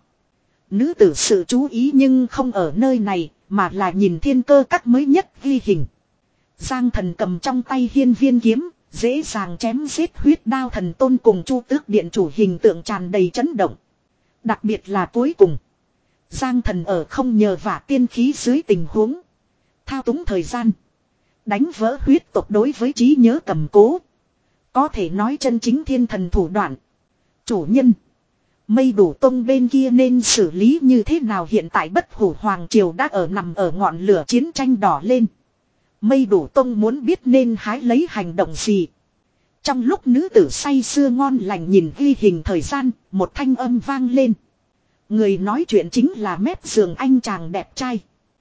Nữ tử sự chú ý nhưng không ở nơi này, mà là nhìn thiên cơ các mới nhất ghi hình. Giang Thần cầm trong tay hiên viên kiếm, dễ dàng chém giết huyết đao thần tôn cùng Chu Tước điện chủ hình tượng tràn đầy chấn động. Đặc biệt là cuối cùng. Giang Thần ở không nhờ vả tiên khí dưới tình huống. Thao túng thời gian. Đánh vỡ huyết tộc đối với trí nhớ cầm cố. Có thể nói chân chính thiên thần thủ đoạn. Chủ nhân. Mây Đủ Tông bên kia nên xử lý như thế nào hiện tại Bất Hủ Hoàng Triều đã ở nằm ở ngọn lửa chiến tranh đỏ lên. Mây Đủ Tông muốn biết nên hái lấy hành động gì. Trong lúc nữ tử say sưa ngon lành nhìn ghi hình thời gian, một thanh âm vang lên. Người nói chuyện chính là mép giường anh chàng đẹp trai.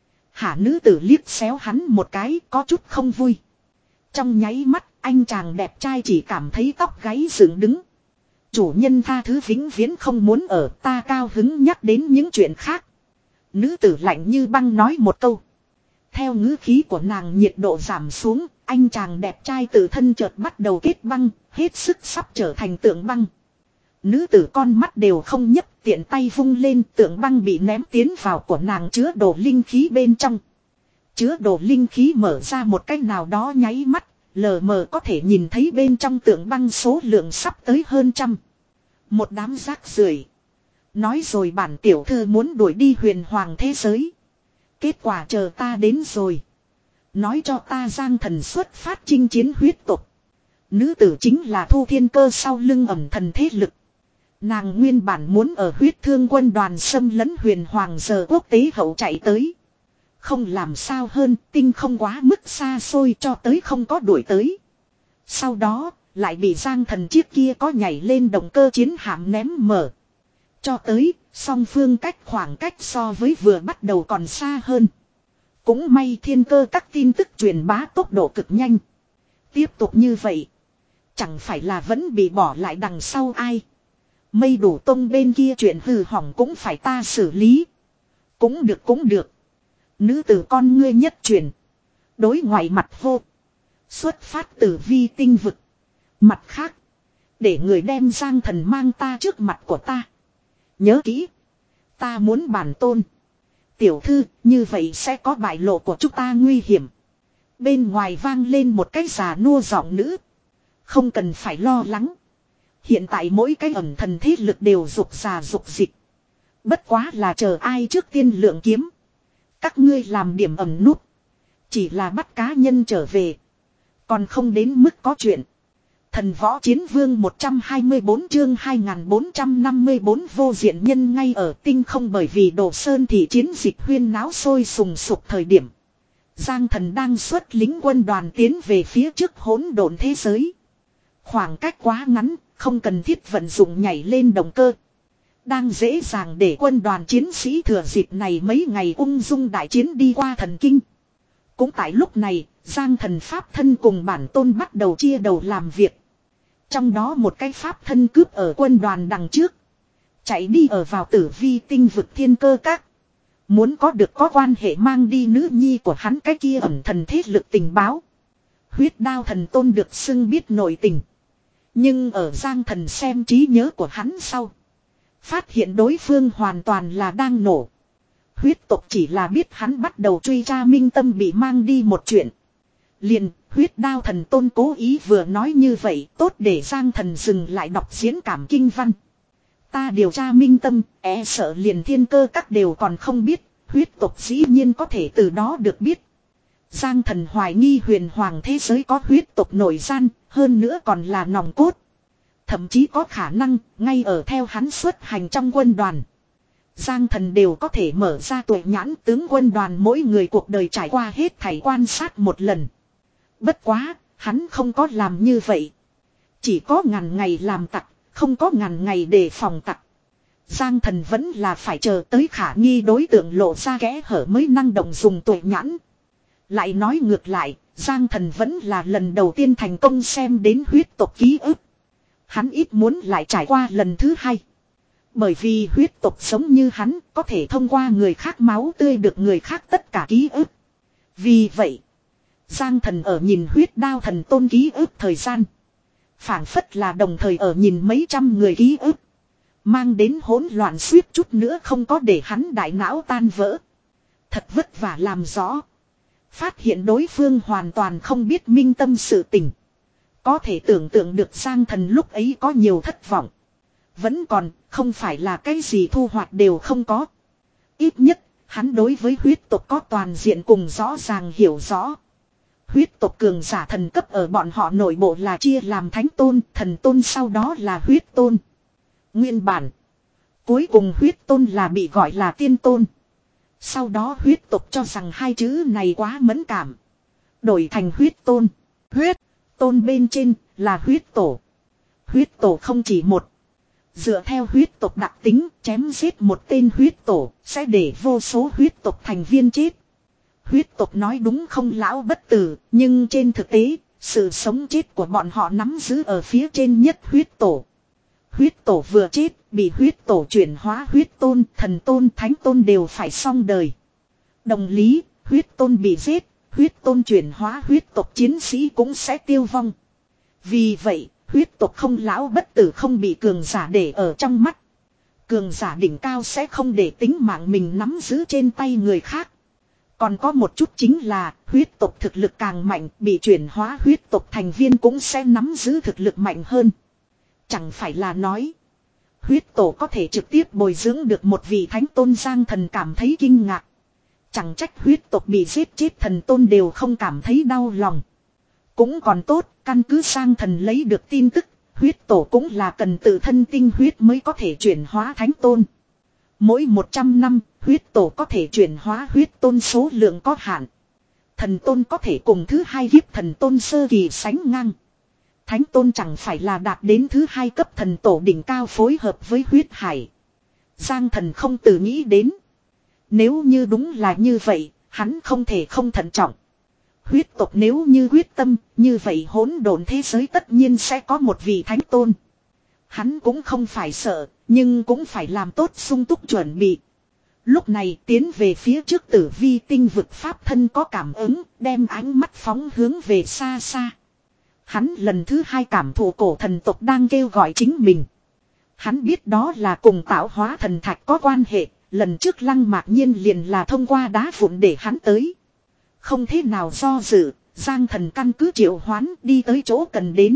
Hả nữ tử liếc xéo hắn một cái có chút không vui. Trong nháy mắt anh chàng đẹp trai chỉ cảm thấy tóc gáy dựng đứng. Chủ nhân tha thứ vĩnh viễn không muốn ở ta cao hứng nhắc đến những chuyện khác. Nữ tử lạnh như băng nói một câu. Theo ngữ khí của nàng nhiệt độ giảm xuống, anh chàng đẹp trai tự thân chợt bắt đầu kết băng, hết sức sắp trở thành tượng băng. Nữ tử con mắt đều không nhấp, tiện tay vung lên, tượng băng bị ném tiến vào của nàng chứa đồ linh khí bên trong. Chứa đồ linh khí mở ra một cách nào đó nháy mắt, lờ mờ có thể nhìn thấy bên trong tượng băng số lượng sắp tới hơn trăm. Một đám rác rưởi. Nói rồi bản tiểu thư muốn đuổi đi huyền hoàng thế giới. Kết quả chờ ta đến rồi. Nói cho ta Giang Thần xuất phát chinh chiến huyết tộc. Nữ tử chính là Thu Thiên Cơ sau lưng ẩm thần thế lực. Nàng nguyên bản muốn ở huyết thương quân đoàn xâm lấn huyền hoàng giờ quốc tế hậu chạy tới. Không làm sao hơn, tinh không quá mức xa xôi cho tới không có đuổi tới. Sau đó, lại bị Giang Thần chiếc kia có nhảy lên động cơ chiến hạm ném mở. Cho tới, song phương cách khoảng cách so với vừa bắt đầu còn xa hơn. Cũng may Thiên Cơ các tin tức truyền bá tốc độ cực nhanh. Tiếp tục như vậy, chẳng phải là vẫn bị bỏ lại đằng sau ai. Mây Đủ Tông bên kia chuyện hư hỏng cũng phải ta xử lý. Cũng được cũng được. Nữ tử con ngươi nhất truyền. Đối ngoại mặt hô. Xuất phát từ vi tinh vực. Mặt khác, để người đem Giang Thần mang ta trước mặt của ta. Nhớ kỹ, ta muốn bản tôn. Tiểu thư, như vậy sẽ có bại lộ của chúng ta nguy hiểm. Bên ngoài vang lên một cái già nua giọng nữ. Không cần phải lo lắng. Hiện tại mỗi cái ẩn thần thế lực đều rục già rục dịch. Bất quá là chờ ai trước tiên lượng kiếm. Các ngươi làm điểm ẩn nút. Chỉ là bắt cá nhân trở về. Còn không đến mức có chuyện. Thần võ chiến vương một trăm hai mươi bốn chương hai nghìn bốn trăm năm mươi bốn vô diện nhân ngay ở tinh không bởi vì Đồ Sơn thì chiến dịch huyên náo sôi sùng sục thời điểm. Giang Thần đang xuất lính quân đoàn tiến về phía trước hỗn độn thế giới. Khoảng cách quá ngắn, không cần thiết vận dụng nhảy lên động cơ. Đang dễ dàng để quân đoàn chiến sĩ thừa dịp này mấy ngày ung dung đại chiến đi qua thần kinh. Cũng tại lúc này, Giang Thần pháp thân cùng bản tôn bắt đầu chia đầu làm việc. Trong đó một cái pháp thân cướp ở quân đoàn đằng trước. Chạy đi ở vào tử vi tinh vực Thiên Cơ các. Muốn có được có quan hệ mang đi nữ nhi của hắn cái kia ẩn thần thế lực tình báo. Huyết Đao Thần Tôn được xưng biết nội tình. Nhưng ở Giang Thần xem trí nhớ của hắn sau. Phát hiện đối phương hoàn toàn là đang nổ. Huyết tộc chỉ là biết hắn bắt đầu truy tra Minh Tâm bị mang đi một chuyện. Liền, Huyết Đao Thần Tôn cố ý vừa nói như vậy, tốt để Giang Thần dừng lại đọc diễn cảm kinh văn. Ta điều tra Minh Tâm, e sợ liền Thiên Cơ các đều còn không biết, huyết tộc dĩ nhiên có thể từ đó được biết. Giang Thần hoài nghi huyền hoàng thế giới có huyết tộc nội gian, hơn nữa còn là nòng cốt. Thậm chí có khả năng, ngay ở theo hắn xuất hành trong quân đoàn. Giang Thần đều có thể mở ra tuệ nhãn tướng quân đoàn mỗi người cuộc đời trải qua hết thảy quan sát một lần. Bất quá, hắn không có làm như vậy. Chỉ có ngàn ngày làm tặc, không có ngàn ngày để phòng tặc. Giang Thần vẫn là phải chờ tới khả nghi đối tượng lộ ra kẽ hở mới năng động dùng tuệ nhãn. Lại nói ngược lại, Giang Thần vẫn là lần đầu tiên thành công xem đến huyết tộc ký ức. Hắn ít muốn lại trải qua lần thứ hai. Bởi vì huyết tộc giống như hắn có thể thông qua người khác máu tươi được người khác tất cả ký ức. Vì vậy, Giang Thần ở nhìn Huyết Đao Thần Tôn ký ức thời gian. Phảng phất là đồng thời ở nhìn mấy trăm người ký ức. Mang đến hỗn loạn suýt chút nữa không có để hắn đại não tan vỡ. Thật vất vả làm rõ. Phát hiện đối phương hoàn toàn không biết Minh Tâm sự tình. Có thể tưởng tượng được Giang Thần lúc ấy có nhiều thất vọng. Vẫn còn không phải là cái gì thu hoạch đều không có. Ít nhất hắn đối với huyết tộc có toàn diện cùng rõ ràng hiểu rõ. Huyết tộc cường giả thần cấp ở bọn họ nội bộ là chia làm thánh tôn, thần tôn sau đó là huyết tôn. Nguyên bản, cuối cùng huyết tôn là bị gọi là tiên tôn. Sau đó huyết tộc cho rằng hai chữ này quá mẫn cảm. Đổi thành huyết tôn. Huyết tôn bên trên là huyết tổ. Huyết tổ không chỉ một. Dựa theo huyết tộc đặc tính chém giết một tên huyết tổ sẽ để vô số huyết tộc thành viên chết. Huyết tộc nói đúng không lão bất tử, nhưng trên thực tế, sự sống chết của bọn họ nắm giữ ở phía trên nhất huyết tổ. Huyết tổ vừa chết, bị huyết tổ chuyển hóa huyết tôn, thần tôn, thánh tôn đều phải xong đời. Đồng lý, huyết tôn bị giết, huyết tôn chuyển hóa huyết tộc chiến sĩ cũng sẽ tiêu vong. Vì vậy, huyết tộc không lão bất tử không bị cường giả để ở trong mắt. Cường giả đỉnh cao sẽ không để tính mạng mình nắm giữ trên tay người khác. Còn có một chút chính là huyết tộc thực lực càng mạnh, bị chuyển hóa huyết tộc thành viên cũng sẽ nắm giữ thực lực mạnh hơn. Chẳng phải là nói Huyết tổ có thể trực tiếp bồi dưỡng được một vị thánh tôn, Giang Thần cảm thấy kinh ngạc. Chẳng trách huyết tộc bị giết chết thần tôn đều không cảm thấy đau lòng. Cũng còn tốt, căn cứ Giang Thần lấy được tin tức, huyết tổ cũng là cần tự thân tinh huyết mới có thể chuyển hóa thánh tôn. Mỗi một trăm năm, huyết tổ có thể chuyển hóa huyết tôn số lượng có hạn. Thần tôn có thể cùng thứ hai kiếp thần tôn sơ kỳ sánh ngang. Thánh tôn chẳng phải là đạt đến thứ hai cấp thần tổ đỉnh cao phối hợp với huyết hải. Giang Thần không tự nghĩ đến. Nếu như đúng là như vậy, hắn không thể không thận trọng. Huyết tộc nếu như quyết tâm, như vậy hỗn độn thế giới tất nhiên sẽ có một vị thánh tôn. Hắn cũng không phải sợ, nhưng cũng phải làm tốt sung túc chuẩn bị. Lúc này tiến về phía trước tử vi tinh vực pháp thân có cảm ứng, đem ánh mắt phóng hướng về xa xa. Hắn lần thứ hai cảm thụ cổ thần tộc đang kêu gọi chính mình. Hắn biết đó là cùng tạo hóa thần thạch có quan hệ, lần trước Lăng Mạc Nhiên liền là thông qua đá vụn để hắn tới. Không thế nào do dự, Giang Thần căn cứ triệu hoán đi tới chỗ cần đến.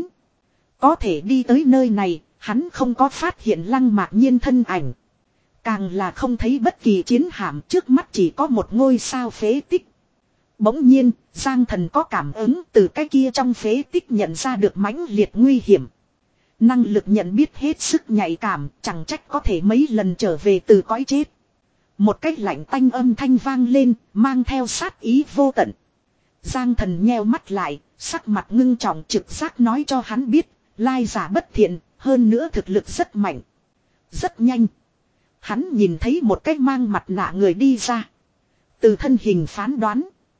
Có thể đi tới nơi này, hắn không có phát hiện Lăng Mạc Nhiên thân ảnh. Càng là không thấy bất kỳ chiến hạm, trước mắt chỉ có một ngôi sao phế tích. Bỗng nhiên, Giang Thần có cảm ứng từ cái kia trong phế tích nhận ra được mãnh liệt nguy hiểm. Năng lực nhận biết hết sức nhạy cảm, chẳng trách có thể mấy lần trở về từ cõi chết. Một cái lạnh tanh âm thanh vang lên, mang theo sát ý vô tận. Giang Thần nheo mắt lại, sắc mặt ngưng trọng, trực giác nói cho hắn biết, lai giả bất thiện, hơn nữa thực lực rất mạnh. Rất nhanh. Hắn nhìn thấy một cái mang mặt nạ người đi ra. Từ thân hình phán đoán,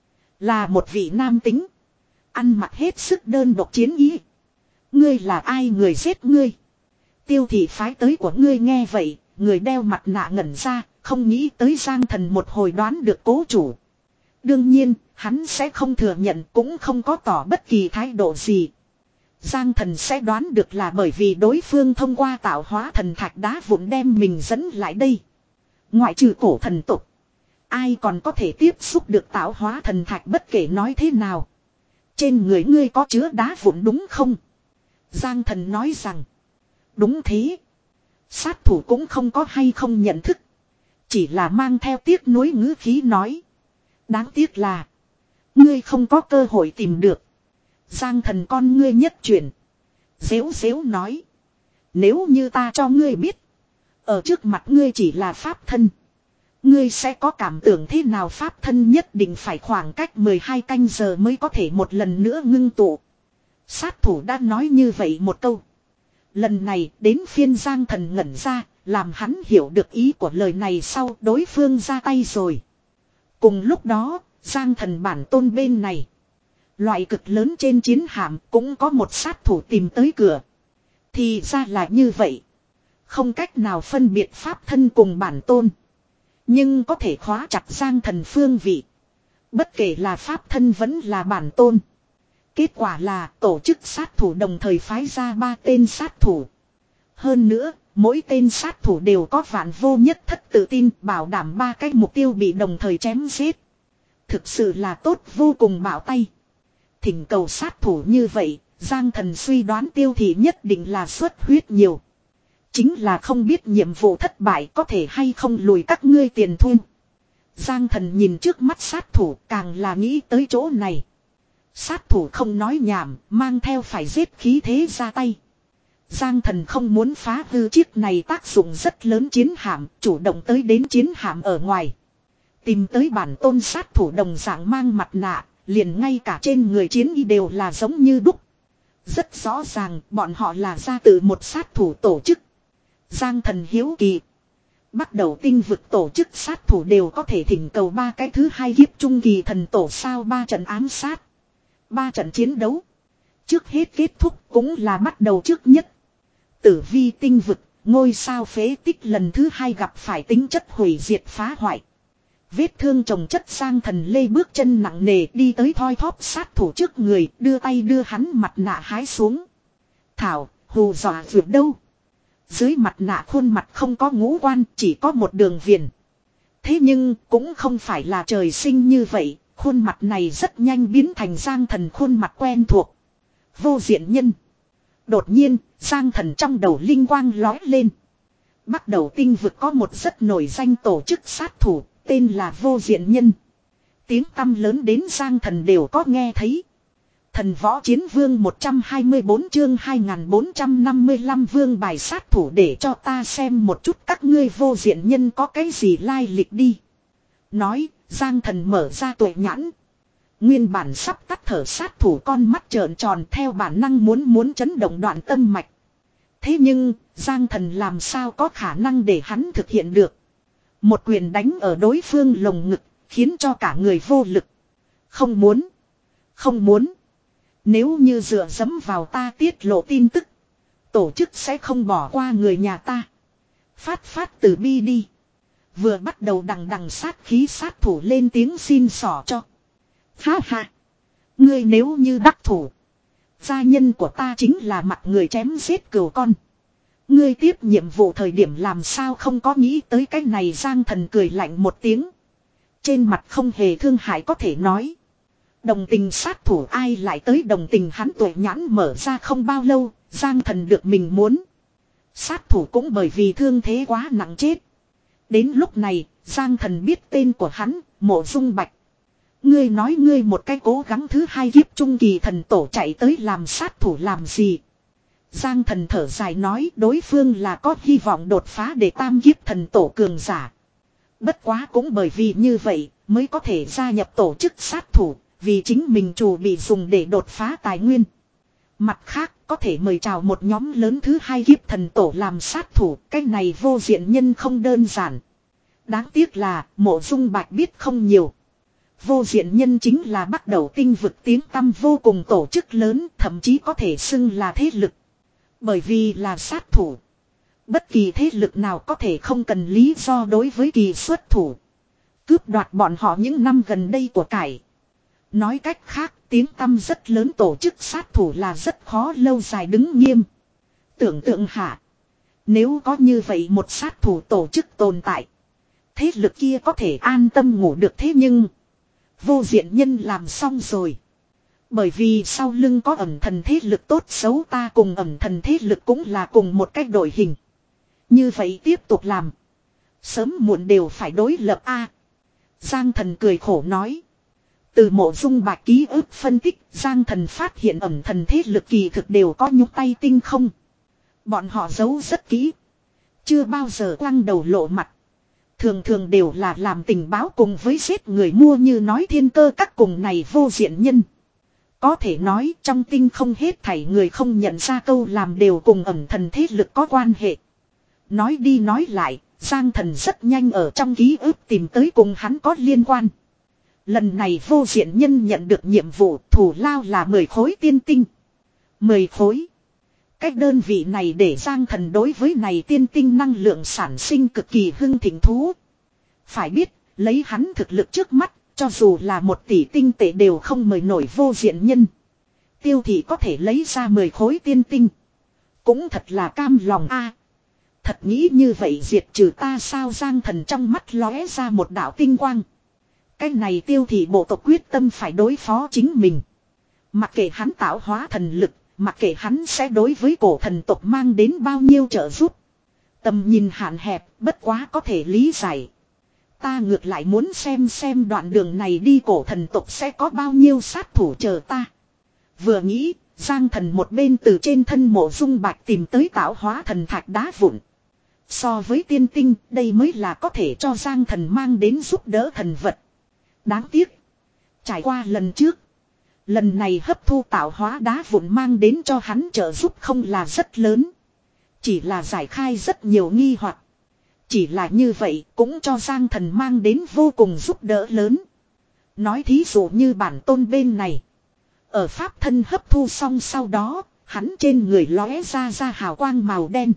là một vị nam tính. Ăn mặc hết sức đơn độc chiến ý. Ngươi là ai, người giết ngươi? Tiêu thị phái tới của ngươi. Nghe vậy, người đeo mặt nạ ngẩn ra, không nghĩ tới Giang Thần một hồi đoán được cố chủ. Đương nhiên, hắn sẽ không thừa nhận, cũng không có tỏ bất kỳ thái độ gì. Giang Thần sẽ đoán được là bởi vì đối phương thông qua tạo hóa thần thạch đá vụn đem mình dẫn lại đây. Ngoại trừ cổ thần tục, ai còn có thể tiếp xúc được tạo hóa thần thạch. Bất kể nói thế nào, trên người ngươi có chứa đá vụn đúng không? Giang Thần nói rằng, đúng thế. Sát thủ cũng không có hay không nhận thức, chỉ là mang theo tiếc nuối ngữ khí nói, đáng tiếc là ngươi không có cơ hội tìm được. Giang Thần con ngươi nhất chuyển, dếu dếu nói, nếu như ta cho ngươi biết, ở trước mặt ngươi chỉ là pháp thân, ngươi sẽ có cảm tưởng thế nào? Pháp thân nhất định phải khoảng cách mười hai canh giờ mới có thể một lần nữa ngưng tụ. Sát thủ đã nói như vậy một câu. Lần này đến phiên Giang Thần ngẩn ra, làm hắn hiểu được ý của lời này sau, đối phương ra tay rồi. Cùng lúc đó, Giang Thần bản tôn bên này, loại cực lớn trên chiến hạm cũng có một sát thủ tìm tới cửa. Thì ra là như vậy. Không cách nào phân biệt pháp thân cùng bản tôn, nhưng có thể khóa chặt Giang Thần phương vị. Bất kể là pháp thân vẫn là bản tôn. Kết quả là tổ chức sát thủ đồng thời phái ra ba tên sát thủ. Hơn nữa, mỗi tên sát thủ đều có vạn vô nhất thất tự tin, bảo đảm ba cái mục tiêu bị đồng thời chém giết. Thực sự là tốt vô cùng bảo tay. Thỉnh cầu sát thủ như vậy, Giang Thần suy đoán Tiêu Thị nhất định là xuất huyết nhiều. Chính là không biết nhiệm vụ thất bại có thể hay không lùi các ngươi tiền thu. Giang Thần nhìn trước mắt sát thủ, càng là nghĩ tới chỗ này. Sát thủ không nói nhảm, mang theo phải giết khí thế ra tay. Giang Thần không muốn phá hư chiếc này tác dụng rất lớn chiến hạm, chủ động tới đến chiến hạm ở ngoài. Tìm tới bản tôn sát thủ đồng dạng mang mặt nạ, liền ngay cả trên người chiến y đều là giống như đúc. Rất rõ ràng bọn họ là ra từ một sát thủ tổ chức. Giang Thần hiếu kỳ. Bắt đầu tinh vực tổ chức sát thủ đều có thể thỉnh cầu ba cái thứ hai kiếp trung kỳ thần tổ sao? Ba trận ám sát, ba trận chiến đấu, trước hết kết thúc cũng là bắt đầu trước nhất. Tử vi tinh vực, ngôi sao phế tích lần thứ hai gặp phải tính chất hủy diệt phá hoại. Vết thương chồng chất. Giang Thần lê bước chân nặng nề đi tới thoi thóp sát thủ trước người, đưa tay đưa hắn mặt nạ hái xuống. Thảo, hù dọa vượt đâu. Dưới mặt nạ khuôn mặt không có ngũ quan, chỉ có một đường viền. Thế nhưng cũng không phải là trời sinh như vậy, khuôn mặt này rất nhanh biến thành Giang Thần khuôn mặt quen thuộc. Vô diện nhân. Đột nhiên, Giang Thần trong đầu linh quang lói lên. Bắt đầu tinh vực có một rất nổi danh tổ chức sát thủ, tên là Vô Diện Nhân. Tiếng tăm lớn đến Giang Thần đều có nghe thấy. Thần Võ Chiến Vương một trăm hai mươi bốn chương hai nghìn bốn trăm năm mươi lăm vương bài sát thủ, để cho ta xem một chút các ngươi Vô Diện Nhân có cái gì lai lịch đi. Nói, Giang Thần mở ra tuệ nhãn. Nguyên bản sắp tắt thở sát thủ con mắt trợn tròn theo bản năng muốn muốn chấn động đoạn tâm mạch. Thế nhưng, Giang Thần làm sao có khả năng để hắn thực hiện được. Một quyền đánh ở đối phương lồng ngực, khiến cho cả người vô lực. Không muốn. Không muốn. Nếu như dựa dẫm vào ta tiết lộ tin tức, tổ chức sẽ không bỏ qua người nhà ta. Phát phát từ bi đi. Vừa bắt đầu đằng đằng sát khí sát thủ lên tiếng xin xỏ cho. Ha ha. Ngươi nếu như đắc thủ, gia nhân của ta chính là mặt người chém giết cừu con. Ngươi tiếp nhiệm vụ thời điểm làm sao không có nghĩ tới cái này. Giang Thần cười lạnh một tiếng. Trên mặt không hề thương hại có thể nói. Đồng tình sát thủ ai lại tới đồng tình hắn. Tuệ nhãn mở ra không bao lâu, Giang Thần được mình muốn. Sát thủ cũng bởi vì thương thế quá nặng chết. Đến lúc này, Giang Thần biết tên của hắn, Mộ Dung Bạch. Ngươi nói ngươi một cái cố gắng thứ hai kiếp trung kỳ thần tổ chạy tới làm sát thủ làm gì? Giang Thần thở dài nói đối phương là có hy vọng đột phá để tam kiếp thần tổ cường giả. Bất quá cũng bởi vì như vậy mới có thể gia nhập tổ chức sát thủ, vì chính mình chủ bị dùng để đột phá tài nguyên. Mặt khác có thể mời chào một nhóm lớn thứ hai kiếp thần tổ làm sát thủ, cái này Vô Diện Nhân không đơn giản. Đáng tiếc là Mộ Dung Bạch biết không nhiều. Vô Diện Nhân chính là bắt đầu tinh vực tiếng tăm vô cùng tổ chức lớn, thậm chí có thể xưng là thế lực. Bởi vì là sát thủ, bất kỳ thế lực nào có thể không cần lý do đối với kỳ xuất thủ, cướp đoạt bọn họ những năm gần đây của cải. Nói cách khác, tiếng tăm rất lớn tổ chức sát thủ là rất khó lâu dài đứng nghiêm. Tưởng tượng hạ, nếu có như vậy một sát thủ tổ chức tồn tại, thế lực kia có thể an tâm ngủ được. Thế nhưng Vô Diện Nhân làm xong rồi. Bởi vì sau lưng có ẩn thần thế lực tốt xấu, ta cùng ẩn thần thế lực cũng là cùng một cách đội hình. Như vậy tiếp tục làm, sớm muộn đều phải đối lập a. Giang Thần cười khổ nói. Từ Mộ Dung Bạch ký ức phân tích, Giang Thần phát hiện ẩn thần thế lực kỳ thực đều có nhúc tay tinh không. Bọn họ giấu rất kỹ, chưa bao giờ quăng đầu lộ mặt. Thường thường đều là làm tình báo cùng với giết người mua như nói Thiên Cơ các cùng này Vô Diện Nhân. Có thể nói trong tinh không hết thảy người không nhận ra câu làm đều cùng ẩn thần thế lực có quan hệ. Nói đi nói lại, Giang Thần rất nhanh ở trong ký ức tìm tới cùng hắn có liên quan. Lần này Vô Diện Nhân nhận được nhiệm vụ thủ lao là mười khối tiên tinh. mười khối. Cái đơn vị này để Giang Thần đối với này tiên tinh năng lượng sản sinh cực kỳ hưng thịnh thú. Phải biết, lấy hắn thực lực trước mắt, cho dù là một tỷ tinh tệ đều không mời nổi Vô Diện Nhân. Tiêu Thị có thể lấy ra mười khối tiên tinh, cũng thật là cam lòng a. Thật nghĩ như vậy diệt trừ ta sao? Giang Thần trong mắt lóe ra một đạo tinh quang. Cái này Tiêu Thị bộ tộc quyết tâm phải đối phó chính mình. Mặc kệ hắn tạo hóa thần lực, mặc kệ hắn sẽ đối với cổ thần tộc mang đến bao nhiêu trợ giúp. Tầm nhìn hạn hẹp, bất quá có thể lý giải. Ta ngược lại muốn xem xem đoạn đường này đi cổ thần tộc sẽ có bao nhiêu sát thủ chờ ta. Vừa nghĩ, Giang Thần một bên từ trên thân Mộ Dung Bạch tìm tới tạo hóa thần thạch đá vụn. So với tiên tinh, đây mới là có thể cho Giang Thần mang đến giúp đỡ thần vật. Đáng tiếc, trải qua lần trước, lần này hấp thu tạo hóa đá vụn mang đến cho hắn trợ giúp không là rất lớn, chỉ là giải khai rất nhiều nghi hoặc. Chỉ là như vậy cũng cho Giang Thần mang đến vô cùng giúp đỡ lớn. Nói thí dụ như bản tôn bên này, ở pháp thân hấp thu xong sau đó, hắn trên người lóe ra ra hào quang màu đen.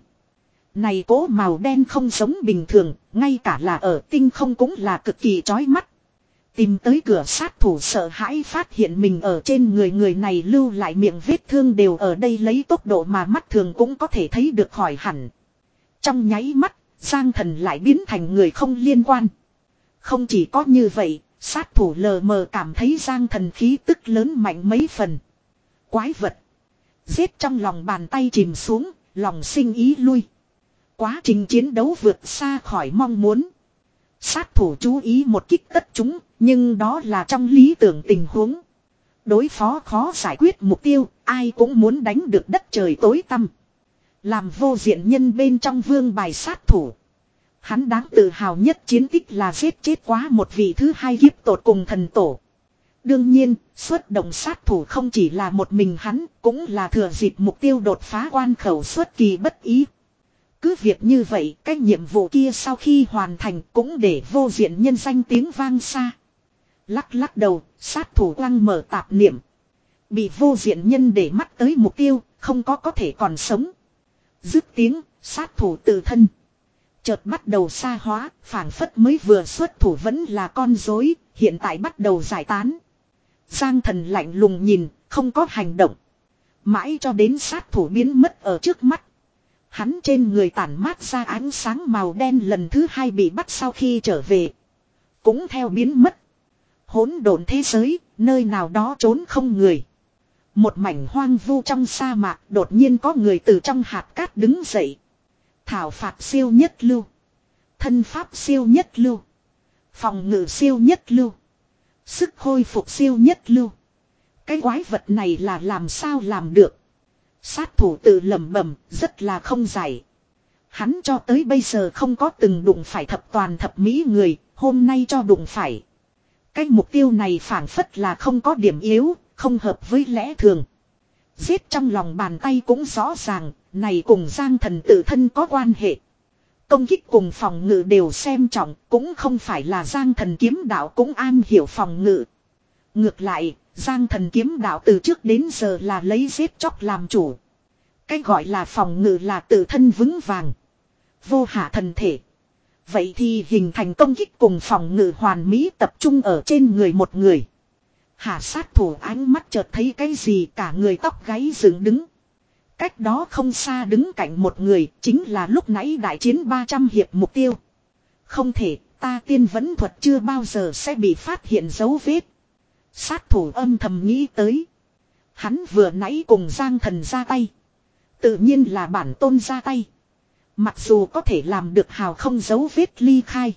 Này cố màu đen không giống bình thường, ngay cả là ở tinh không cũng là cực kỳ chói mắt. Tìm tới cửa sát thủ sợ hãi phát hiện mình ở trên người người này lưu lại miệng vết thương đều ở đây lấy tốc độ mà mắt thường cũng có thể thấy được khỏi hẳn. Trong nháy mắt, Giang Thần lại biến thành người không liên quan. Không chỉ có như vậy, sát thủ lờ mờ cảm thấy Giang Thần khí tức lớn mạnh mấy phần. Quái vật. Giết trong lòng bàn tay chìm xuống, lòng sinh ý lui. Quá trình chiến đấu vượt xa khỏi mong muốn. Sát thủ chú ý một kích tất chúng, nhưng đó là trong lý tưởng tình huống. Đối phó khó giải quyết mục tiêu, ai cũng muốn đánh được đất trời tối tăm. Làm vô diện nhân bên trong vương bài sát thủ. Hắn đáng tự hào nhất chiến tích là giết chết quá một vị thứ hai kiếp tột cùng thần tổ. Đương nhiên, xuất động sát thủ không chỉ là một mình hắn, cũng là thừa dịp mục tiêu đột phá quan khẩu xuất kỳ bất ý. Cứ việc như vậy, cái nhiệm vụ kia sau khi hoàn thành cũng để vô diện nhân danh tiếng vang xa. Lắc lắc đầu, sát thủ quăng mở tạp niệm. Bị vô diện nhân để mắt tới mục tiêu, không có có thể còn sống. Dứt tiếng, sát thủ tự thân. Chợt bắt đầu xa hóa, phảng phất mới vừa xuất thủ vẫn là con rối, hiện tại bắt đầu giải tán. Giang Thần lạnh lùng nhìn, không có hành động. Mãi cho đến sát thủ biến mất ở trước mắt. Hắn trên người tản mát ra ánh sáng màu đen lần thứ hai bị bắt sau khi trở về. Cũng theo biến mất. Hỗn độn thế giới, nơi nào đó trốn không người. Một mảnh hoang vu trong sa mạc, đột nhiên có người từ trong hạt cát đứng dậy. Thảo phạt siêu nhất lưu. Thân pháp siêu nhất lưu. Phòng ngự siêu nhất lưu. Sức hồi phục siêu nhất lưu. Cái quái vật này là làm sao làm được. Sát thủ tự lẩm bẩm, rất là không giải. Hắn cho tới bây giờ không có từng đụng phải thập toàn thập mỹ người, hôm nay cho đụng phải. Cái mục tiêu này phảng phất là không có điểm yếu, không hợp với lẽ thường. Giết trong lòng bàn tay cũng rõ ràng, này cùng Giang Thần tự thân có quan hệ. Công kích cùng phòng ngự đều xem trọng, cũng không phải là Giang Thần kiếm đạo cũng am hiểu phòng ngự. Ngược lại, Giang Thần kiếm đạo từ trước đến giờ là lấy giết chóc làm chủ. Cái gọi là phòng ngự là tự thân vững vàng. Vô hạ thần thể. Vậy thì hình thành công kích cùng phòng ngự hoàn mỹ tập trung ở trên người một người. Hạ sát thủ ánh mắt chợt thấy cái gì cả người tóc gáy dựng đứng. Cách đó không xa đứng cạnh một người chính là lúc nãy đại chiến ba trăm hiệp mục tiêu. Không thể, ta tiên vẫn thuật chưa bao giờ sẽ bị phát hiện dấu vết. Sát thủ âm thầm nghĩ tới. Hắn vừa nãy cùng Giang Thần ra tay. Tự nhiên là bản tôn ra tay. Mặc dù có thể làm được hào không dấu vết ly khai.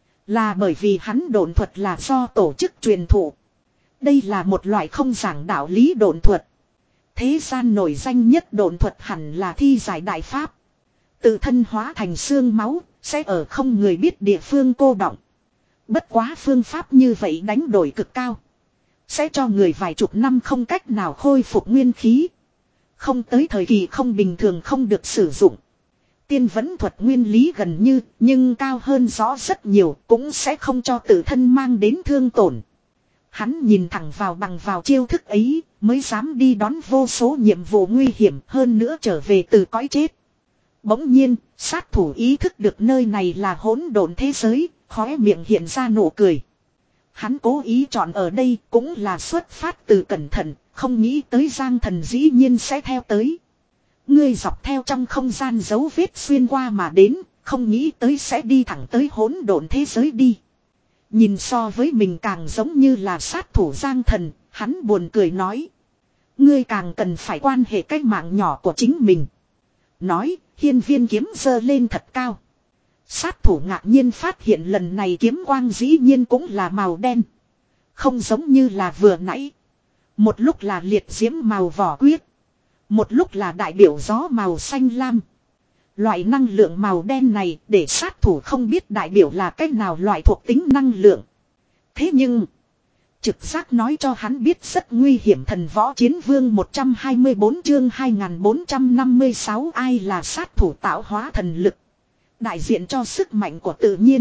Là bởi vì hắn độn thuật là do tổ chức truyền thụ. Đây là một loại không giảng đạo lý độn thuật. Thế gian nổi danh nhất độn thuật hẳn là thi giải đại pháp. Tự thân hóa thành xương máu, sẽ ở không người biết địa phương cô đọng. Bất quá phương pháp như vậy đánh đổi cực cao. Sẽ cho người vài chục năm không cách nào khôi phục nguyên khí. Không tới thời kỳ không bình thường không được sử dụng. Tiên vẫn thuật nguyên lý gần như, nhưng cao hơn rõ rất nhiều, cũng sẽ không cho tự thân mang đến thương tổn. Hắn nhìn thẳng vào bằng vào chiêu thức ấy, mới dám đi đón vô số nhiệm vụ nguy hiểm hơn nữa trở về từ cõi chết. Bỗng nhiên, sát thủ ý thức được nơi này là hỗn độn thế giới, khóe miệng hiện ra nụ cười. Hắn cố ý chọn ở đây cũng là xuất phát từ cẩn thận, không nghĩ tới Giang Thần dĩ nhiên sẽ theo tới. Ngươi dọc theo trong không gian dấu vết xuyên qua mà đến, không nghĩ tới sẽ đi thẳng tới hỗn độn thế giới đi. Nhìn so với mình càng giống như là sát thủ Giang Thần, hắn buồn cười nói. Ngươi càng cần phải quan hệ cái mạng nhỏ của chính mình. Nói, hiên viên kiếm giơ lên thật cao. Sát thủ ngạc nhiên phát hiện lần này kiếm quang dĩ nhiên cũng là màu đen. Không giống như là vừa nãy. Một lúc là liệt diễm màu vỏ quyết. Một lúc là đại biểu gió màu xanh lam. Loại năng lượng màu đen này để sát thủ không biết đại biểu là cách nào loại thuộc tính năng lượng. Thế nhưng, trực giác nói cho hắn biết rất nguy hiểm. Thần võ chiến vương một trăm hai mươi bốn chương hai nghìn bốn trăm năm mươi sáu ai là sát thủ tạo hóa thần lực. Đại diện cho sức mạnh của tự nhiên.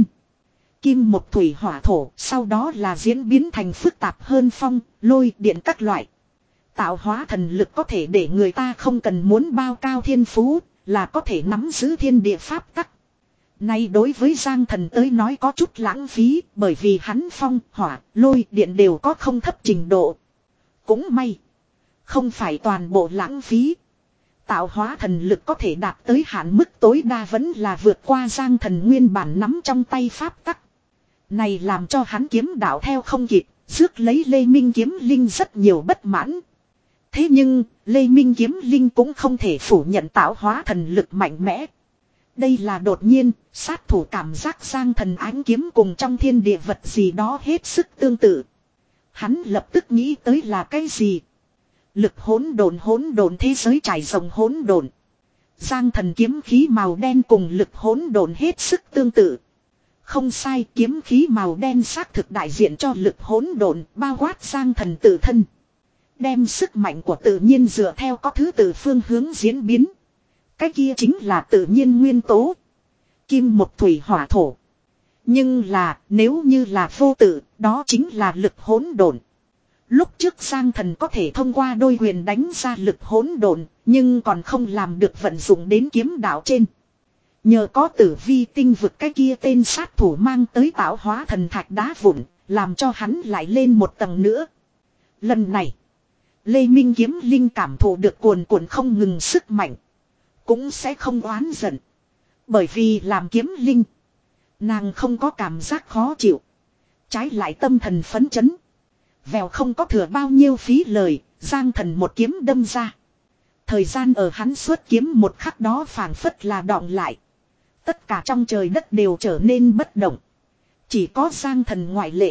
Kim một thủy hỏa thổ, sau đó là diễn biến thành phức tạp hơn phong, lôi, điện các loại. Tạo hóa thần lực có thể để người ta không cần muốn bao cao thiên phú, là có thể nắm giữ thiên địa pháp tắc. Nay đối với Giang Thần tới nói có chút lãng phí, bởi vì hắn phong, hỏa, lôi, điện đều có không thấp trình độ. Cũng may, không phải toàn bộ lãng phí. Tạo hóa thần lực có thể đạt tới hạn mức tối đa vẫn là vượt qua Giang Thần nguyên bản nắm trong tay pháp tắc. Này làm cho hắn kiếm đạo theo không kịp, rước lấy Lê Minh kiếm linh rất nhiều bất mãn. Thế nhưng, Lê Minh kiếm linh cũng không thể phủ nhận tạo hóa thần lực mạnh mẽ. Đây là đột nhiên, sát thủ cảm giác Giang Thần ánh kiếm cùng trong thiên địa vật gì đó hết sức tương tự. Hắn lập tức nghĩ tới là cái gì? Lực hỗn độn hỗn độn thế giới trải rộng hỗn độn. Giang Thần kiếm khí màu đen cùng lực hỗn độn hết sức tương tự. Không sai, kiếm khí màu đen xác thực đại diện cho lực hỗn độn, bao quát Giang Thần tự thân. Đem sức mạnh của tự nhiên dựa theo có thứ tự phương hướng diễn biến. Cái kia chính là tự nhiên nguyên tố. Kim một thủy hỏa thổ. Nhưng là nếu như là vô tự, đó chính là lực hỗn độn. Lúc trước Giang Thần có thể thông qua đôi quyền đánh ra lực hỗn độn, nhưng còn không làm được vận dụng đến kiếm đạo trên. Nhờ có tử vi tinh vực cái kia tên sát thủ mang tới tạo hóa thần thạch đá vụn, làm cho hắn lại lên một tầng nữa. Lần này, Lê Minh kiếm linh cảm thụ được cuồn cuộn không ngừng sức mạnh. Cũng sẽ không oán giận. Bởi vì làm kiếm linh, nàng không có cảm giác khó chịu. Trái lại tâm thần phấn chấn. Vèo không có thừa bao nhiêu phí lời, Giang Thần một kiếm đâm ra. Thời gian ở hắn xuất kiếm một khắc đó phảng phất là đọng lại. Tất cả trong trời đất đều trở nên bất động. Chỉ có Giang Thần ngoại lệ.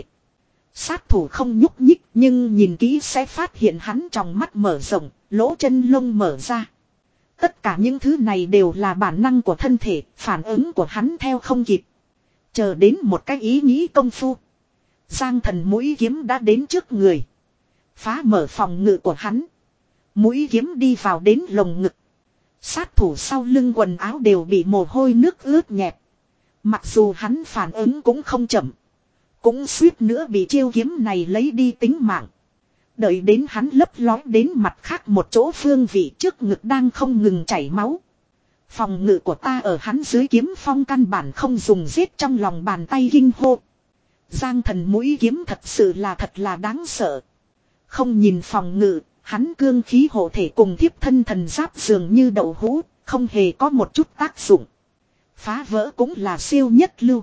Sát thủ không nhúc nhích, nhưng nhìn kỹ sẽ phát hiện hắn trong mắt mở rộng, lỗ chân lông mở ra. Tất cả những thứ này đều là bản năng của thân thể, phản ứng của hắn theo không kịp. Chờ đến một cái ý nghĩ công phu. Giang Thần mũi kiếm đã đến trước người. Phá mở phòng ngự của hắn. Mũi kiếm đi vào đến lồng ngực. Sát thủ sau lưng quần áo đều bị mồ hôi nước ướt nhẹp. Mặc dù hắn phản ứng cũng không chậm. Cũng suýt nữa bị chiêu kiếm này lấy đi tính mạng. Đợi đến hắn lấp lói đến mặt khác một chỗ phương vị trước ngực đang không ngừng chảy máu. Phòng ngự của ta ở hắn dưới kiếm phong căn bản không dùng giết trong lòng bàn tay kinh hô. Giang Thần mũi kiếm thật sự là thật là đáng sợ. Không nhìn phòng ngự, hắn cương khí hộ thể cùng thiếp thân thần giáp dường như đậu hũ, không hề có một chút tác dụng. Phá vỡ cũng là siêu nhất lưu.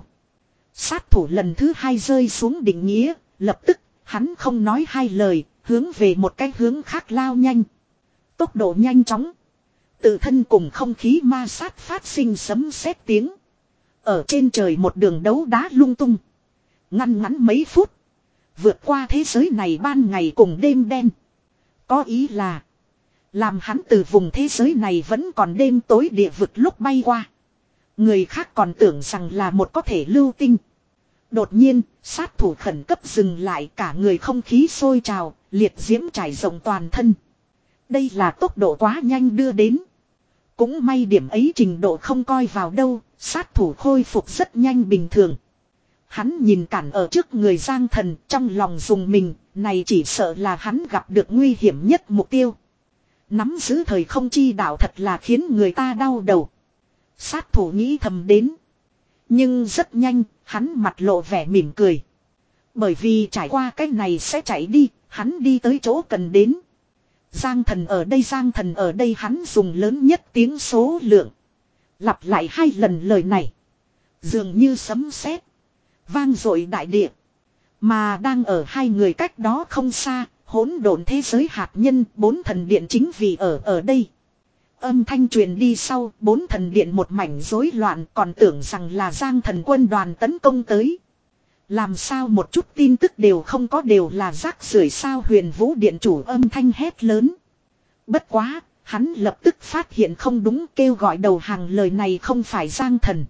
Sát thủ lần thứ hai rơi xuống định nghĩa, lập tức, hắn không nói hai lời, hướng về một cái hướng khác lao nhanh. Tốc độ nhanh chóng. Tự thân cùng không khí ma sát phát sinh sấm sét tiếng. Ở trên trời một đường đấu đá lung tung. Ngăn ngắn mấy phút. Vượt qua thế giới này ban ngày cùng đêm đen. Có ý là. Làm hắn từ vùng thế giới này vẫn còn đêm tối địa vực lúc bay qua. Người khác còn tưởng rằng là một có thể lưu tinh. Đột nhiên, sát thủ khẩn cấp dừng lại, cả người không khí sôi trào, liệt diễm trải rộng toàn thân. Đây là tốc độ quá nhanh đưa đến. Cũng may điểm ấy trình độ không coi vào đâu, sát thủ khôi phục rất nhanh bình thường. Hắn nhìn cản ở trước người Giang Thần, trong lòng dùng mình, này chỉ sợ là hắn gặp được nguy hiểm nhất mục tiêu. Nắm giữ thời không chi đạo thật là khiến người ta đau đầu. Sát thủ nghĩ thầm đến. Nhưng rất nhanh, hắn mặt lộ vẻ mỉm cười. Bởi vì trải qua cái này sẽ chạy đi, hắn đi tới chỗ cần đến. Giang Thần ở đây, Giang Thần ở đây, hắn dùng lớn nhất tiếng số lượng. Lặp lại hai lần lời này. Dường như sấm sét, vang dội đại địa. Mà đang ở hai người cách đó không xa, hỗn độn thế giới hạt nhân, bốn thần điện chính vì ở ở đây. Âm thanh truyền đi sau, bốn thần điện một mảnh rối loạn, còn tưởng rằng là Giang Thần quân đoàn tấn công tới. Làm sao một chút tin tức đều không có, đều là rác rưởi sao, Huyền Vũ điện chủ âm thanh hét lớn. Bất quá, hắn lập tức phát hiện không đúng, kêu gọi đầu hàng lời này không phải Giang Thần.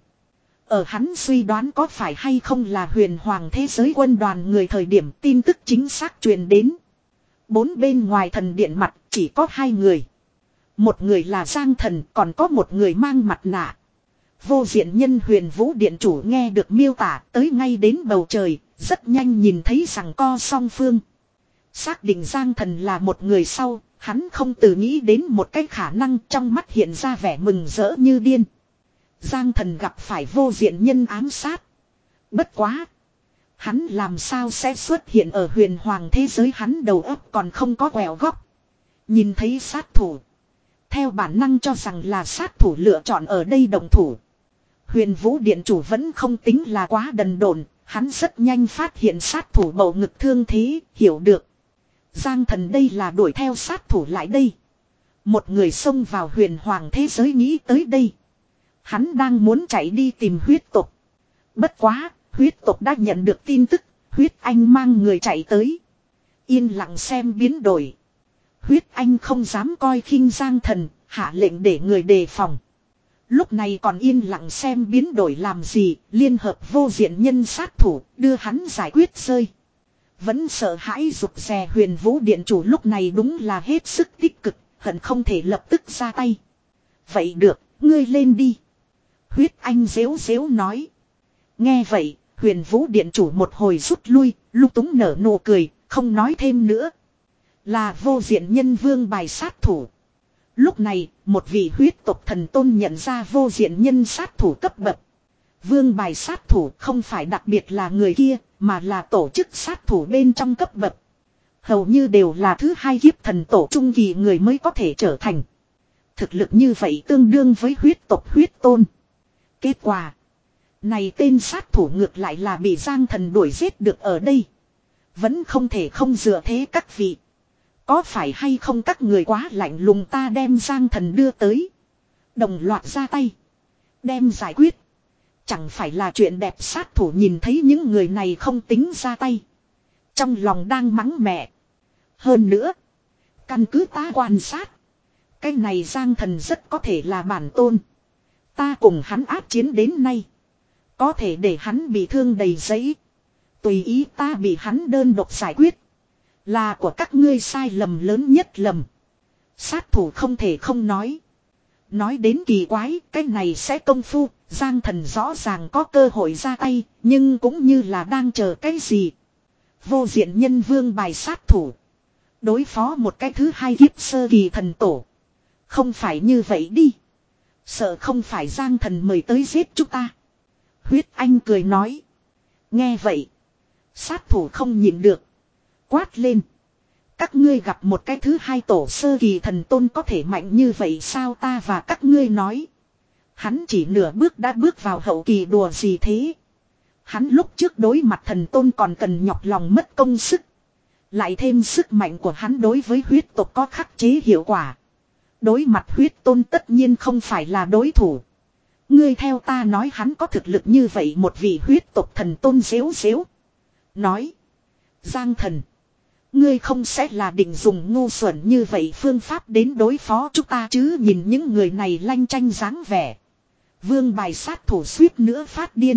Ở hắn suy đoán có phải hay không là huyền hoàng thế giới quân đoàn người thời điểm tin tức chính xác truyền đến. Bốn bên ngoài thần điện mặt chỉ có hai người. Một người là Giang Thần, còn có một người mang mặt nạ. Vô diện nhân Huyền Vũ điện chủ nghe được miêu tả tới ngay đến bầu trời, rất nhanh nhìn thấy rằng co song phương. Xác định Giang Thần là một người sau, hắn không từ nghĩ đến một cái khả năng, trong mắt hiện ra vẻ mừng rỡ như điên. Giang Thần gặp phải vô diện nhân ám sát. Bất quá. Hắn làm sao sẽ xuất hiện ở huyền hoàng thế giới, hắn đầu óc còn không có quẹo góc. Nhìn thấy sát thủ. Theo bản năng cho rằng là sát thủ lựa chọn ở đây đồng thủ. Huyền Vũ điện chủ vẫn không tính là quá đần độn, hắn rất nhanh phát hiện sát thủ bầu ngực thương thế, hiểu được. Giang Thần đây là đuổi theo sát thủ lại đây. Một người xông vào huyền hoàng thế giới nghĩ tới đây. Hắn đang muốn chạy đi tìm huyết tộc. Bất quá, huyết tộc đã nhận được tin tức, huyết anh mang người chạy tới. Yên lặng xem biến đổi. Huyết anh không dám coi khinh Giang Thần, hạ lệnh để người đề phòng. Lúc này còn yên lặng xem biến đổi làm gì, liên hợp vô diện nhân sát thủ, đưa hắn giải quyết rơi. Vẫn sợ hãi rụt rè Huyền Vũ Điện chủ lúc này đúng là hết sức tích cực, hận không thể lập tức ra tay. Vậy được, ngươi lên đi. Huyết anh dếu dếu nói. Nghe vậy, Huyền Vũ Điện chủ một hồi rút lui, lung túng nở nụ cười, không nói thêm nữa. Là vô diện nhân vương bài sát thủ. Lúc này, một vị huyết tộc thần tôn nhận ra vô diện nhân sát thủ cấp bậc. Vương bài sát thủ không phải đặc biệt là người kia, mà là tổ chức sát thủ bên trong cấp bậc. Hầu như đều là thứ hai kiếp thần tổ trung kỳ người mới có thể trở thành. Thực lực như vậy tương đương với huyết tộc huyết tôn. Kết quả. Này tên sát thủ ngược lại là bị Giang Thần đuổi giết được ở đây. Vẫn không thể không dựa thế các vị. Có phải hay không các người quá lạnh lùng ta đem Giang Thần đưa tới. Đồng loạt ra tay. Đem giải quyết. Chẳng phải là chuyện đẹp sát thủ nhìn thấy những người này không tính ra tay. Trong lòng đang mắng mẹ. Hơn nữa. Căn cứ ta quan sát. Cái này Giang Thần rất có thể là bản tôn. Ta cùng hắn áp chiến đến nay. Có thể để hắn bị thương đầy giấy. Tùy ý ta bị hắn đơn độc giải quyết. Là của các ngươi sai lầm lớn nhất lầm. Sát thủ không thể không nói. Nói đến kỳ quái, cái này sẽ công phu, Giang Thần rõ ràng có cơ hội ra tay, nhưng cũng như là đang chờ cái gì. Vô diện nhân vương bài sát thủ. Đối phó một cái thứ hai kiếp sơ kỳ thần tổ. Không phải như vậy đi. Sợ không phải Giang Thần mời tới giết chúng ta. Huyết Anh cười nói. Nghe vậy. Sát thủ không nhịn được. Quát lên. Các ngươi gặp một cái thứ hai tổ sơ kỳ thần tôn có thể mạnh như vậy sao ta và các ngươi nói. Hắn chỉ nửa bước đã bước vào hậu kỳ đùa gì thế. Hắn lúc trước đối mặt thần tôn còn cần nhọc lòng mất công sức. Lại thêm sức mạnh của hắn đối với huyết tộc có khắc chế hiệu quả. Đối mặt huyết tôn tất nhiên không phải là đối thủ. Ngươi theo ta nói hắn có thực lực như vậy một vị huyết tộc thần tôn xếu xếu. Nói. Giang Thần. Ngươi không sẽ là định dùng ngu xuẩn như vậy phương pháp đến đối phó chúng ta chứ nhìn những người này lanh chanh dáng vẻ. Vương bài sát thủ suýt nữa phát điên.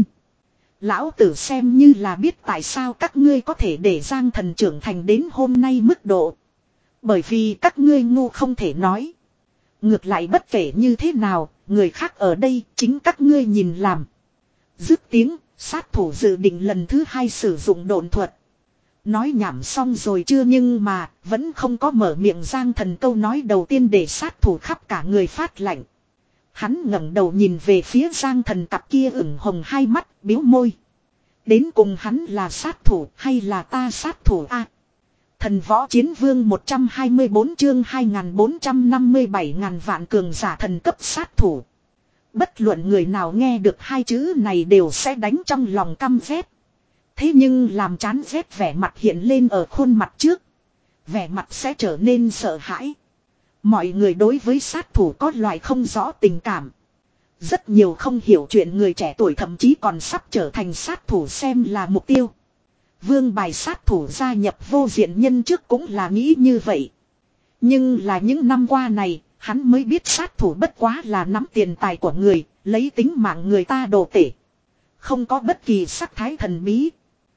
Lão tử xem như là biết tại sao các ngươi có thể để Giang Thần trưởng thành đến hôm nay mức độ. Bởi vì các ngươi ngu không thể nói. Ngược lại bất kể như thế nào, người khác ở đây chính các ngươi nhìn làm. Dứt tiếng, sát thủ dự định lần thứ hai sử dụng độn thuật. Nói nhảm xong rồi chưa nhưng mà vẫn không có mở miệng Giang Thần câu nói đầu tiên để sát thủ khắp cả người phát lạnh. Hắn ngẩng đầu nhìn về phía Giang Thần cặp kia ửng hồng hai mắt biếu môi. Đến cùng hắn là sát thủ hay là ta sát thủ a? Thần võ chiến vương một trăm hai mươi bốn chương hai nghìn bốn trăm năm mươi bảy ngàn vạn cường giả thần cấp sát thủ. Bất luận người nào nghe được hai chữ này đều sẽ đánh trong lòng căm ghét. Thế nhưng làm chán ghét vẻ mặt hiện lên ở khuôn mặt trước. Vẻ mặt sẽ trở nên sợ hãi. Mọi người đối với sát thủ có loại không rõ tình cảm. Rất nhiều không hiểu chuyện người trẻ tuổi thậm chí còn sắp trở thành sát thủ xem là mục tiêu. Vương bài sát thủ gia nhập vô diện nhân trước cũng là nghĩ như vậy. Nhưng là những năm qua này, hắn mới biết sát thủ bất quá là nắm tiền tài của người, lấy tính mạng người ta đồ tể. Không có bất kỳ sắc thái thần bí.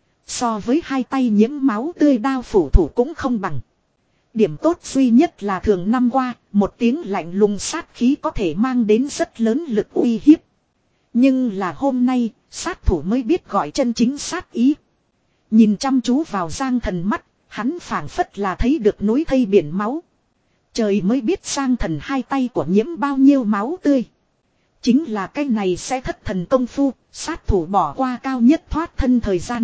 So với hai tay nhiễm máu tươi đao phủ thủ cũng không bằng. Điểm tốt duy nhất là thường năm qua, một tiếng lạnh lùng sát khí có thể mang đến rất lớn lực uy hiếp. Nhưng là hôm nay, sát thủ mới biết gọi chân chính sát ý. Nhìn chăm chú vào Giang Thần mắt, hắn phảng phất là thấy được núi thây biển máu. Trời mới biết Giang Thần hai tay của nhiễm bao nhiêu máu tươi. Chính là cái này sẽ thất thần công phu, sát thủ bỏ qua cao nhất thoát thân thời gian.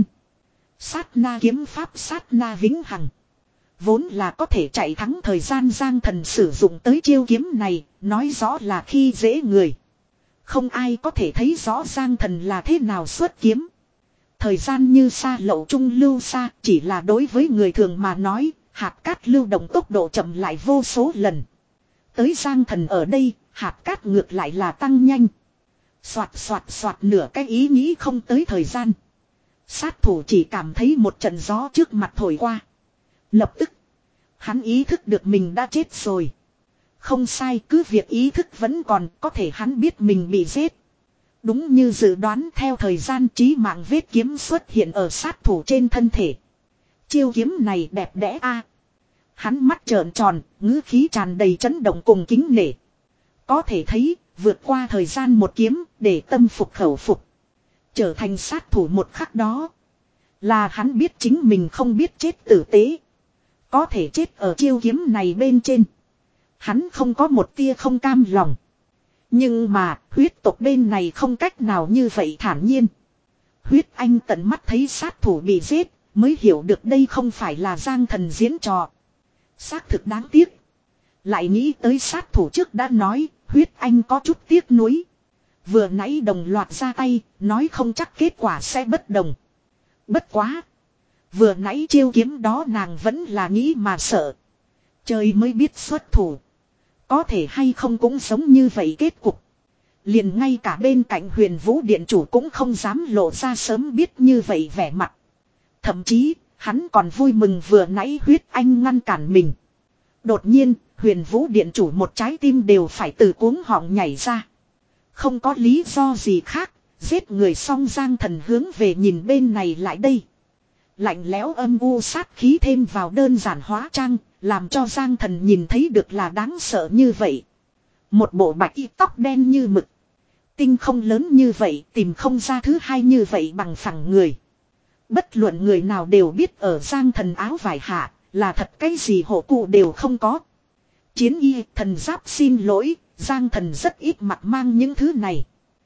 Sát na kiếm pháp sát na vĩnh hằng. Vốn là có thể chạy thắng thời gian Giang Thần sử dụng tới chiêu kiếm này, nói rõ là khi dễ người. Không ai có thể thấy rõ Giang Thần là thế nào xuất kiếm. Thời gian như xa lậu trung lưu xa, chỉ là đối với người thường mà nói, hạt cát lưu động tốc độ chậm lại vô số lần. Tới Giang Thần ở đây, hạt cát ngược lại là tăng nhanh. Xoạt xoạt xoạt nửa cái ý nghĩ không tới thời gian. Sát thủ chỉ cảm thấy một trận gió trước mặt thổi qua. Lập tức. Hắn ý thức được mình đã chết rồi. Không sai, cứ việc ý thức vẫn còn, có thể hắn biết mình bị giết. Đúng như dự đoán, theo thời gian chí mạng vết kiếm xuất hiện ở sát thủ trên thân thể. Chiêu kiếm này đẹp đẽ a. Hắn mắt trợn tròn, ngữ khí tràn đầy chấn động cùng kính nể. Có thể thấy, vượt qua thời gian một kiếm, để tâm phục khẩu phục. Trở thành sát thủ một khắc đó. Là hắn biết chính mình không biết chết tử tế. Có thể chết ở chiêu kiếm này bên trên. Hắn không có một tia không cam lòng. Nhưng mà huyết tộc bên này không cách nào như vậy thản nhiên. Huyết Anh tận mắt thấy sát thủ bị giết. Mới hiểu được đây không phải là Giang Thần diễn trò. Xác thực đáng tiếc. Lại nghĩ tới sát thủ trước đã nói. Huyết Anh có chút tiếc nuối. Vừa nãy đồng loạt ra tay. Nói không chắc kết quả sẽ bất đồng. Bất quá. Vừa nãy chiêu kiếm đó nàng vẫn là nghĩ mà sợ. Trời mới biết xuất thủ. Có thể hay không cũng giống như vậy kết cục. Liền ngay cả bên cạnh Huyền Vũ Điện Chủ cũng không dám lộ ra sớm biết như vậy vẻ mặt. Thậm chí, hắn còn vui mừng vừa nãy Huyết Anh ngăn cản mình. Đột nhiên, Huyền Vũ Điện Chủ một trái tim đều phải từ cuống họng nhảy ra. Không có lý do gì khác, giết người xong Giang Thần hướng về nhìn bên này lại đây. Lạnh lẽo âm u sát khí thêm vào đơn giản hóa trang, làm cho Giang Thần nhìn thấy được là đáng sợ như vậy. Một bộ bạch y tóc đen như mực. Tinh không lớn như vậy, tìm không ra thứ hai như vậy bằng phẳng người. Bất luận người nào đều biết ở Giang Thần áo vải hạ, là thật cái gì hộ cụ đều không có. Chiến y, thần giáp xin lỗi, Giang Thần rất ít mặt mang những thứ này.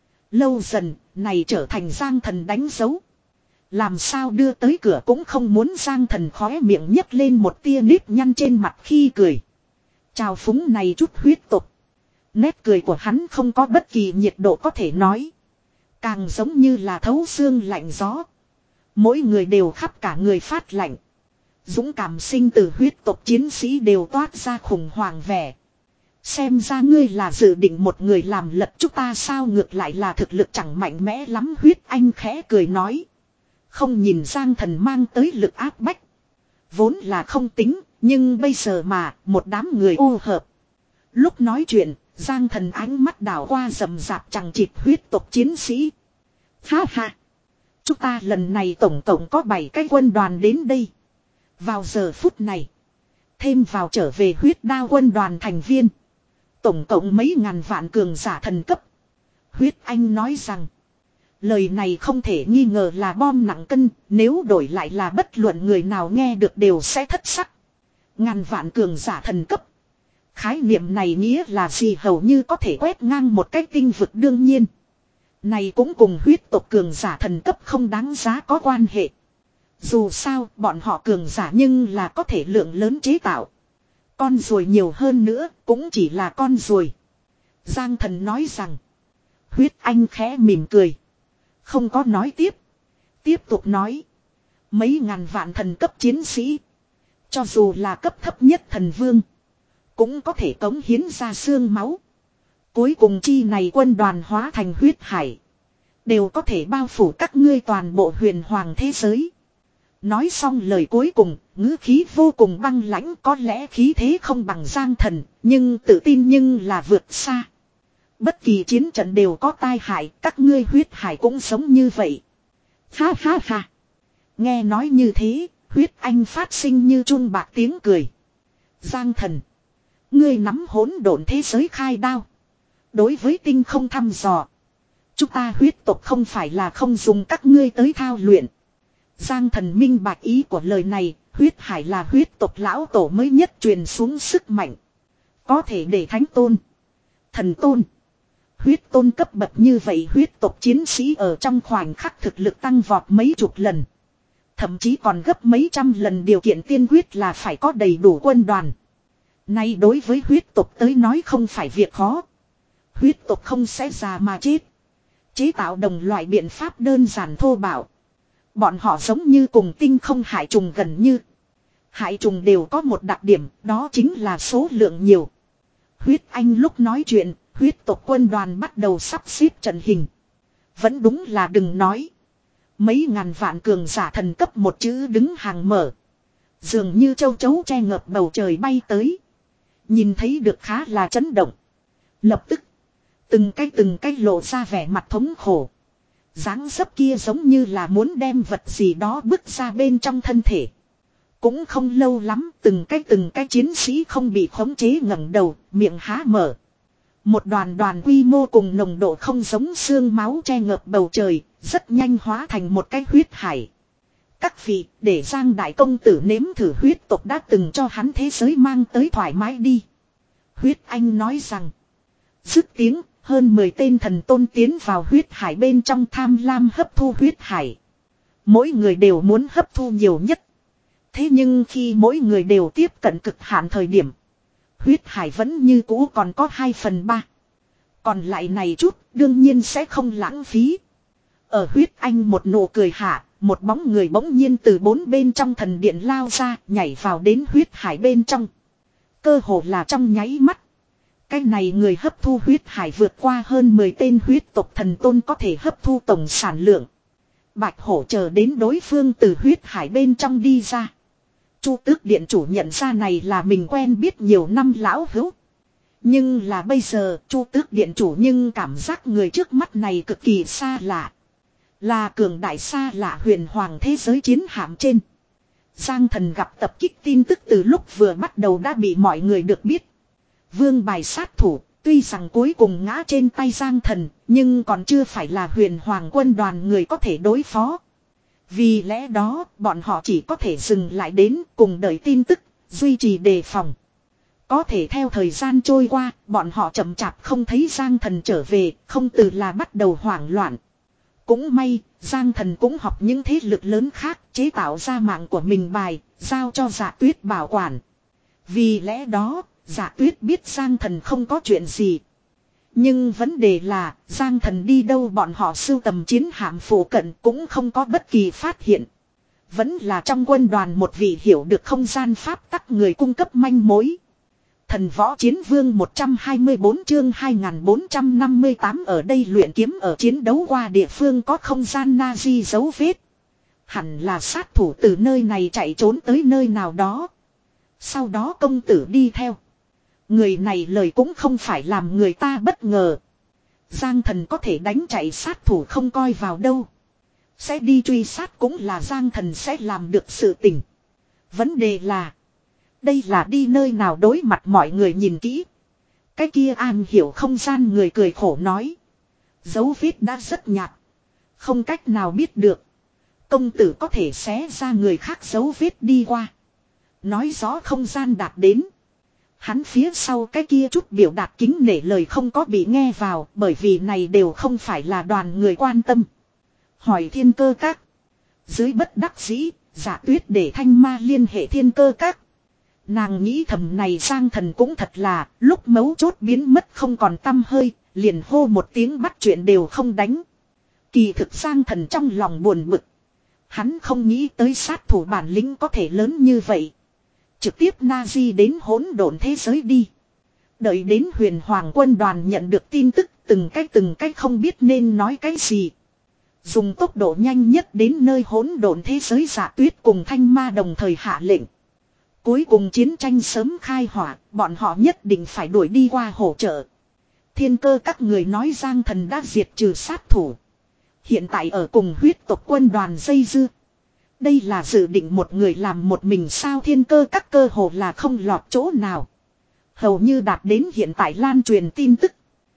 Lâu dần, này trở thành Giang Thần đánh dấu. Làm sao đưa tới cửa cũng không muốn Giang Thần khóe miệng nhấc lên một tia nếp nhăn trên mặt khi cười. Chào phúng này chút huyết tục. Nét cười của hắn không có bất kỳ nhiệt độ có thể nói. Càng giống như là thấu xương lạnh gió. Mỗi người đều khắp cả người phát lạnh. Dũng cảm sinh từ huyết tộc chiến sĩ đều toát ra khủng hoảng vẻ. Xem ra ngươi là dự định một người làm lật chúng ta sao ngược lại là thực lực chẳng mạnh mẽ lắm Huyết Anh khẽ cười nói. Không nhìn Giang Thần mang tới lực áp bách. Vốn là không tính, nhưng bây giờ mà, một đám người ô hợp. Lúc nói chuyện, Giang Thần ánh mắt đảo qua rầm rạp chẳng chịt huyết tộc chiến sĩ. Ha ha! Chúng ta lần này tổng tổng có bảy cái quân đoàn đến đây. Vào giờ phút này, thêm vào trở về huyết đao quân đoàn thành viên. Tổng cộng mấy ngàn vạn cường giả thần cấp. Huyết Anh nói rằng, lời này không thể nghi ngờ là bom nặng cân, nếu đổi lại là bất luận người nào nghe được đều sẽ thất sắc. Ngàn vạn cường giả thần cấp. Khái niệm này nghĩa là gì hầu như có thể quét ngang một cái tinh vực đương nhiên. Này cũng cùng huyết tộc cường giả thần cấp không đáng giá có quan hệ. Dù sao bọn họ cường giả nhưng là có thể lượng lớn chế tạo. Con ruồi nhiều hơn nữa cũng chỉ là con ruồi. Giang Thần nói rằng. Huyết Anh khẽ mỉm cười. Không có nói tiếp. Tiếp tục nói. Mấy ngàn vạn thần cấp chiến sĩ. Cho dù là cấp thấp nhất thần vương. Cũng có thể cống hiến ra xương máu. Cuối cùng chi này quân đoàn hóa thành huyết hải. Đều có thể bao phủ các ngươi toàn bộ huyền hoàng thế giới. Nói xong lời cuối cùng, ngữ khí vô cùng băng lãnh có lẽ khí thế không bằng Giang Thần, nhưng tự tin nhưng là vượt xa. Bất kỳ chiến trận đều có tai hại, các ngươi huyết hải cũng sống như vậy. Ha ha ha. Nghe nói như thế, Huyết Anh phát sinh như chun bạc tiếng cười. Giang Thần. Ngươi nắm hỗn độn thế giới khai đao. Đối với tinh không thăm dò. Chúng ta huyết tộc không phải là không dùng các ngươi tới thao luyện. Giang Thần minh bạch ý của lời này, huyết hải là huyết tộc lão tổ mới nhất truyền xuống sức mạnh. Có thể để thánh tôn, thần tôn, huyết tôn cấp bậc như vậy huyết tộc chiến sĩ ở trong khoảnh khắc thực lực tăng vọt mấy chục lần. Thậm chí còn gấp mấy trăm lần điều kiện tiên quyết là phải có đầy đủ quân đoàn. Nay đối với huyết tộc tới nói không phải việc khó. Huyết tộc không sẽ già mà chết. Chế tạo đồng loại biện pháp đơn giản thô bạo. Bọn họ giống như cùng tinh không hải trùng gần như. Hải trùng đều có một đặc điểm, đó chính là số lượng nhiều. Huyết Anh lúc nói chuyện, Huyết tộc quân đoàn bắt đầu sắp xếp trận hình. Vẫn đúng là đừng nói. Mấy ngàn vạn cường giả thần cấp một chữ đứng hàng mở. Dường như châu chấu che ngợp bầu trời bay tới. Nhìn thấy được khá là chấn động. Lập tức. Từng cái từng cái lộ ra vẻ mặt thống khổ. Dáng dấp kia giống như là muốn đem vật gì đó bước ra bên trong thân thể. Cũng không lâu lắm, từng cái từng cái chiến sĩ không bị khống chế ngẩng đầu, miệng há mở. Một đoàn đoàn quy mô cùng nồng độ không giống xương máu che ngợp bầu trời, rất nhanh hóa thành một cái huyết hải. Các vị, để Giang Đại Công Tử nếm thử huyết tộc đã từng cho hắn thế giới mang tới thoải mái đi. Huyết Anh nói rằng. Dứt tiếng, hơn mười tên thần tôn tiến vào huyết hải bên trong tham lam hấp thu huyết hải. Mỗi người đều muốn hấp thu nhiều nhất. Thế nhưng khi mỗi người đều tiếp cận cực hạn thời điểm, huyết hải vẫn như cũ còn có hai phần ba. Còn lại này chút đương nhiên sẽ không lãng phí. Ở huyết anh một nụ cười hạ, một bóng người bỗng nhiên từ bốn bên trong thần điện lao ra, nhảy vào đến huyết hải bên trong. Cơ hồ là trong nháy mắt. Cái này người hấp thu huyết hải vượt qua hơn mười tên huyết tộc thần tôn có thể hấp thu tổng sản lượng. Bạch hổ chờ đến đối phương từ huyết hải bên trong đi ra. Chu Tước Điện chủ nhận ra này là mình quen biết nhiều năm lão hữu. Nhưng là bây giờ Chu Tước Điện chủ nhưng cảm giác người trước mắt này cực kỳ xa lạ. Là cường đại xa lạ huyền hoàng thế giới chiến hạm trên. Giang Thần gặp tập kích tin tức từ lúc vừa bắt đầu đã bị mọi người được biết. Vương bài sát thủ, tuy rằng cuối cùng ngã trên tay Giang Thần, nhưng còn chưa phải là huyền hoàng quân đoàn người có thể đối phó. Vì lẽ đó, bọn họ chỉ có thể dừng lại đến cùng đợi tin tức, duy trì đề phòng. Có thể theo thời gian trôi qua, bọn họ chậm chạp không thấy Giang Thần trở về, không từ là bắt đầu hoảng loạn. Cũng may, Giang Thần cũng học những thế lực lớn khác chế tạo ra mạng của mình bài, giao cho Dạ Tuyết bảo quản. Vì lẽ đó, Dạ Tuyết biết Giang Thần không có chuyện gì. Nhưng vấn đề là, Giang Thần đi đâu bọn họ sưu tầm chiến hạm phụ cận cũng không có bất kỳ phát hiện. Vẫn là trong quân đoàn một vị hiểu được không gian pháp tắc người cung cấp manh mối. Thần võ chiến vương một trăm hai mươi bốn chương hai nghìn bốn trăm năm mươi tám ở đây luyện kiếm ở chiến đấu qua địa phương có không gian Nazi dấu vết. Hẳn là sát thủ từ nơi này chạy trốn tới nơi nào đó. Sau đó công tử đi theo. Người này lời cũng không phải làm người ta bất ngờ. Giang Thần có thể đánh chạy sát thủ không coi vào đâu. Sẽ đi truy sát cũng là Giang Thần sẽ làm được sự tình. Vấn đề là. Đây là đi nơi nào đối mặt mọi người nhìn kỹ. Cái kia an hiểu không gian người cười khổ nói. Dấu vết đã rất nhạt. Không cách nào biết được. Công tử có thể xé ra người khác dấu vết đi qua. Nói rõ không gian đạt đến. Hắn phía sau cái kia chút biểu đạt kính nể lời không có bị nghe vào. Bởi vì này đều không phải là đoàn người quan tâm. Hỏi Thiên Cơ Các. Dưới bất đắc dĩ, Dạ Tuyết để Thanh Ma liên hệ Thiên Cơ Các. Nàng nghĩ thầm này Giang Thần cũng thật là lúc mấu chốt biến mất không còn tăm hơi, liền hô một tiếng bắt chuyện đều không đánh. Kỳ thực Giang Thần trong lòng buồn bực. Hắn không nghĩ tới sát thủ bản lĩnh có thể lớn như vậy. Trực tiếp Nazi đến hỗn độn thế giới đi. Đợi đến huyền hoàng quân đoàn nhận được tin tức từng cách từng cách không biết nên nói cái gì. Dùng tốc độ nhanh nhất đến nơi hỗn độn thế giới Dạ Tuyết cùng Thanh Ma đồng thời hạ lệnh. Cuối cùng chiến tranh sớm khai hỏa, bọn họ nhất định phải đuổi đi qua hỗ trợ. Thiên Cơ các người nói Giang Thần đã diệt trừ sát thủ. Hiện tại ở cùng huyết tộc quân đoàn dây dưa. Đây là dự định một người làm một mình sao Thiên Cơ các cơ hồ là không lọt chỗ nào. Hầu như đạt đến hiện tại lan truyền tin tức.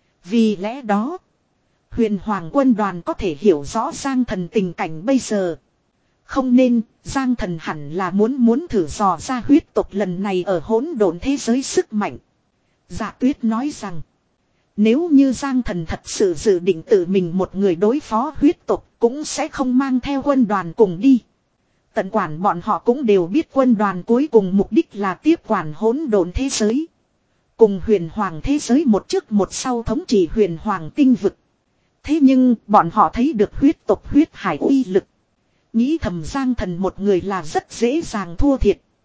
Vì lẽ đó, huyền hoàng quân đoàn có thể hiểu rõ Giang Thần tình cảnh bây giờ. Không nên, Giang Thần hẳn là muốn muốn thử dò ra huyết tộc lần này ở hỗn độn thế giới sức mạnh. Dạ Tuyết nói rằng, nếu như Giang Thần thật sự dự định tự mình một người đối phó huyết tộc cũng sẽ không mang theo quân đoàn cùng đi. Tận quản bọn họ cũng đều biết quân đoàn cuối cùng mục đích là tiếp quản hỗn độn thế giới. Cùng huyền hoàng thế giới một trước một sau thống trị huyền hoàng tinh vực. Thế nhưng bọn họ thấy được huyết tộc huyết hải uy lực. Nghĩ thầm Giang Thần một người là rất dễ dàng thua thiệt.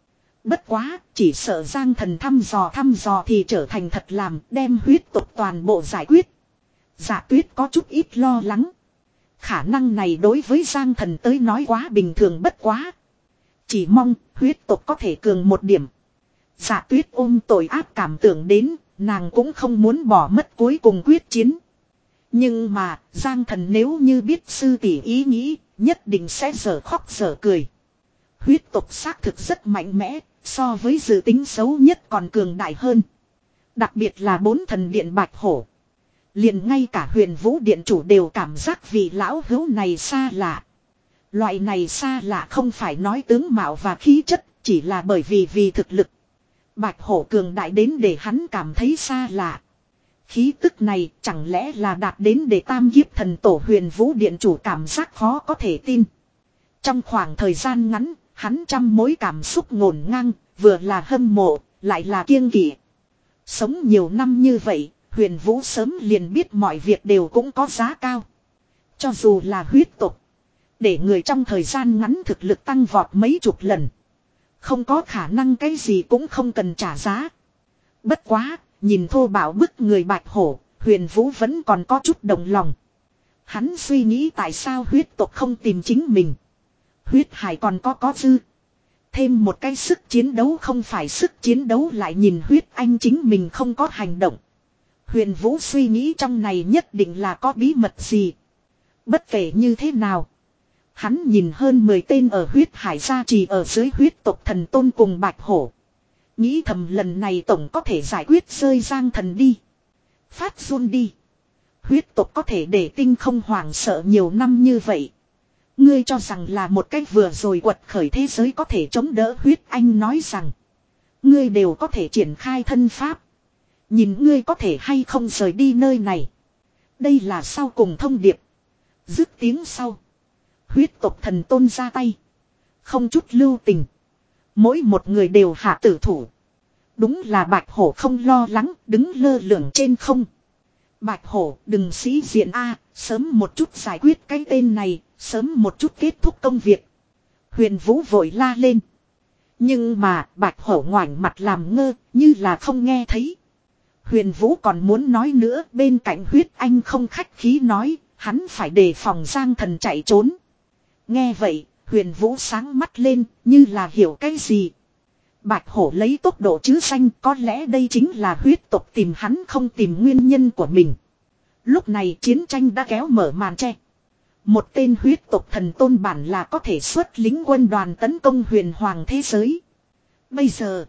Bất quá, chỉ sợ Giang Thần thăm dò thăm dò thì trở thành thật làm, đem huyết tộc toàn bộ giải quyết. Dạ Tuyết có chút ít lo lắng. Khả năng này đối với Giang Thần tới nói quá bình thường bất quá. Chỉ mong huyết tộc có thể cường một điểm. Dạ Tuyết ôm tội ác cảm tưởng đến, nàng cũng không muốn bỏ mất cuối cùng quyết chiến. Nhưng mà, Giang Thần nếu như biết sư tỷ ý nghĩ, nhất định sẽ dở khóc dở cười. Huyết tộc xác thực rất mạnh mẽ, so với dự tính xấu nhất còn cường đại hơn. Đặc biệt là bốn thần điện bạch hổ. Liền ngay cả Huyền Vũ điện chủ đều cảm giác vị lão hữu này xa lạ. Loại này xa lạ không phải nói tướng mạo và khí chất, chỉ là bởi vì vì thực lực. Bạch hổ cường đại đến để hắn cảm thấy xa lạ. Khí tức này chẳng lẽ là đạt đến để tam kiếp thần tổ Huyền Vũ điện chủ cảm giác khó có thể tin. Trong khoảng thời gian ngắn, hắn trăm mối cảm xúc ngổn ngang, vừa là hâm mộ, lại là kiêng kỵ. Sống nhiều năm như vậy, Huyền Vũ sớm liền biết mọi việc đều cũng có giá cao. Cho dù là huyết tộc, để người trong thời gian ngắn thực lực tăng vọt mấy chục lần. Không có khả năng cái gì cũng không cần trả giá. Bất quá, nhìn thô bạo bức người bạch hổ, Huyền Vũ vẫn còn có chút đồng lòng. Hắn suy nghĩ tại sao huyết tộc không tìm chính mình. Huyết hải còn có có dư. Thêm một cái sức chiến đấu không phải sức chiến đấu lại nhìn huyết anh chính mình không có hành động. Huyền Vũ suy nghĩ trong này nhất định là có bí mật gì. Bất kể như thế nào. Hắn nhìn hơn mười tên ở huyết hải gia trì ở dưới huyết tộc thần tôn cùng bạch hổ. Nghĩ thầm lần này tổng có thể giải quyết rơi Giang Thần đi. Phát run đi. Huyết tộc có thể để tinh không hoảng sợ nhiều năm như vậy. Ngươi cho rằng là một cách vừa rồi quật khởi thế giới có thể chống đỡ huyết anh nói rằng. Ngươi đều có thể triển khai thân pháp. Nhìn ngươi có thể hay không rời đi nơi này. Đây là sau cùng thông điệp. Dứt tiếng sau. Huyết tộc thần tôn ra tay. Không chút lưu tình. Mỗi một người đều hạ tử thủ. Đúng là bạch hổ không lo lắng đứng lơ lửng trên không. Bạch hổ đừng sĩ diện a, sớm một chút giải quyết cái tên này, sớm một chút kết thúc công việc. Huyền Vũ vội la lên. Nhưng mà bạch hổ ngoảnh mặt làm ngơ như là không nghe thấy. Huyền Vũ còn muốn nói nữa bên cạnh huyết anh không khách khí nói, hắn phải đề phòng Giang Thần chạy trốn. Nghe vậy, Huyền Vũ sáng mắt lên như là hiểu cái gì. Bạch hổ lấy tốc độ chứ xanh có lẽ đây chính là huyết tộc tìm hắn không tìm nguyên nhân của mình. Lúc này chiến tranh đã kéo mở màn che. Một tên huyết tộc thần tôn bản là có thể xuất lính quân đoàn tấn công huyền hoàng thế giới. Bây giờ,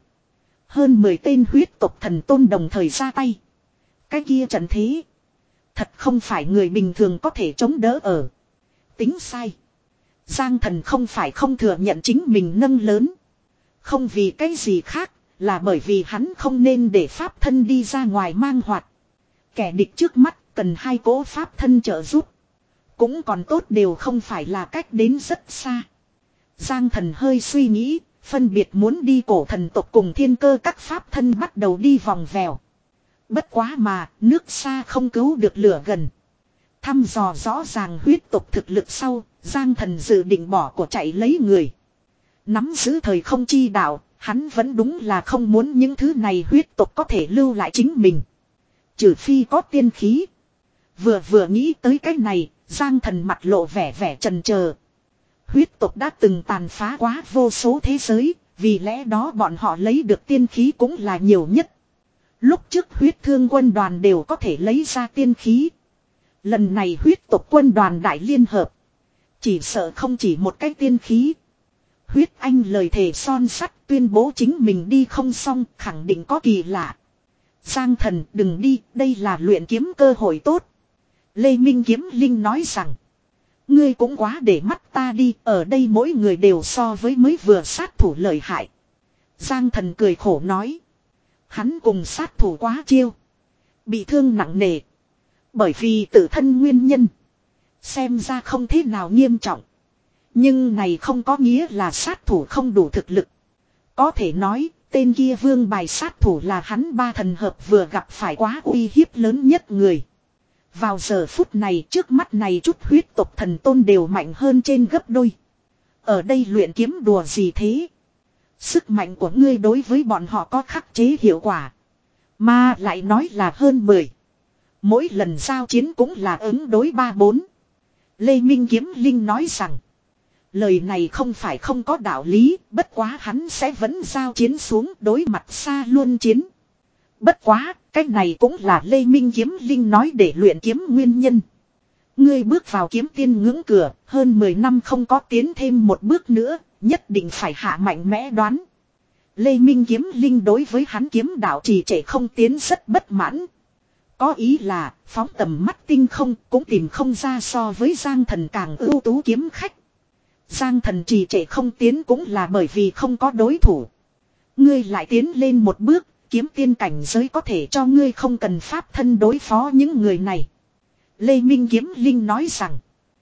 hơn mười tên huyết tộc thần tôn đồng thời ra tay. Cái kia trận thế, thật không phải người bình thường có thể chống đỡ ở. Tính sai. Giang Thần không phải không thừa nhận chính mình nâng lớn. Không vì cái gì khác, là bởi vì hắn không nên để pháp thân đi ra ngoài mang hoạt. Kẻ địch trước mắt cần hai cỗ pháp thân trợ giúp. Cũng còn tốt đều không phải là cách đến rất xa. Giang Thần hơi suy nghĩ, phân biệt muốn đi cổ thần tộc cùng thiên cơ các pháp thân bắt đầu đi vòng vèo. Bất quá mà, nước xa không cứu được lửa gần. Thăm dò rõ ràng huyết tộc thực lực sau, Giang Thần dự định bỏ của chạy lấy người. Nắm giữ thời không chi đạo, hắn vẫn đúng là không muốn những thứ này huyết tộc có thể lưu lại chính mình. Trừ phi có tiên khí. Vừa vừa nghĩ tới cái này, Giang Thần mặt lộ vẻ vẻ trần chờ. Huyết tộc đã từng tàn phá quá vô số thế giới, vì lẽ đó bọn họ lấy được tiên khí cũng là nhiều nhất. Lúc trước huyết thương quân đoàn đều có thể lấy ra tiên khí. Lần này huyết tộc quân đoàn đại liên hợp. Chỉ sợ không chỉ một cái tiên khí. Huyết Anh lời thề son sắt tuyên bố chính mình đi không xong khẳng định có kỳ lạ. Giang Thần đừng đi, đây là luyện kiếm cơ hội tốt. Lê Minh Kiếm Linh nói rằng. Ngươi cũng quá để mắt ta đi, ở đây mỗi người đều so với mới vừa sát thủ lợi hại. Giang Thần cười khổ nói. Hắn cùng sát thủ quá chiêu. Bị thương nặng nề. Bởi vì tự thân nguyên nhân. Xem ra không thế nào nghiêm trọng. Nhưng này không có nghĩa là sát thủ không đủ thực lực. Có thể nói, tên kia vương bài sát thủ là hắn ba thần hợp vừa gặp phải quá uy hiếp lớn nhất người. Vào giờ phút này trước mắt này chút huyết tộc thần tôn đều mạnh hơn trên gấp đôi. Ở đây luyện kiếm đùa gì thế? Sức mạnh của ngươi đối với bọn họ có khắc chế hiệu quả. Mà lại nói là hơn mười. Mỗi lần giao chiến cũng là ứng đối ba bốn. Lê Minh Kiếm Linh nói rằng. Lời này không phải không có đạo lý. Bất quá hắn sẽ vẫn giao chiến xuống đối mặt xa luôn chiến. Bất quá, cái này cũng là Lê Minh Kiếm Linh nói để luyện kiếm nguyên nhân. Ngươi bước vào kiếm tiên ngưỡng cửa, hơn mười năm không có tiến thêm một bước nữa, nhất định phải hạ mạnh mẽ đoán. Lê Minh Kiếm Linh đối với hắn kiếm đạo trì trệ không tiến rất bất mãn. Có ý là, phóng tầm mắt tinh không cũng tìm không ra so với Giang Thần càng ưu tú kiếm khách. Giang Thần trì trệ không tiến cũng là bởi vì không có đối thủ. Ngươi lại tiến lên một bước, kiếm tiên cảnh giới có thể cho ngươi không cần pháp thân đối phó những người này. Lê Minh Kiếm Linh nói rằng.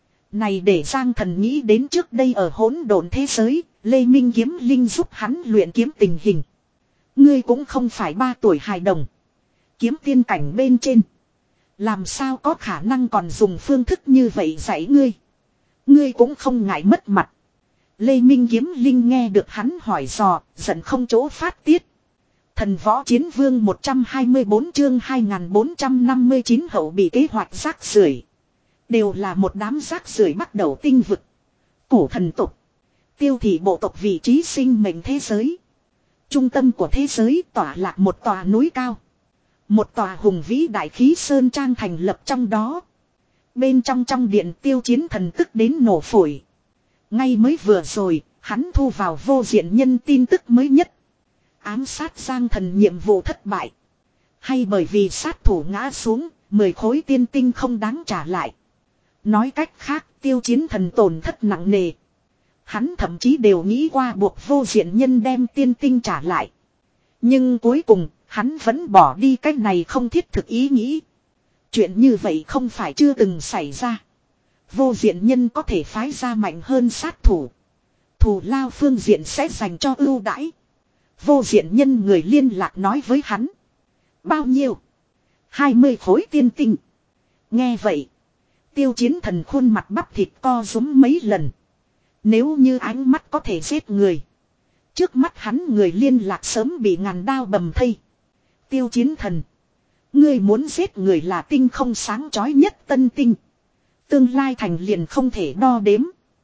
Này để Giang Thần nghĩ đến trước đây ở hỗn độn thế giới, Lê Minh Kiếm Linh giúp hắn luyện kiếm tình hình. Ngươi cũng không phải ba tuổi hài đồng. Kiếm tiên cảnh bên trên. Làm sao có khả năng còn dùng phương thức như vậy dạy ngươi. Ngươi cũng không ngại mất mặt. Lê Minh Kiếm Linh nghe được hắn hỏi dò, giận không chỗ phát tiết. Thần võ chiến vương một trăm hai mươi bốn chương hai nghìn bốn trăm năm mươi chín hậu bị kế hoạch rác rưởi. Đều là một đám rác rưởi bắt đầu tinh vực. Cổ thần tục. Tiêu thị bộ tộc vị trí sinh mệnh thế giới. Trung tâm của thế giới tỏa lạc một tòa núi cao. Một tòa hùng vĩ đại khí sơn trang thành lập trong đó. Bên trong trong điện Tiêu Chiến Thần tức đến nổ phổi. Ngay mới vừa rồi, hắn thu vào vô diện nhân tin tức mới nhất. Ám sát Giang Thần nhiệm vụ thất bại. Hay bởi vì sát thủ ngã xuống, mười khối tiên tinh không đáng trả lại. Nói cách khác, Tiêu Chiến Thần tổn thất nặng nề. Hắn thậm chí đều nghĩ qua buộc vô diện nhân đem tiên tinh trả lại. Nhưng cuối cùng, hắn vẫn bỏ đi cái này không thiết thực ý nghĩ. Chuyện như vậy không phải chưa từng xảy ra. Vô diện nhân có thể phái ra mạnh hơn sát thủ. Thù lao phương diện sẽ dành cho ưu đãi. Vô diện nhân người liên lạc nói với hắn. Bao nhiêu? hai mươi khối tiên tinh. Nghe vậy. Tiêu Chiến Thần khuôn mặt bắp thịt co rúm mấy lần. Nếu như ánh mắt có thể giết người. Trước mắt hắn người liên lạc sớm bị ngàn đao bầm thây. Tiêu Chiến Thần. Ngươi muốn giết người là tinh không sáng chói nhất tân tinh. Tương lai thành liền không thể đo đếm.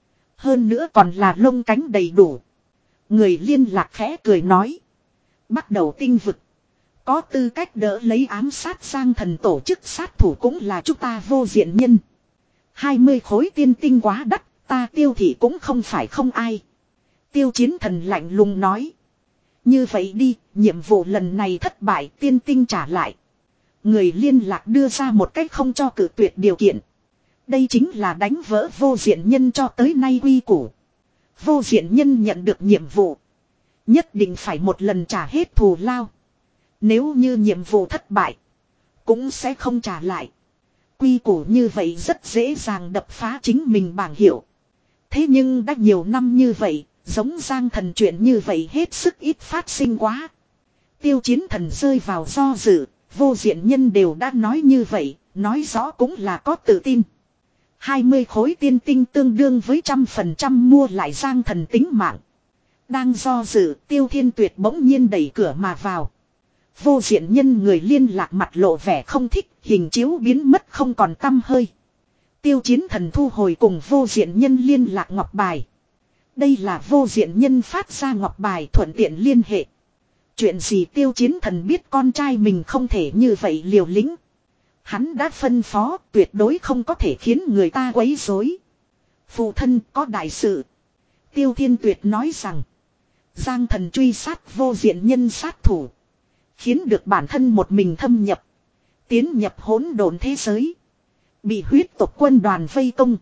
Hơn nữa còn là lông cánh đầy đủ. Người liên lạc khẽ cười nói. Bắt đầu tinh vực. Có tư cách đỡ lấy ám sát Giang Thần tổ chức sát thủ cũng là chúng ta vô diện nhân. hai mươi khối tiên tinh quá đắt, ta Tiêu thị cũng không phải không ai. Tiêu Chiến Thần lạnh lùng nói. Như vậy đi, nhiệm vụ lần này thất bại, tiên tinh trả lại. Người liên lạc đưa ra một cách không cho cự tuyệt điều kiện. Đây chính là đánh vỡ vô diện nhân cho tới nay quy củ. Vô diện nhân nhận được nhiệm vụ. Nhất định phải một lần trả hết thù lao. Nếu như nhiệm vụ thất bại, cũng sẽ không trả lại. Quy củ như vậy rất dễ dàng đập phá chính mình bảng hiệu. Thế nhưng đã nhiều năm như vậy, giống Giang Thần chuyện như vậy hết sức ít phát sinh quá. Tiêu Chiến Thần rơi vào do dự, vô diện nhân đều đã nói như vậy, nói rõ cũng là có tự tin. hai mươi khối tiên tinh tương đương với trăm phần trăm mua lại Giang Thần tính mạng. Đang do dự, Tiêu Thiên Tuyệt bỗng nhiên đẩy cửa mà vào. Vô diện nhân người liên lạc mặt lộ vẻ không thích, hình chiếu biến mất không còn tăm hơi. Tiêu Chiến Thần thu hồi cùng vô diện nhân liên lạc ngọc bài. Đây là vô diện nhân phát ra ngọc bài thuận tiện liên hệ. Chuyện gì Tiêu Chiến Thần biết con trai mình không thể như vậy liều lĩnh. Hắn đã phân phó tuyệt đối không có thể khiến người ta quấy rối. Phụ thân có đại sự. Tiêu Thiên Tuyệt nói rằng. Giang Thần truy sát vô diện nhân sát thủ. Khiến được bản thân một mình thâm nhập. Tiến nhập hỗn độn thế giới. Bị huyết tộc quân đoàn vây công.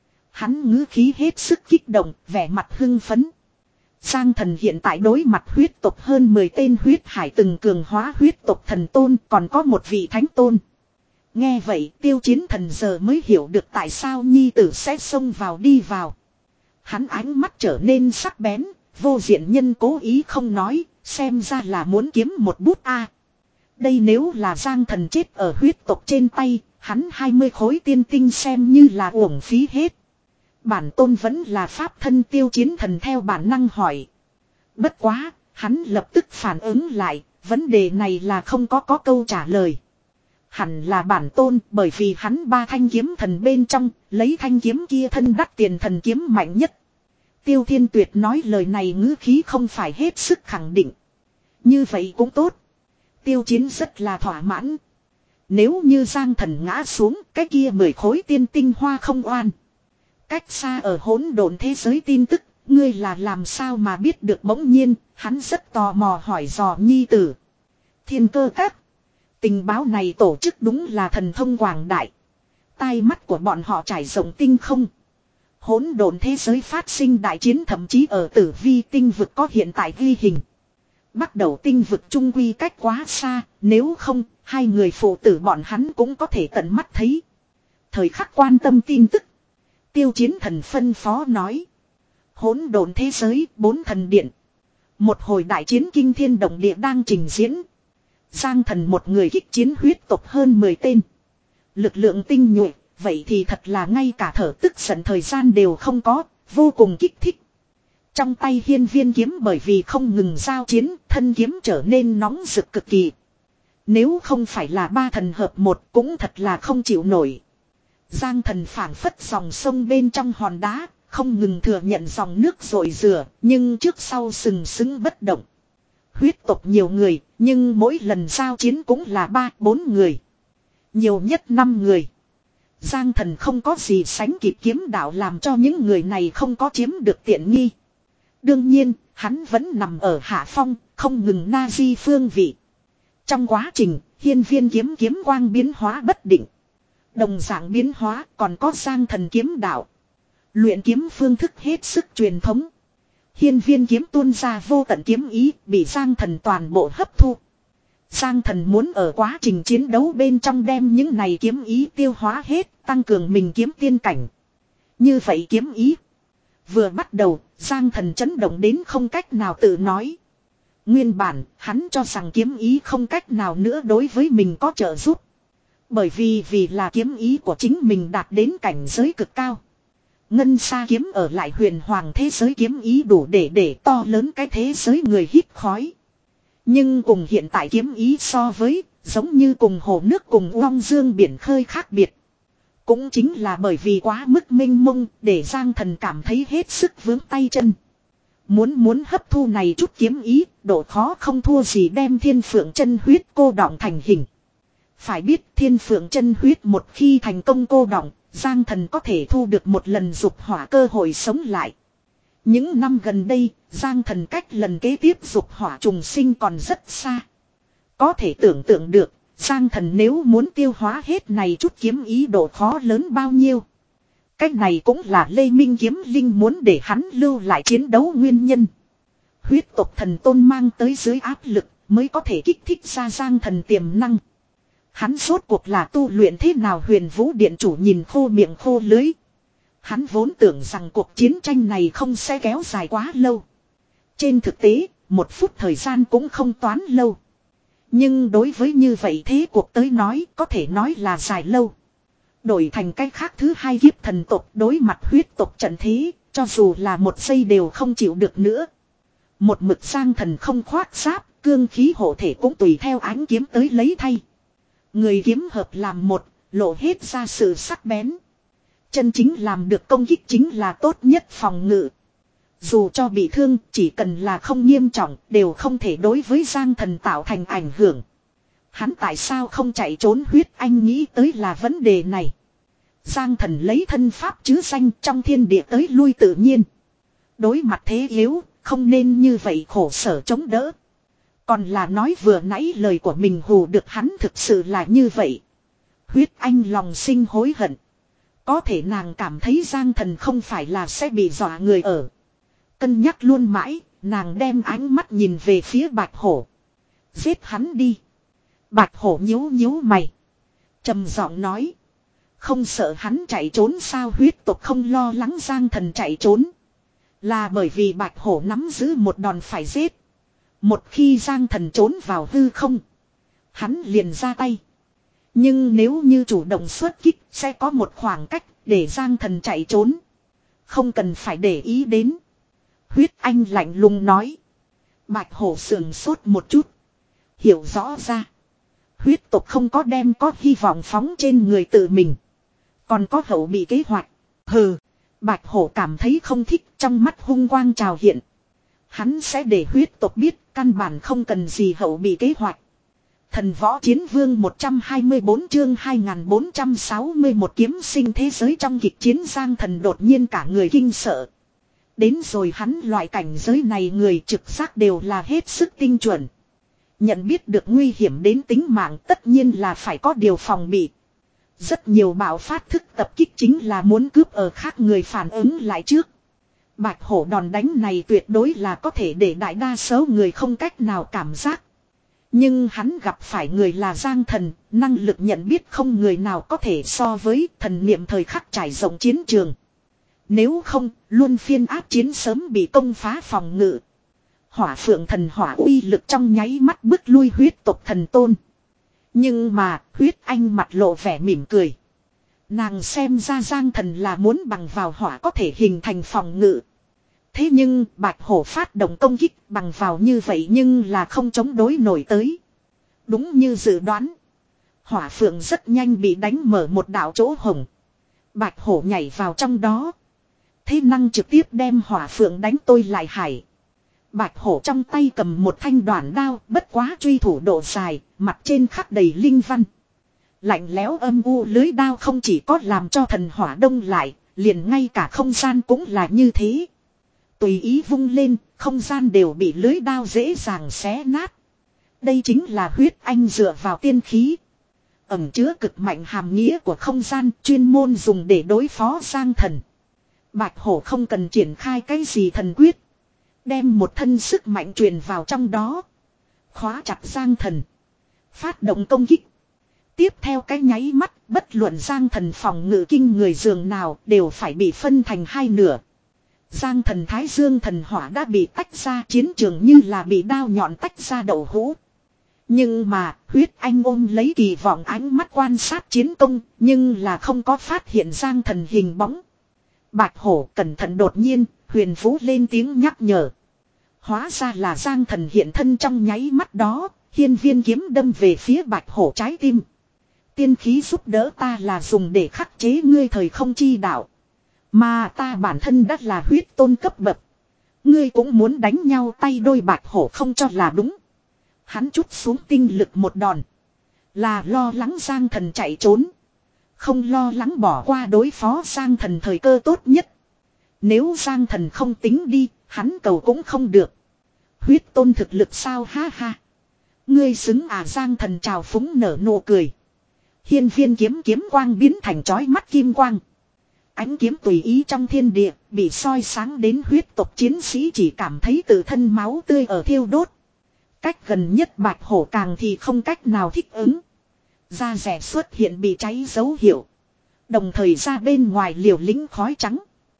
Hắn ngữ khí hết sức kích động, vẻ mặt hưng phấn. Giang Thần hiện tại đối mặt huyết tộc hơn mười tên huyết hải từng cường hóa huyết tộc thần tôn, còn có một vị thánh tôn. Nghe vậy Tiêu Chiến Thần giờ mới hiểu được tại sao nhi tử sẽ xông vào đi vào. Hắn ánh mắt trở nên sắc bén, vô diện nhân cố ý không nói, xem ra là muốn kiếm một bút a. Đây nếu là Giang Thần chết ở huyết tộc trên tay, hắn hai mươi khối tiên tinh xem như là uổng phí hết. Bản tôn vẫn là pháp thân Tiêu Chiến Thần theo bản năng hỏi. Bất quá, hắn lập tức phản ứng lại, vấn đề này là không có có câu trả lời. Hẳn là bản tôn, bởi vì hắn ba thanh kiếm thần bên trong, lấy thanh kiếm kia thân đắt tiền thần kiếm mạnh nhất. Tiêu Thiên Tuyệt nói lời này ngữ khí không phải hết sức khẳng định. Như vậy cũng tốt. Tiêu Chiến rất là thỏa mãn. Nếu như Giang Thần ngã xuống, cái kia mười khối tiên tinh hoa không oan. Cách xa ở hỗn độn thế giới tin tức, ngươi là làm sao mà biết được? Bỗng nhiên, hắn rất tò mò hỏi dò nhi tử. Thiên Cơ Các. Tình báo này tổ chức đúng là thần thông quảng đại. Tai mắt của bọn họ trải rộng tinh không. Hỗn độn thế giới phát sinh đại chiến, thậm chí ở tử vi tinh vực có hiện tại ghi hình. Bắt đầu tinh vực trung quy cách quá xa, nếu không, hai người phụ tử bọn hắn cũng có thể tận mắt thấy. Thời khắc quan tâm tin tức. Tiêu Chiến Thần phân phó nói. Hỗn độn thế giới, bốn thần điện. Một hồi đại chiến kinh thiên động địa đang trình diễn. Giang Thần một người kích chiến huyết tộc hơn mười tên. Lực lượng tinh nhuệ, vậy thì thật là ngay cả thở tức giận thời gian đều không có, vô cùng kích thích. Trong tay hiên viên kiếm bởi vì không ngừng giao chiến, thân kiếm trở nên nóng rực cực kỳ. Nếu không phải là ba thần hợp một cũng thật là không chịu nổi. Giang Thần phảng phất dòng sông bên trong hòn đá, không ngừng thừa nhận dòng nước rội rửa, nhưng trước sau sừng sững bất động. Huyết tộc nhiều người, nhưng mỗi lần giao chiến cũng là ba, bốn người. Nhiều nhất năm người. Giang Thần không có gì sánh kịp kiếm đạo làm cho những người này không có chiếm được tiện nghi. Đương nhiên, hắn vẫn nằm ở hạ phong, không ngừng na di phương vị. Trong quá trình, hiên viên kiếm kiếm quang biến hóa bất định. Đồng dạng biến hóa còn có Giang Thần kiếm đạo. Luyện kiếm phương thức hết sức truyền thống. Hiên viên kiếm tuôn ra vô tận kiếm ý, bị Giang Thần toàn bộ hấp thu. Giang Thần muốn ở quá trình chiến đấu bên trong đem những này kiếm ý tiêu hóa hết, tăng cường mình kiếm tiên cảnh. Như vậy kiếm ý. Vừa bắt đầu, Giang Thần chấn động đến không cách nào tự nói. Nguyên bản, hắn cho rằng kiếm ý không cách nào nữa đối với mình có trợ giúp. Bởi vì vì là kiếm ý của chính mình đạt đến cảnh giới cực cao. Ngân sa kiếm ở lại huyền hoàng thế giới kiếm ý đủ để để to lớn cái thế giới người hít khói. Nhưng cùng hiện tại kiếm ý so với, giống như cùng hồ nước cùng uong dương biển khơi khác biệt. Cũng chính là bởi vì quá mức mênh mông để Giang Thần cảm thấy hết sức vướng tay chân. Muốn muốn hấp thu này chút kiếm ý, độ khó không thua gì đem thiên phượng chân huyết cô đọng thành hình. Phải biết thiên phượng chân huyết một khi thành công cô đọng, Giang Thần có thể thu được một lần dục hỏa cơ hội sống lại. Những năm gần đây, Giang Thần cách lần kế tiếp dục hỏa trùng sinh còn rất xa. Có thể tưởng tượng được, Giang Thần nếu muốn tiêu hóa hết này chút kiếm ý độ khó lớn bao nhiêu. Cách này cũng là Lê Minh Kiếm Linh muốn để hắn lưu lại chiến đấu nguyên nhân. Huyết tộc thần tôn mang tới dưới áp lực mới có thể kích thích ra Giang Thần tiềm năng. Hắn rốt cuộc là tu luyện thế nào? Huyền Vũ Điện chủ nhìn khô miệng khô lưới. Hắn vốn tưởng rằng cuộc chiến tranh này không sẽ kéo dài quá lâu. Trên thực tế, một phút thời gian cũng không toán lâu. Nhưng đối với như vậy thế cuộc tới nói có thể nói là dài lâu. Đổi thành cách khác thứ hai kiếp thần tộc đối mặt huyết tộc trận thế, cho dù là một giây đều không chịu được nữa. Một mực Giang Thần không khoác giáp, cương khí hộ thể cũng tùy theo ánh kiếm tới lấy thay. Người kiếm hợp làm một, lộ hết ra sự sắc bén. Chân chính làm được công kích chính là tốt nhất phòng ngự. Dù cho bị thương, chỉ cần là không nghiêm trọng, đều không thể đối với Giang Thần tạo thành ảnh hưởng. Hắn tại sao không chạy trốn? Huyết Anh nghĩ tới là vấn đề này. Giang Thần lấy thân pháp chứ danh trong thiên địa tới lui tự nhiên. Đối mặt thế yếu, không nên như vậy khổ sở chống đỡ. Còn là nói vừa nãy lời của mình hù được hắn, thực sự là như vậy. Huyết Anh lòng sinh hối hận. Có thể nàng cảm thấy Giang Thần không phải là sẽ bị dọa người ở. Cân nhắc luôn mãi, nàng đem ánh mắt nhìn về phía Bạch Hổ. Giết hắn đi. Bạch Hổ nhíu nhíu mày. Trầm giọng nói. Không sợ hắn chạy trốn sao? Huyết tộc không lo lắng Giang Thần chạy trốn. Là bởi vì Bạch Hổ nắm giữ một đòn phải giết. Một khi Giang Thần trốn vào hư không, hắn liền ra tay. Nhưng nếu như chủ động xuất kích, sẽ có một khoảng cách để Giang Thần chạy trốn. Không cần phải để ý đến. Huyết Anh lạnh lùng nói. Bạch hổ sườn sốt một chút. Hiểu rõ ra. Huyết tộc không có đem có hy vọng phóng trên người tự mình. Còn có hậu bị kế hoạch. Hừ. Bạch hổ cảm thấy không thích, trong mắt hung quang trào hiện. Hắn sẽ để huyết tộc biết căn bản không cần gì hậu bị kế hoạch. Thần võ chiến vương một trăm hai mươi bốn chương hai nghìn bốn trăm sáu mươi mốt kiếm sinh thế giới trong kịch chiến Giang Thần đột nhiên cả người kinh sợ. Đến rồi hắn loại cảnh giới này người trực giác đều là hết sức tinh chuẩn. Nhận biết được nguy hiểm đến tính mạng tất nhiên là phải có điều phòng bị. Rất nhiều bạo phát thức tập kích chính là muốn cướp ở khác người phản ứng lại trước. Bạch hổ đòn đánh này tuyệt đối là có thể để đại đa số người không cách nào cảm giác. Nhưng hắn gặp phải người là Giang Thần, năng lực nhận biết không người nào có thể so với thần niệm thời khắc trải rộng chiến trường. Nếu không, luôn phiên áp chiến sớm bị công phá phòng ngự. Hỏa phượng thần hỏa uy lực trong nháy mắt bức lui huyết tộc thần tôn. Nhưng mà, huyết anh mặt lộ vẻ mỉm cười. Nàng xem ra Giang Thần là muốn bằng vào hỏa có thể hình thành phòng ngự. Thế nhưng bạch hổ phát động công kích bằng vào như vậy nhưng là không chống đối nổi tới. Đúng như dự đoán. Hỏa phượng rất nhanh bị đánh mở một đạo chỗ hổng. Bạch hổ nhảy vào trong đó. Thế năng trực tiếp đem hỏa phượng đánh tôi lại hải. Bạch hổ trong tay cầm một thanh đoạn đao bất quá truy thủ độ dài, mặt trên khắc đầy linh văn. Lạnh lẽo âm u lưới đao không chỉ có làm cho thần hỏa đông lại, liền ngay cả không gian cũng là như thế. Tùy ý vung lên, không gian đều bị lưới đao dễ dàng xé nát. Đây chính là huyết anh dựa vào tiên khí. Ẩm chứa cực mạnh hàm nghĩa của không gian chuyên môn dùng để đối phó Giang Thần. Bạch hổ không cần triển khai cái gì thần quyết. Đem một thân sức mạnh truyền vào trong đó. Khóa chặt Giang Thần. Phát động công kích. Tiếp theo cái nháy mắt, bất luận Giang Thần phòng ngự kinh người giường nào đều phải bị phân thành hai nửa. Giang Thần Thái Dương thần hỏa đã bị tách ra, chiến trường như là bị đao nhọn tách ra đậu hũ. Nhưng mà, huyết anh ôm lấy kỳ vọng ánh mắt quan sát chiến công, nhưng là không có phát hiện Giang Thần hình bóng. Bạch hổ cẩn thận đột nhiên, huyền vũ lên tiếng nhắc nhở. Hóa ra là Giang Thần hiện thân trong nháy mắt đó, hiên viên kiếm đâm về phía bạch hổ trái tim. Tiên khí giúp đỡ ta là dùng để khắc chế ngươi thời không chi đạo. Mà ta bản thân đã là huyết tôn cấp bậc. Ngươi cũng muốn đánh nhau tay đôi bạch hổ không cho là đúng. Hắn trút xuống tinh lực một đòn. Là lo lắng Giang Thần chạy trốn. Không lo lắng bỏ qua đối phó Giang Thần thời cơ tốt nhất. Nếu Giang Thần không tính đi, hắn cầu cũng không được. Huyết tôn thực lực sao ha ha. Ngươi xứng à Giang Thần trào phúng nở nụ cười. Hiên viên kiếm kiếm quang biến thành chói mắt kim quang. Ánh kiếm tùy ý trong thiên địa, bị soi sáng đến huyết tộc chiến sĩ chỉ cảm thấy tự thân máu tươi ở thiêu đốt. Cách gần nhất bạch hổ càng thì không cách nào thích ứng. Da rẻ xuất hiện bị cháy dấu hiệu. Đồng thời ra bên ngoài liều lĩnh khói trắng.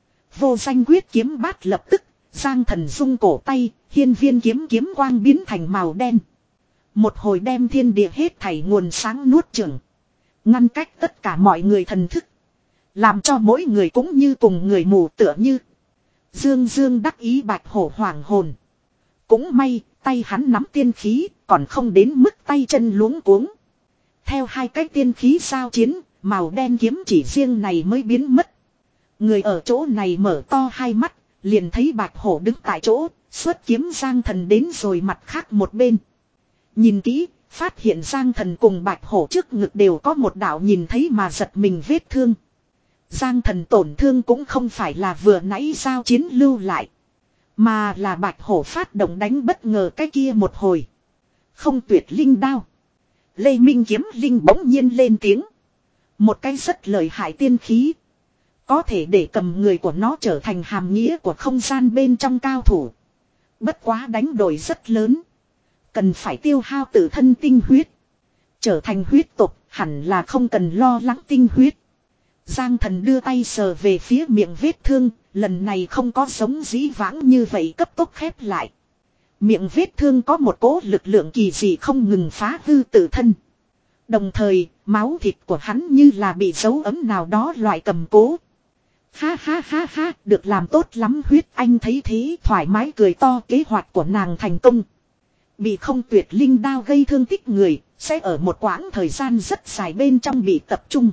Vô danh quyết kiếm bát lập tức, Giang Thần rung cổ tay, hiên viên kiếm kiếm quang biến thành màu đen. Một hồi đem thiên địa hết thảy nguồn sáng nuốt chửng. Ngăn cách tất cả mọi người thần thức. Làm cho mỗi người cũng như cùng người mù tựa như. Dương dương đắc ý bạch hổ hoàng hồn. Cũng may, tay hắn nắm tiên khí, còn không đến mức tay chân luống cuống. Theo hai cái tiên khí giao chiến, màu đen kiếm chỉ riêng này mới biến mất. Người ở chỗ này mở to hai mắt, liền thấy bạch hổ đứng tại chỗ, xuất kiếm Giang Thần đến rồi mặt khác một bên. Nhìn kỹ, phát hiện Giang Thần cùng bạch hổ trước ngực đều có một đạo nhìn thấy mà giật mình vết thương. Giang Thần tổn thương cũng không phải là vừa nãy giao chiến lưu lại. Mà là bạch hổ phát động đánh bất ngờ cái kia một hồi. Không tuyệt linh đao. Lê Minh kiếm linh bỗng nhiên lên tiếng. Một cái rất lợi hại tiên khí. Có thể để cầm người của nó trở thành hàm nghĩa của không gian bên trong cao thủ. Bất quá đánh đổi rất lớn. Cần phải tiêu hao tự thân tinh huyết. Trở thành huyết tục hẳn là không cần lo lắng tinh huyết. Giang Thần đưa tay sờ về phía miệng vết thương. Lần này không có giống dĩ vãng như vậy cấp tốc khép lại. Miệng vết thương có một cỗ lực lượng kỳ dị không ngừng phá hư tự thân. Đồng thời, máu thịt của hắn như là bị dấu ấm nào đó loại cầm cố. Ha ha ha ha, được làm tốt lắm. Huyết Anh thấy thế thoải mái cười to, kế hoạch của nàng thành công. Bị không tuyệt linh đao gây thương tích người, sẽ ở một quãng thời gian rất dài bên trong bị tập trung.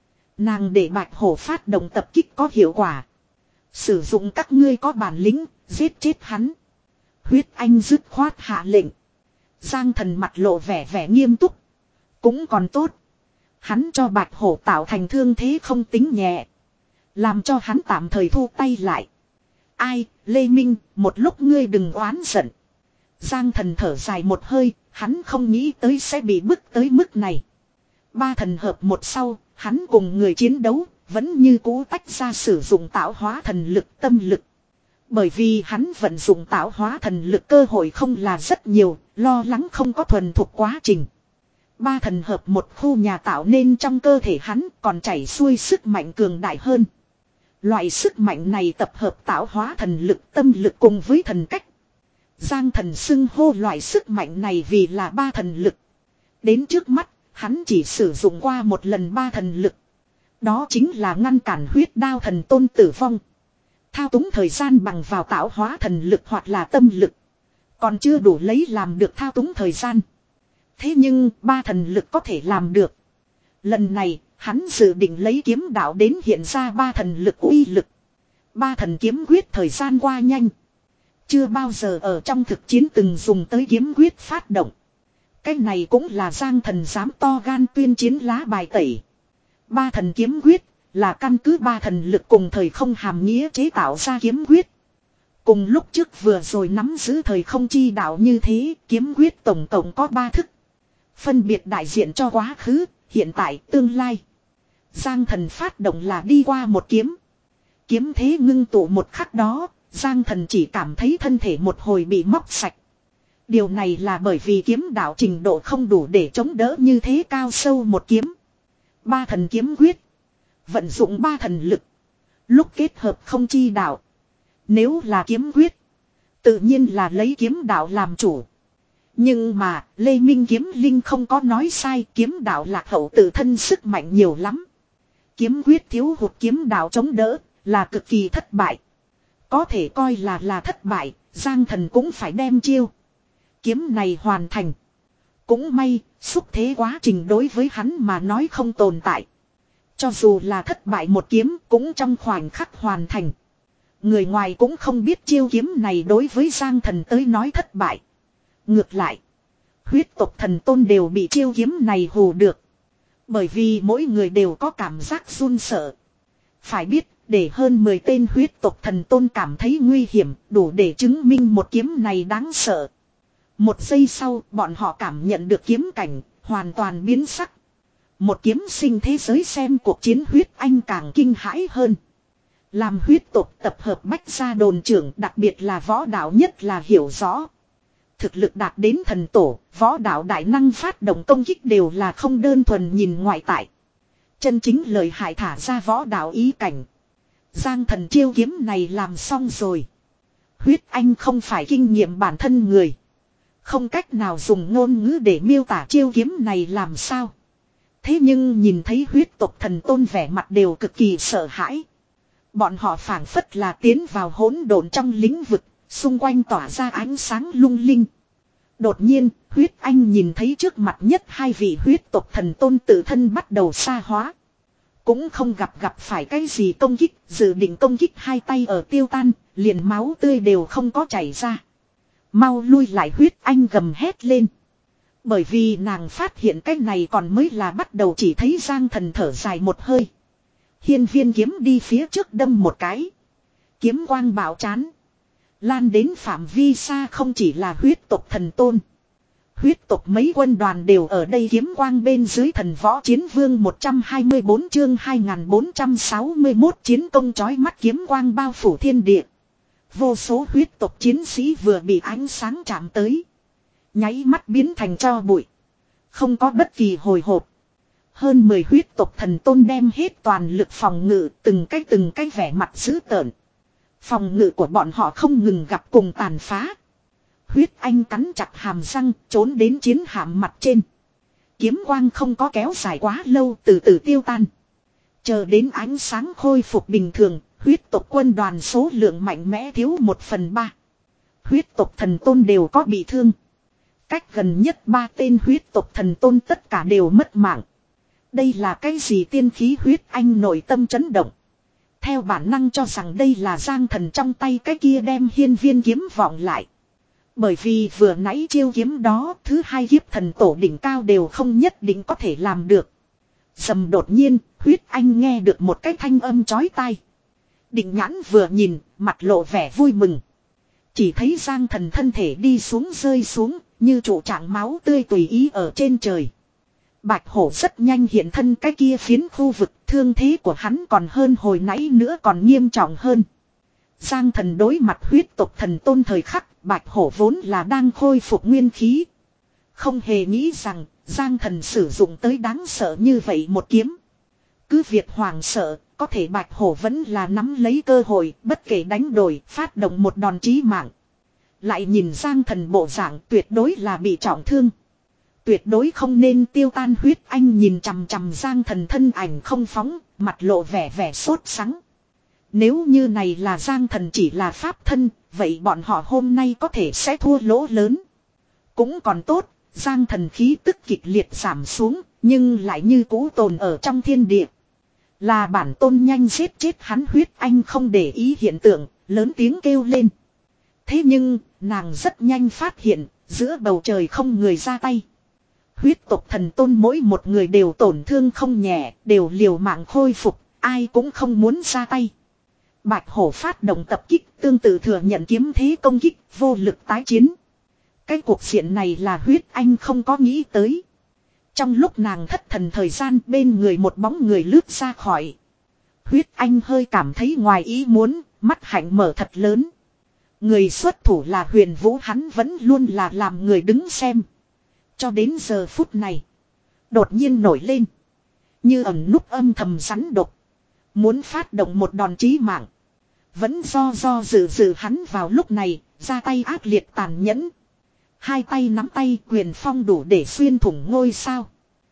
Nàng để bạch hổ phát động tập kích có hiệu quả. Sử dụng các ngươi có bản lĩnh, giết chết hắn. Huyết Anh dứt khoát hạ lệnh. Giang Thần mặt lộ vẻ vẻ nghiêm túc. Cũng còn tốt. Hắn cho bạch hổ tạo thành thương thế không tính nhẹ. Làm cho hắn tạm thời thu tay lại. Ai, Lê Minh, một lúc ngươi đừng oán giận. Giang Thần thở dài một hơi, hắn không nghĩ tới sẽ bị bức tới mức này. Ba thần hợp một sau, hắn cùng người chiến đấu, vẫn như cũ tách ra sử dụng tạo hóa thần lực tâm lực. Bởi vì hắn vận dụng tạo hóa thần lực cơ hội không là rất nhiều, lo lắng không có thuần thuộc quá trình. Ba thần hợp một khu nhà tạo nên trong cơ thể hắn còn chảy xuôi sức mạnh cường đại hơn. Loại sức mạnh này tập hợp tạo hóa thần lực tâm lực cùng với thần cách. Giang Thần xưng hô loại sức mạnh này vì là ba thần lực. Đến trước mắt, hắn chỉ sử dụng qua một lần ba thần lực. Đó chính là ngăn cản huyết đao thần tôn tử vong. Thao túng thời gian bằng vào tạo hóa thần lực hoặc là tâm lực. Còn chưa đủ lấy làm được thao túng thời gian. Thế nhưng ba thần lực có thể làm được. Lần này, hắn dự định lấy kiếm đạo đến hiện ra ba thần lực uy lực. Ba thần kiếm quyết thời gian qua nhanh. Chưa bao giờ ở trong thực chiến từng dùng tới kiếm quyết phát động. Cái này cũng là Giang Thần dám to gan tuyên chiến lá bài tẩy. Ba thần kiếm quyết là căn cứ ba thần lực cùng thời không hàm nghĩa chế tạo ra kiếm quyết. Cùng lúc trước vừa rồi nắm giữ thời không chi đạo như thế, kiếm quyết tổng tổng có ba thức. Phân biệt đại diện cho quá khứ, hiện tại, tương lai. Giang Thần phát động là đi qua một kiếm. Kiếm thế ngưng tụ một khắc đó, Giang Thần chỉ cảm thấy thân thể một hồi bị móc sạch. Điều này là bởi vì kiếm đạo trình độ không đủ để chống đỡ như thế cao sâu một kiếm. Ba thần kiếm quyết. Vận dụng ba thần lực. Lúc kết hợp không chi đạo. Nếu là kiếm quyết. Tự nhiên là lấy kiếm đạo làm chủ. Nhưng mà Lê Minh Kiếm Linh không có nói sai. Kiếm đạo lạc hậu tự thân sức mạnh nhiều lắm. Kiếm quyết thiếu hụt kiếm đạo chống đỡ. Là cực kỳ thất bại. Có thể coi là là thất bại. Giang Thần cũng phải đem chiêu. Kiếm này hoàn thành. Cũng may, xúc thế quá trình đối với hắn mà nói không tồn tại. Cho dù là thất bại một kiếm cũng trong khoảnh khắc hoàn thành. Người ngoài cũng không biết chiêu kiếm này đối với Giang Thần tới nói thất bại. Ngược lại, huyết tộc thần tôn đều bị chiêu kiếm này hù được. Bởi vì mỗi người đều có cảm giác run sợ. Phải biết, để hơn mười tên huyết tộc thần tôn cảm thấy nguy hiểm, đủ để chứng minh một kiếm này đáng sợ. Một giây sau, bọn họ cảm nhận được kiếm cảnh, hoàn toàn biến sắc. Một kiếm sinh thế giới xem cuộc chiến huyết anh càng kinh hãi hơn. Làm huyết tộc tập hợp bách gia đồn trưởng, đặc biệt là võ đạo nhất là hiểu rõ. Thực lực đạt đến thần tổ, võ đạo đại năng phát động công kích đều là không đơn thuần nhìn ngoại tại. Chân chính lời hại thả ra võ đạo ý cảnh. Giang Thần chiêu kiếm này làm xong rồi. Huyết anh không phải kinh nghiệm bản thân người. Không cách nào dùng ngôn ngữ để miêu tả chiêu kiếm này làm sao. Thế nhưng nhìn thấy huyết tộc thần tôn vẻ mặt đều cực kỳ sợ hãi. Bọn họ phảng phất là tiến vào hỗn độn trong lĩnh vực, xung quanh tỏa ra ánh sáng lung linh. Đột nhiên, huyết anh nhìn thấy trước mặt nhất hai vị huyết tộc thần tôn tự thân bắt đầu xa hóa. Cũng không gặp gặp phải cái gì công kích, dự định công kích hai tay ở tiêu tan, liền máu tươi đều không có chảy ra. Mau lui lại, huyết anh gầm hét lên. Bởi vì nàng phát hiện cái này còn mới là bắt đầu, chỉ thấy Giang Thần thở dài một hơi. Hiên viên kiếm đi phía trước đâm một cái. Kiếm quang bạo chán. Lan đến phạm vi xa, không chỉ là huyết tộc thần tôn. Huyết tộc mấy quân đoàn đều ở đây kiếm quang bên dưới. Thần võ chiến vương một trăm hai mươi bốn chương hai nghìn bốn trăm sáu mươi mốt chiến công chói mắt, kiếm quang bao phủ thiên địa. Vô số huyết tộc chiến sĩ vừa bị ánh sáng chạm tới, nháy mắt biến thành tro bụi. Không có bất kỳ hồi hộp. Hơn mười huyết tộc thần tôn đem hết toàn lực phòng ngự, từng cái từng cái vẻ mặt dữ tợn. Phòng ngự của bọn họ không ngừng gặp cùng tàn phá. Huyết anh cắn chặt hàm răng, trốn đến chiến hạm mặt trên. Kiếm quang không có kéo dài quá lâu, từ từ tiêu tan. Chờ đến ánh sáng khôi phục bình thường, Huyết tộc quân đoàn số lượng mạnh mẽ thiếu một phần ba. Huyết tộc thần tôn đều có bị thương. Cách gần nhất ba tên huyết tộc thần tôn tất cả đều mất mạng. Đây là cái gì tiên khí Huyết Anh nội tâm chấn động. Theo bản năng cho rằng đây là Giang Thần trong tay cái kia đem hiên viên kiếm vọng lại. Bởi vì vừa nãy chiêu kiếm đó thứ hai kiếp thần tổ đỉnh cao đều không nhất định có thể làm được. Dầm đột nhiên, Huyết Anh nghe được một cái thanh âm chói tai. Định nhãn vừa nhìn, mặt lộ vẻ vui mừng. Chỉ thấy Giang Thần thân thể đi xuống rơi xuống, như trụ trạng máu tươi tùy ý ở trên trời. Bạch hổ rất nhanh hiện thân cái kia phiến khu vực, thương thế của hắn còn hơn hồi nãy nữa còn nghiêm trọng hơn. Giang Thần đối mặt huyết tộc thần tôn thời khắc, bạch hổ vốn là đang khôi phục nguyên khí. Không hề nghĩ rằng, Giang Thần sử dụng tới đáng sợ như vậy một kiếm. Cứ việc hoàng sợ, có thể bạch hổ vẫn là nắm lấy cơ hội, bất kể đánh đổi, phát động một đòn chí mạng. Lại nhìn Giang Thần bộ dạng tuyệt đối là bị trọng thương. Tuyệt đối không nên tiêu tan. Huyết Anh nhìn chằm chằm Giang Thần thân ảnh không phóng, mặt lộ vẻ vẻ sốt sắng. Nếu như này là Giang Thần chỉ là pháp thân, vậy bọn họ hôm nay có thể sẽ thua lỗ lớn. Cũng còn tốt, Giang Thần khí tức kịch liệt giảm xuống, nhưng lại như cũ tồn ở trong thiên địa. Là bản tôn nhanh giết chết hắn. Huyết Anh không để ý hiện tượng, lớn tiếng kêu lên. Thế nhưng, nàng rất nhanh phát hiện, giữa bầu trời không người ra tay. Huyết tộc thần tôn mỗi một người đều tổn thương không nhẹ, đều liều mạng khôi phục, ai cũng không muốn ra tay. Bạch hổ phát động tập kích, tương tự thừa nhận kiếm thế công kích, vô lực tái chiến. Cái cuộc diện này là Huyết Anh không có nghĩ tới. Trong lúc nàng thất thần thời gian, bên người một bóng người lướt ra khỏi. Huyết Anh hơi cảm thấy ngoài ý muốn, mắt hạnh mở thật lớn. Người xuất thủ là Huyền Vũ, hắn vẫn luôn là làm người đứng xem. Cho đến giờ phút này, đột nhiên nổi lên. Như ẩn núp âm thầm rắn độc. Muốn phát động một đòn chí mạng. Vẫn do do dự dự hắn vào lúc này, ra tay ác liệt tàn nhẫn. Hai tay nắm tay, quyền phong đủ để xuyên thủng ngôi sao.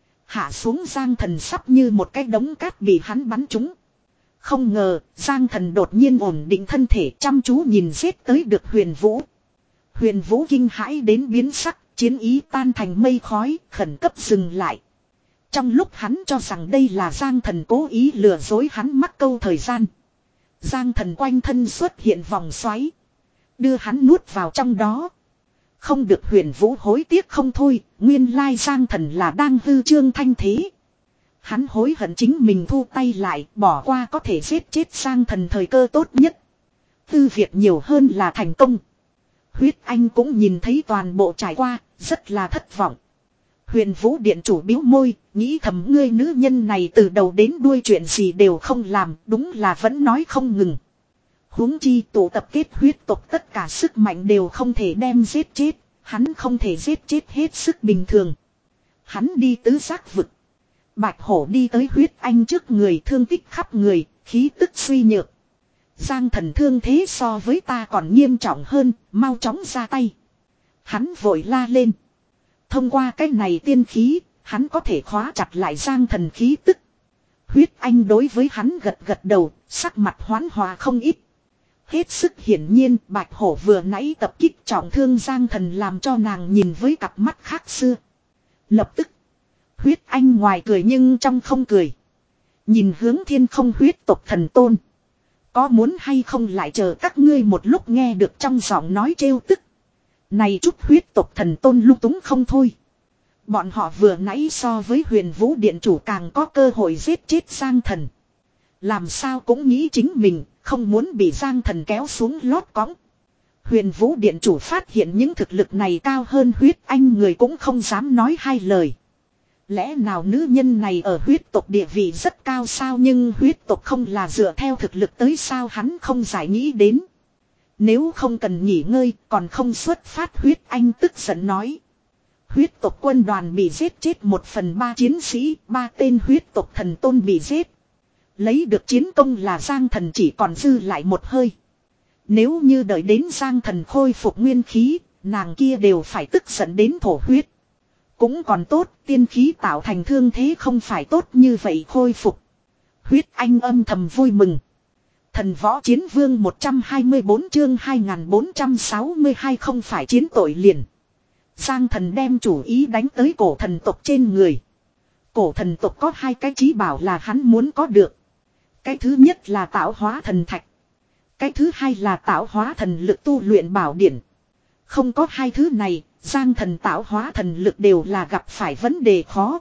Hạ xuống Giang Thần sắp như một cái đống cát bị hắn bắn trúng. Không ngờ, Giang Thần đột nhiên ổn định thân thể, chăm chú nhìn giết tới được Huyền Vũ. Huyền Vũ kinh hãi đến biến sắc, chiến ý tan thành mây khói, khẩn cấp dừng lại. Trong lúc hắn cho rằng đây là Giang Thần cố ý lừa dối hắn mắc câu thời gian. Giang Thần quanh thân xuất hiện vòng xoáy, đưa hắn nuốt vào trong đó. Không được. Huyền Vũ hối tiếc không thôi, nguyên lai Giang Thần là đang hư trương thanh thế. Hắn hối hận chính mình thu tay lại, bỏ qua có thể giết chết Giang Thần thời cơ tốt nhất. Tư việc nhiều hơn là thành công. Huyết Anh cũng nhìn thấy toàn bộ trải qua, rất là thất vọng. Huyền Vũ điện chủ bĩu môi, nghĩ thầm ngươi nữ nhân này từ đầu đến đuôi chuyện gì đều không làm, đúng là vẫn nói không ngừng. Huống chi tụ tập kết huyết tộc tất cả sức mạnh đều không thể đem giết chết, hắn không thể giết chết hết sức bình thường. Hắn đi tứ giác vực. Bạch hổ đi tới Huyết Anh trước người, thương tích khắp người, khí tức suy nhược. Giang Thần thương thế so với ta còn nghiêm trọng hơn, mau chóng ra tay. Hắn vội la lên. Thông qua cái này tiên khí, hắn có thể khóa chặt lại Giang Thần khí tức. Huyết Anh đối với hắn gật gật đầu, sắc mặt hoán hòa không ít. Hết sức hiển nhiên, Bạch hổ vừa nãy tập kích trọng thương Giang Thần làm cho nàng nhìn với cặp mắt khác xưa. Lập tức, Huyết Anh ngoài cười nhưng trong không cười. Nhìn hướng thiên không huyết tộc thần tôn. Có muốn hay không lại chờ các ngươi một lúc, nghe được trong giọng nói trêu tức. Này chút huyết tộc thần tôn lung túng không thôi. Bọn họ vừa nãy so với Huyền Vũ điện chủ càng có cơ hội giết chết Giang Thần. Làm sao cũng nghĩ chính mình, không muốn bị Giang Thần kéo xuống lót cõng. Huyền Vũ điện chủ phát hiện những thực lực này cao hơn Huyết Anh người cũng không dám nói hai lời. Lẽ nào nữ nhân này ở huyết tộc địa vị rất cao sao, nhưng huyết tộc không là dựa theo thực lực tới sao, hắn không giải nghĩ đến. Nếu không cần nghỉ ngơi còn không xuất phát. Huyết Anh tức giận nói. Huyết tộc quân đoàn bị giết chết một phần ba chiến sĩ, ba tên huyết tộc thần tôn bị giết. Lấy được chiến công là Giang Thần chỉ còn dư lại một hơi. Nếu như đợi đến Giang Thần khôi phục nguyên khí, nàng kia đều phải tức giận đến thổ huyết. Cũng còn tốt, tiên khí tạo thành thương thế không phải tốt như vậy khôi phục. Huyết Anh âm thầm vui mừng. Thần võ chiến vương một trăm hai mươi bốn chương hai nghìn bốn trăm sáu mươi hai không phải chiến tội liền. Giang thần đem chủ ý đánh tới cổ thần tộc trên người. Cổ thần tộc có hai cái chí bảo là hắn muốn có được. Cái thứ nhất là tạo hóa thần thạch. Cái thứ hai là tạo hóa thần lực tu luyện bảo điển. Không có hai thứ này, Giang thần tạo hóa thần lực đều là gặp phải vấn đề khó.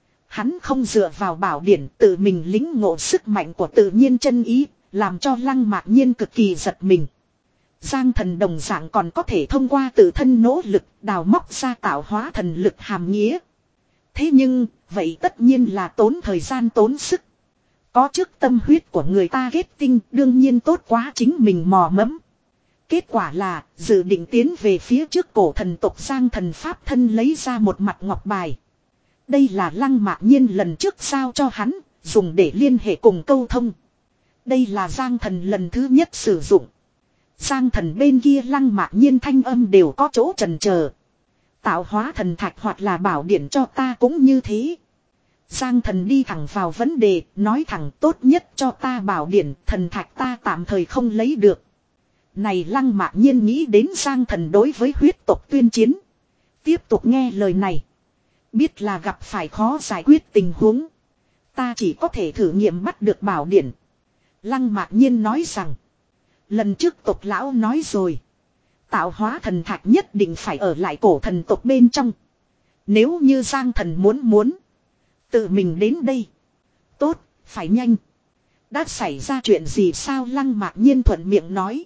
Hắn không dựa vào bảo điển tự mình lính ngộ sức mạnh của tự nhiên chân ý, làm cho Lăng Mạc Nhiên cực kỳ giật mình. Giang thần đồng dạng còn có thể thông qua tự thân nỗ lực đào móc ra tạo hóa thần lực hàm nghĩa. Thế nhưng, vậy tất nhiên là tốn thời gian tốn sức. Có trước tâm huyết của người ta kết tinh đương nhiên tốt quá chính mình mò mẫm. Kết quả là dự định tiến về phía trước cổ thần tộc Giang thần pháp thân lấy ra một mặt ngọc bài. Đây là Lăng Mạc Nhiên lần trước sao cho hắn, dùng để liên hệ cùng câu thông. Đây là Giang thần lần thứ nhất sử dụng. Giang thần bên kia Lăng Mạc Nhiên thanh âm đều có chỗ chần chờ. Tạo hóa thần thạch hoặc là bảo điển cho ta cũng như thế. Giang thần đi thẳng vào vấn đề, nói thẳng tốt nhất cho ta bảo điển, thần thạch ta tạm thời không lấy được. Này Lăng Mạc Nhiên nghĩ đến Giang thần đối với huyết tộc tuyên chiến. Tiếp tục nghe lời này. Biết là gặp phải khó giải quyết tình huống. Ta chỉ có thể thử nghiệm bắt được bảo điển. Lăng Mạc Nhiên nói rằng. Lần trước tộc lão nói rồi. Tạo hóa thần thạch nhất định phải ở lại cổ thần tộc bên trong. Nếu như Giang thần muốn muốn. Tự mình đến đây. Tốt, phải nhanh. Đã xảy ra chuyện gì sao Lăng Mạc Nhiên thuận miệng nói.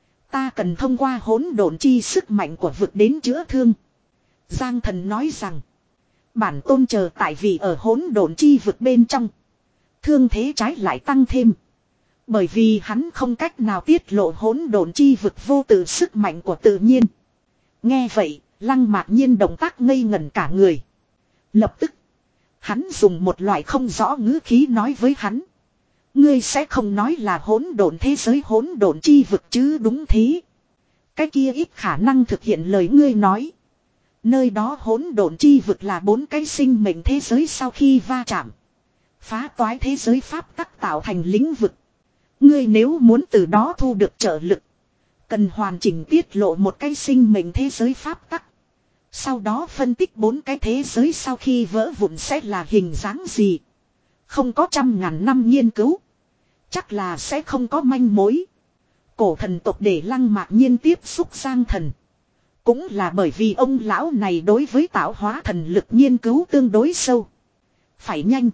Ta cần thông qua hỗn độn chi sức mạnh của vực đến chữa thương. Giang thần nói rằng. Bản tôn chờ tại vì ở hỗn độn chi vực bên trong. Thương thế trái lại tăng thêm. Bởi vì hắn không cách nào tiết lộ hỗn độn chi vực vô tự sức mạnh của tự nhiên. Nghe vậy, Lăng Mạc Nhiên động tác ngây ngẩn cả người. Lập tức, hắn dùng một loại không rõ ngữ khí nói với hắn. Ngươi sẽ không nói là hỗn độn thế giới hỗn độn chi vực chứ đúng thế. Cái kia ít khả năng thực hiện lời ngươi nói. Nơi đó hỗn độn chi vực là bốn cái sinh mệnh thế giới sau khi va chạm. Phá toái thế giới pháp tắc tạo thành lĩnh vực. Ngươi nếu muốn từ đó thu được trợ lực. Cần hoàn chỉnh tiết lộ một cái sinh mệnh thế giới pháp tắc. Sau đó phân tích bốn cái thế giới sau khi vỡ vụn sẽ là hình dáng gì. Không có trăm ngàn năm nghiên cứu. Chắc là sẽ không có manh mối. Cổ thần tộc để Lăng Mạc Nhiên tiếp xúc Giang thần. Cũng là bởi vì ông lão này đối với tạo hóa thần lực nghiên cứu tương đối sâu. Phải nhanh.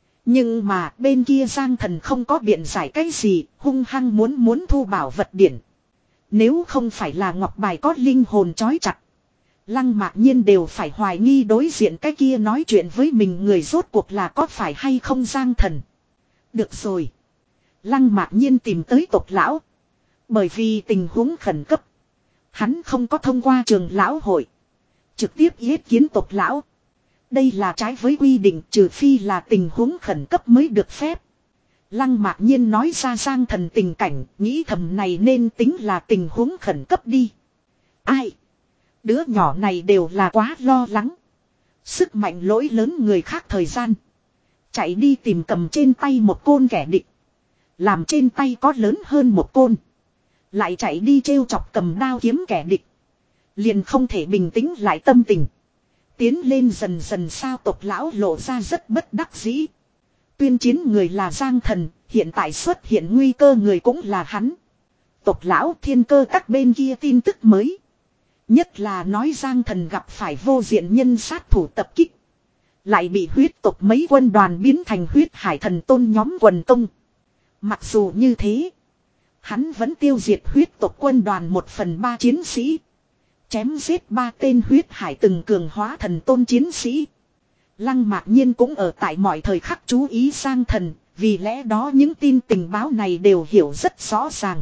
Nhưng mà bên kia Giang thần không có biện giải cái gì, hung hăng muốn muốn thu bảo vật điển. Nếu không phải là ngọc bài có linh hồn trói chặt. Lăng Mạc Nhiên đều phải hoài nghi đối diện cái kia nói chuyện với mình người rốt cuộc là có phải hay không Giang thần. Được rồi. Lăng Mạc Nhiên tìm tới tộc lão. Bởi vì tình huống khẩn cấp. Hắn không có thông qua trường lão hội. Trực tiếp yết kiến tộc lão. Đây là trái với quy định trừ phi là tình huống khẩn cấp mới được phép. Lăng Mạc Nhiên nói ra Giang thần tình cảnh, nghĩ thầm này nên tính là tình huống khẩn cấp đi. Ai? Đứa nhỏ này đều là quá lo lắng. Sức mạnh lỗi lớn người khác thời gian. Chạy đi tìm cầm trên tay một côn kẻ địch. Làm trên tay có lớn hơn một côn. Lại chạy đi trêu chọc cầm đao kiếm kẻ địch. Liền không thể bình tĩnh lại tâm tình. Tiến lên dần dần sao tộc lão lộ ra rất bất đắc dĩ. Tuyên chiến người là Giang thần, hiện tại xuất hiện nguy cơ người cũng là hắn. Tộc lão thiên cơ các bên kia tin tức mới. Nhất là nói Giang thần gặp phải vô diện nhân sát thủ tập kích. Lại bị huyết tộc mấy quân đoàn biến thành huyết hải thần tôn nhóm quần công. Mặc dù như thế, hắn vẫn tiêu diệt huyết tộc quân đoàn một phần ba chiến sĩ. Chém giết ba tên huyết hải từng cường hóa thần tôn chiến sĩ. Lăng Mạc Nhiên cũng ở tại mọi thời khắc chú ý Giang thần, vì lẽ đó những tin tình báo này đều hiểu rất rõ ràng.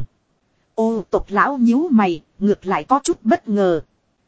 Ô tộc lão nhíu mày, ngược lại có chút bất ngờ.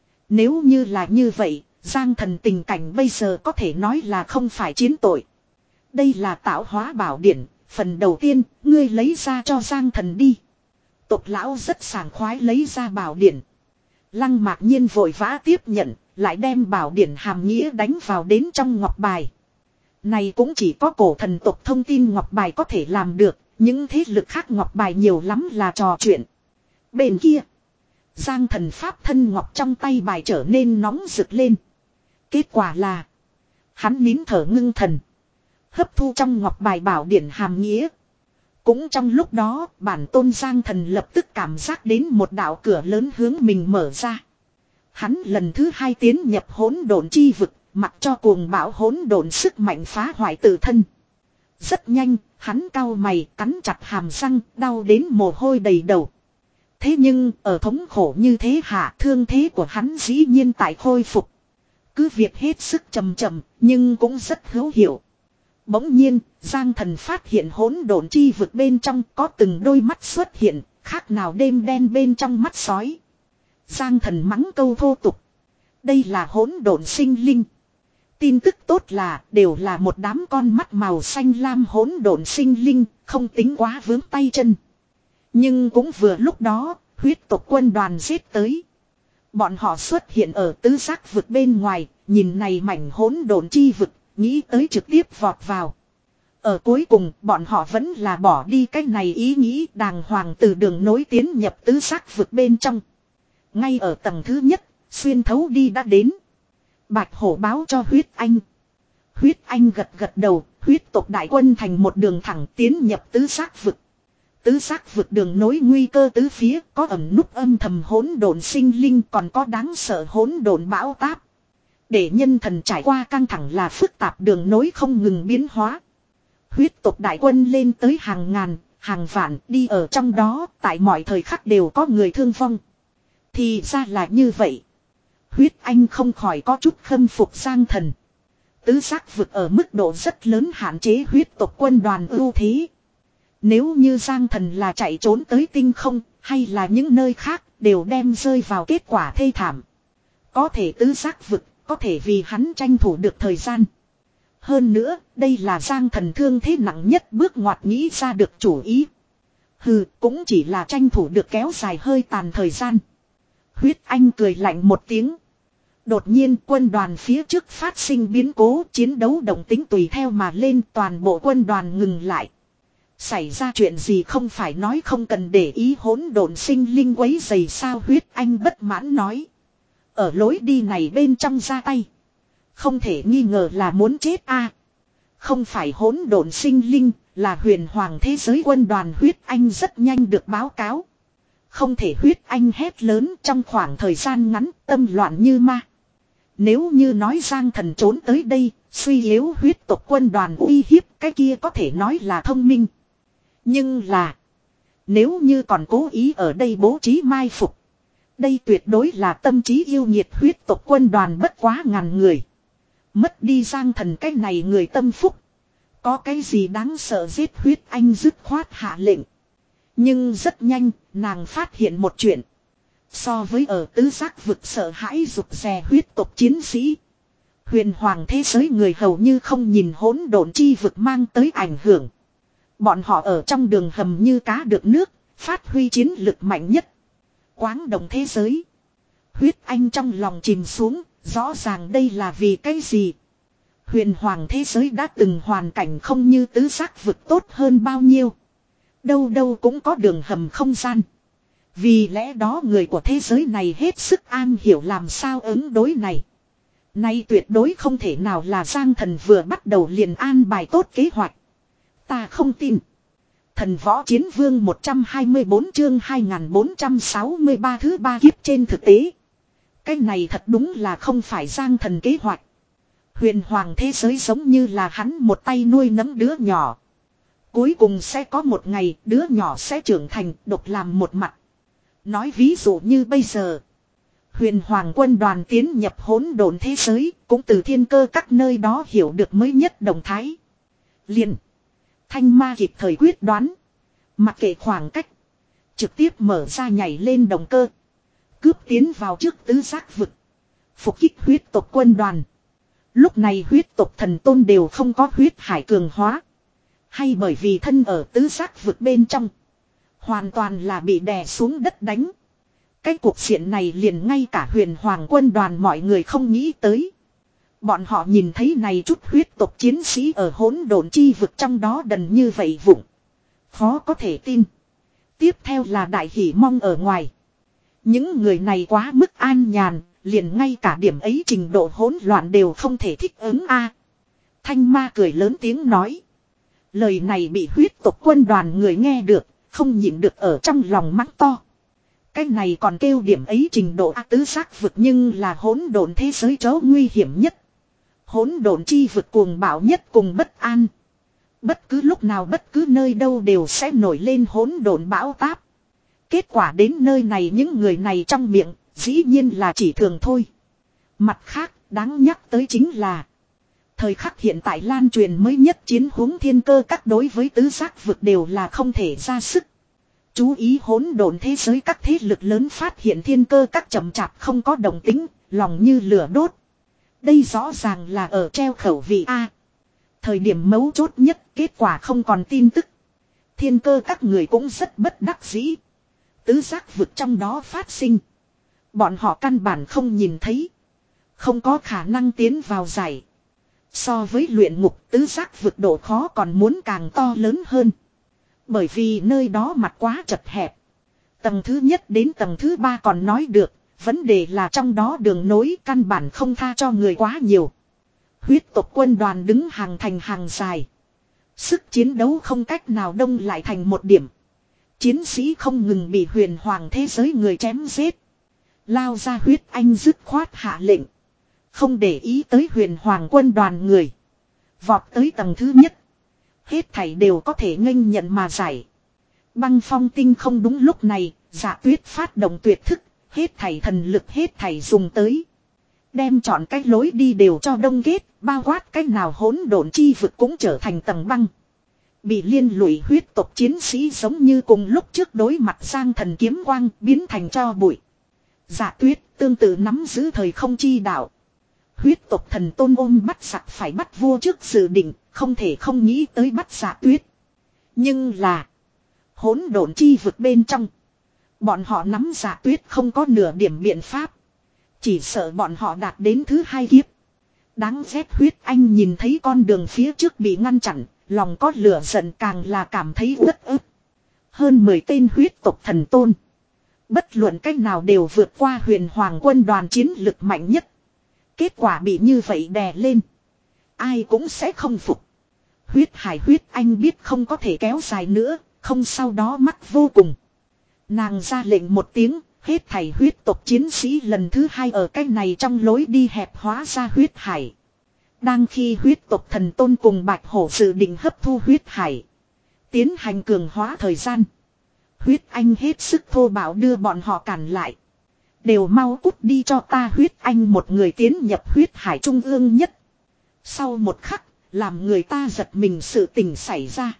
Nếu như là như vậy, Giang thần tình cảnh bây giờ có thể nói là không phải chiến tội. Đây là tạo hóa bảo điển, phần đầu tiên, ngươi lấy ra cho Giang thần đi. Tộc lão rất sảng khoái lấy ra bảo điển. Lăng Mạc Nhiên vội vã tiếp nhận, lại đem bảo điển hàm nghĩa đánh vào đến trong ngọc bài. Này cũng chỉ có cổ thần tộc thông tin ngọc bài có thể làm được, Những thế lực khác ngọc bài nhiều lắm là trò chuyện. Bên kia. Giang thần pháp thân ngọc trong tay bài trở nên nóng rực lên. Kết quả là. Hắn nín thở ngưng thần. Hấp thu trong ngọc bài bảo điển hàm nghĩa. Cũng trong lúc đó bản tôn Giang thần lập tức cảm giác đến một đạo cửa lớn hướng mình mở ra. Hắn lần thứ hai tiến nhập hỗn độn chi vực. Mặc cho cuồng bão hỗn độn sức mạnh phá hoại tự thân. Rất nhanh, hắn cau mày cắn chặt hàm răng, đau đến mồ hôi đầy đầu. Thế nhưng, ở thống khổ như thế hạ thương thế của hắn dĩ nhiên tại khôi phục. Cứ việc hết sức chậm chậm, nhưng cũng rất hữu hiệu. Bỗng nhiên, Giang thần phát hiện hỗn độn chi vực bên trong có từng đôi mắt xuất hiện, khác nào đêm đen bên trong mắt sói. Giang thần mắng câu thô tục. Đây là hỗn độn sinh linh. Tin tức tốt là đều là một đám con mắt màu xanh lam hỗn độn sinh linh, không tính quá vướng tay chân. Nhưng cũng vừa lúc đó, huyết tộc quân đoàn giết tới. Bọn họ xuất hiện ở tứ giác vực bên ngoài, nhìn này mảnh hỗn độn chi vực, nghĩ tới trực tiếp vọt vào. Ở cuối cùng, bọn họ vẫn là bỏ đi cái này ý nghĩ đàng hoàng từ đường nối tiến nhập tứ giác vực bên trong. Ngay ở tầng thứ nhất, xuyên thấu đi đã đến. Bạch hổ báo cho huyết anh. Huyết anh gật gật đầu, huyết tộc đại quân thành một đường thẳng tiến nhập tứ giác vực. Tứ giác vực đường nối nguy cơ tứ phía, có ẩn núp âm thầm hỗn độn sinh linh, còn có đáng sợ hỗn độn bão táp. Để nhân thần trải qua căng thẳng là phức tạp đường nối không ngừng biến hóa. Huyết tộc đại quân lên tới hàng ngàn, hàng vạn đi ở trong đó, tại mọi thời khắc đều có người thương vong. Thì ra là như vậy. Huyết anh không khỏi có chút khâm phục Giang thần. Tứ giác vực ở mức độ rất lớn hạn chế huyết tộc quân đoàn ưu thế. Nếu như Giang thần là chạy trốn tới tinh không, hay là những nơi khác, đều đem rơi vào kết quả thê thảm. Có thể tứ giác vực, có thể vì hắn tranh thủ được thời gian. Hơn nữa, đây là Giang thần thương thế nặng nhất bước ngoặt nghĩ ra được chủ ý. Hừ, cũng chỉ là tranh thủ được kéo dài hơi tàn thời gian. Huyết anh cười lạnh một tiếng. Đột nhiên quân đoàn phía trước phát sinh biến cố, chiến đấu động tính tùy theo mà lên, toàn bộ quân đoàn ngừng lại. Xảy ra chuyện gì không phải nói không cần để ý hỗn độn sinh linh quấy rầy sao, huyết anh bất mãn nói. Ở lối đi này bên trong ra tay. Không thể nghi ngờ là muốn chết a. Không phải hỗn độn sinh linh, là huyền hoàng thế giới quân đoàn, huyết anh rất nhanh được báo cáo. Không thể, huyết anh hét lớn, trong khoảng thời gian ngắn tâm loạn như ma. Nếu như nói Giang thần trốn tới đây, suy yếu huyết tộc quân đoàn uy hiếp, cái kia có thể nói là thông minh. Nhưng là, nếu như còn cố ý ở đây bố trí mai phục, đây tuyệt đối là tâm trí yêu nhiệt huyết tộc quân đoàn bất quá ngàn người. Mất đi Giang thần cái này người tâm phúc. Có cái gì đáng sợ, giết huyết anh dứt khoát hạ lệnh. Nhưng rất nhanh, nàng phát hiện một chuyện. So với ở tứ giác vực sợ hãi rụt rè huyết tộc chiến sĩ, huyền hoàng thế giới người hầu như không nhìn hỗn độn chi vực mang tới ảnh hưởng. Bọn họ ở trong đường hầm như cá được nước, phát huy chiến lực mạnh nhất. Quáng động thế giới. Huyết anh trong lòng chìm xuống, rõ ràng đây là vì cái gì. Huyền hoàng thế giới đã từng hoàn cảnh không như tứ giác vực tốt hơn bao nhiêu. Đâu đâu cũng có đường hầm không gian. Vì lẽ đó người của thế giới này hết sức an hiểu làm sao ứng đối này. Nay tuyệt đối không thể nào là Giang thần vừa bắt đầu liền an bài tốt kế hoạch. Ta không tin. Thần võ chiến vương một trăm hai mươi bốn chương hai nghìn bốn trăm sáu mươi ba thứ ba kiếp trên thực tế. Cái này thật đúng là không phải Giang thần kế hoạch. Huyền hoàng thế giới giống như là hắn một tay nuôi nấng đứa nhỏ. Cuối cùng sẽ có một ngày đứa nhỏ sẽ trưởng thành độc làm một mặt. Nói ví dụ như bây giờ. Huyền hoàng quân đoàn tiến nhập hỗn độn thế giới, cũng từ thiên cơ các nơi đó hiểu được mới nhất động thái. Liền. Thanh ma kịp thời quyết đoán. Mặc kệ khoảng cách. Trực tiếp mở ra nhảy lên động cơ. Cướp tiến vào trước tứ giác vực. Phục kích huyết tộc quân đoàn. Lúc này huyết tộc thần tôn đều không có huyết hải cường hóa. Hay bởi vì thân ở tứ giác vực bên trong. Hoàn toàn là bị đè xuống đất đánh. Cái cuộc diện này liền ngay cả huyền hoàng quân đoàn mọi người không nghĩ tới. Bọn họ nhìn thấy này chút huyết tộc chiến sĩ ở hỗn độn chi vực trong đó đần như vậy vụng. khó có thể tin. Tiếp theo là đại hỷ mong ở ngoài. Những người này quá mức an nhàn, liền ngay cả điểm ấy trình độ hỗn loạn đều không thể thích ứng a. Thanh ma cười lớn tiếng nói. Lời này bị huyết tộc quân đoàn người nghe được, không nhịn được ở trong lòng mắng to. Cái này còn kêu điểm ấy trình độ a, tứ giác vực nhưng là hỗn độn thế giới chỗ nguy hiểm nhất. Hỗn độn chi vực cuồng bạo nhất cùng bất an. Bất cứ lúc nào bất cứ nơi đâu đều sẽ nổi lên hỗn độn bão táp. Kết quả đến nơi này những người này trong miệng, dĩ nhiên là chỉ thường thôi. Mặt khác, đáng nhắc tới chính là thời khắc hiện tại lan truyền mới nhất chiến huống thiên cơ các đối với tứ giác vực đều là không thể ra sức. Chú ý hỗn độn thế giới các thế lực lớn phát hiện thiên cơ các chậm chạp không có động tính, lòng như lửa đốt. Đây rõ ràng là ở treo khẩu vị A. Thời điểm mấu chốt nhất kết quả không còn tin tức. Thiên cơ các người cũng rất bất đắc dĩ. Tứ giác vực trong đó phát sinh. Bọn họ căn bản không nhìn thấy. Không có khả năng tiến vào giải. So với luyện ngục tứ giác vực độ khó còn muốn càng to lớn hơn. Bởi vì nơi đó mặt quá chật hẹp. Tầng thứ nhất đến tầng thứ ba còn nói được. Vấn đề là trong đó đường nối căn bản không tha cho người quá nhiều. Huyết tộc quân đoàn đứng hàng thành hàng dài. Sức chiến đấu không cách nào đông lại thành một điểm. Chiến sĩ không ngừng bị huyền hoàng thế giới người chém giết. Lao ra huyết anh dứt khoát hạ lệnh. Không để ý tới huyền hoàng quân đoàn người. Vọt tới tầng thứ nhất. Hết thảy đều có thể nghênh nhận mà giải. Băng phong tinh không đúng lúc này, Dạ Tuyết phát động tuyệt thức, hết thảy thần lực hết thảy dùng tới. Đem chọn cái lối đi đều cho đông kết, bao quát cái nào hỗn độn chi vực cũng trở thành tầng băng. Bị liên lụy huyết tộc chiến sĩ giống như cùng lúc trước đối mặt Giang Thần kiếm quang biến thành cho bụi. Dạ Tuyết tương tự nắm giữ thời không chi đạo. Huyết tộc thần tôn ôm bắt giặc phải bắt vua trước dự định, không thể không nghĩ tới bắt Dạ Tuyết. Nhưng là hỗn độn chi vực bên trong, bọn họ nắm Dạ Tuyết không có nửa điểm biện pháp. Chỉ sợ bọn họ đạt đến thứ hai kiếp. Đáng ghét huyết anh nhìn thấy con đường phía trước bị ngăn chặn, lòng có lửa giận càng là cảm thấy uất ức. Hơn mười tên huyết tộc thần tôn. Bất luận cách nào đều vượt qua huyền hoàng quân đoàn chiến lực mạnh nhất. Kết quả bị như vậy đè lên. Ai cũng sẽ không phục. Huyết hải huyết anh biết không có thể kéo dài nữa, không sau đó mắc vô cùng. Nàng ra lệnh một tiếng, hết thảy huyết tộc chiến sĩ lần thứ hai ở cái này trong lối đi hẹp hóa ra huyết hải. Đang khi huyết tộc thần tôn cùng bạch hổ dự định hấp thu huyết hải. Tiến hành cường hóa thời gian. Huyết anh hết sức thô bạo đưa bọn họ cản lại. Đều mau cút đi cho ta huyết anh một người tiến nhập huyết hải trung ương nhất. Sau một khắc, làm người ta giật mình sự tình xảy ra.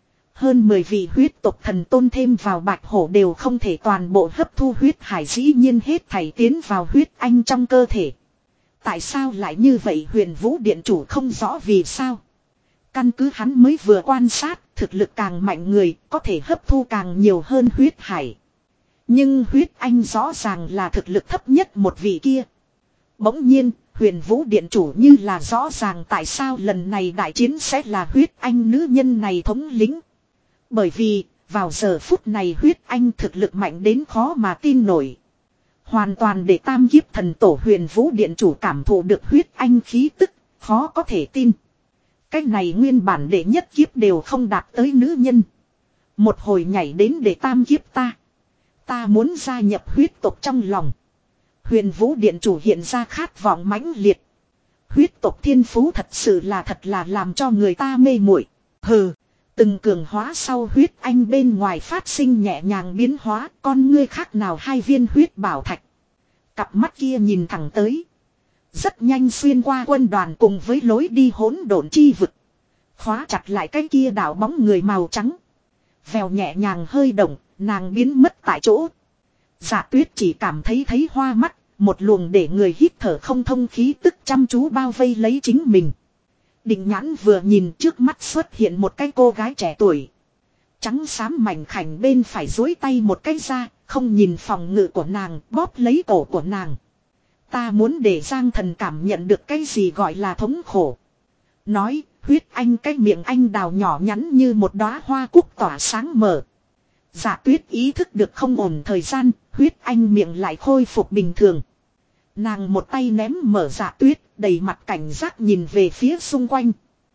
Hơn mười vị huyết tộc thần tôn thêm vào bạch hổ đều không thể toàn bộ hấp thu huyết hải dĩ nhiên hết thảy tiến vào huyết anh trong cơ thể. Tại sao lại như vậy huyền vũ điện chủ không rõ vì sao. Căn cứ hắn mới vừa quan sát, thực lực càng mạnh người có thể hấp thu càng nhiều hơn huyết hải. Nhưng huyết anh rõ ràng là thực lực thấp nhất một vị kia. Bỗng nhiên, huyền vũ điện chủ như là rõ ràng tại sao lần này đại chiến sẽ là huyết anh nữ nhân này thống lĩnh. Bởi vì, vào giờ phút này huyết anh thực lực mạnh đến khó mà tin nổi. Hoàn toàn để tam kiếp thần tổ huyền vũ điện chủ cảm thụ được huyết anh khí tức, khó có thể tin. Cái này nguyên bản đệ nhất kiếp đều không đạt tới nữ nhân. Một hồi nhảy đến để tam kiếp ta. Ta muốn gia nhập huyết tộc trong lòng. Huyền vũ điện chủ hiện ra khát vọng mãnh liệt. Huyết tộc thiên phú thật sự là thật là làm cho người ta mê muội. Hừ. Từng cường hóa sau huyết anh bên ngoài phát sinh nhẹ nhàng biến hóa, con ngươi khác nào hai viên huyết bảo thạch. Cặp mắt kia nhìn thẳng tới. Rất nhanh xuyên qua quân đoàn cùng với lối đi hỗn độn chi vực. Khóa chặt lại cái kia đảo bóng người màu trắng. Vèo nhẹ nhàng hơi động, nàng biến mất tại chỗ. Dạ Tuyết chỉ cảm thấy thấy hoa mắt, một luồng để người hít thở không thông khí tức chăm chú bao vây lấy chính mình. Định nhãn vừa nhìn trước mắt xuất hiện một cái cô gái trẻ tuổi. Trắng xám mảnh khảnh bên phải duỗi tay một cái ra, không nhìn phòng ngự của nàng, bóp lấy cổ của nàng. Ta muốn để Giang Thần cảm nhận được cái gì gọi là thống khổ. Nói, huyết anh cái miệng anh đào nhỏ nhắn như một đóa hoa cúc tỏa sáng mở. Dạ tuyết ý thức được không ổn thời gian, huyết anh miệng lại khôi phục bình thường. Nàng một tay ném mở dạ tuyết, đầy mặt cảnh giác nhìn về phía xung quanh.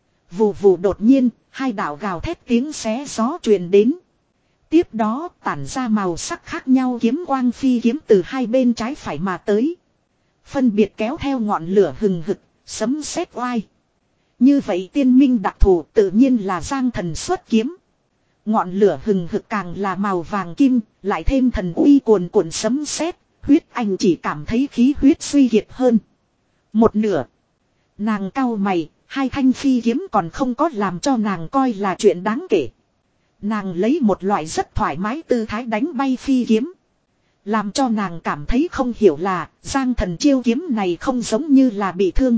Vù vù đột nhiên, hai đạo gào thét tiếng xé gió truyền đến. Tiếp đó tản ra màu sắc khác nhau kiếm quang phi kiếm từ hai bên trái phải mà tới. Phân biệt kéo theo ngọn lửa hừng hực, sấm sét oai. Như vậy tiên minh đặc thù tự nhiên là giang thần xuất kiếm. Ngọn lửa hừng hực càng là màu vàng kim, lại thêm thần uy cuồn cuộn sấm sét, huyết anh chỉ cảm thấy khí huyết suy kiệt hơn. Một nửa. Nàng cau mày, hai thanh phi kiếm còn không có làm cho nàng coi là chuyện đáng kể. Nàng lấy một loại rất thoải mái tư thái đánh bay phi kiếm. Làm cho nàng cảm thấy không hiểu là giang thần chiêu kiếm này không giống như là bị thương.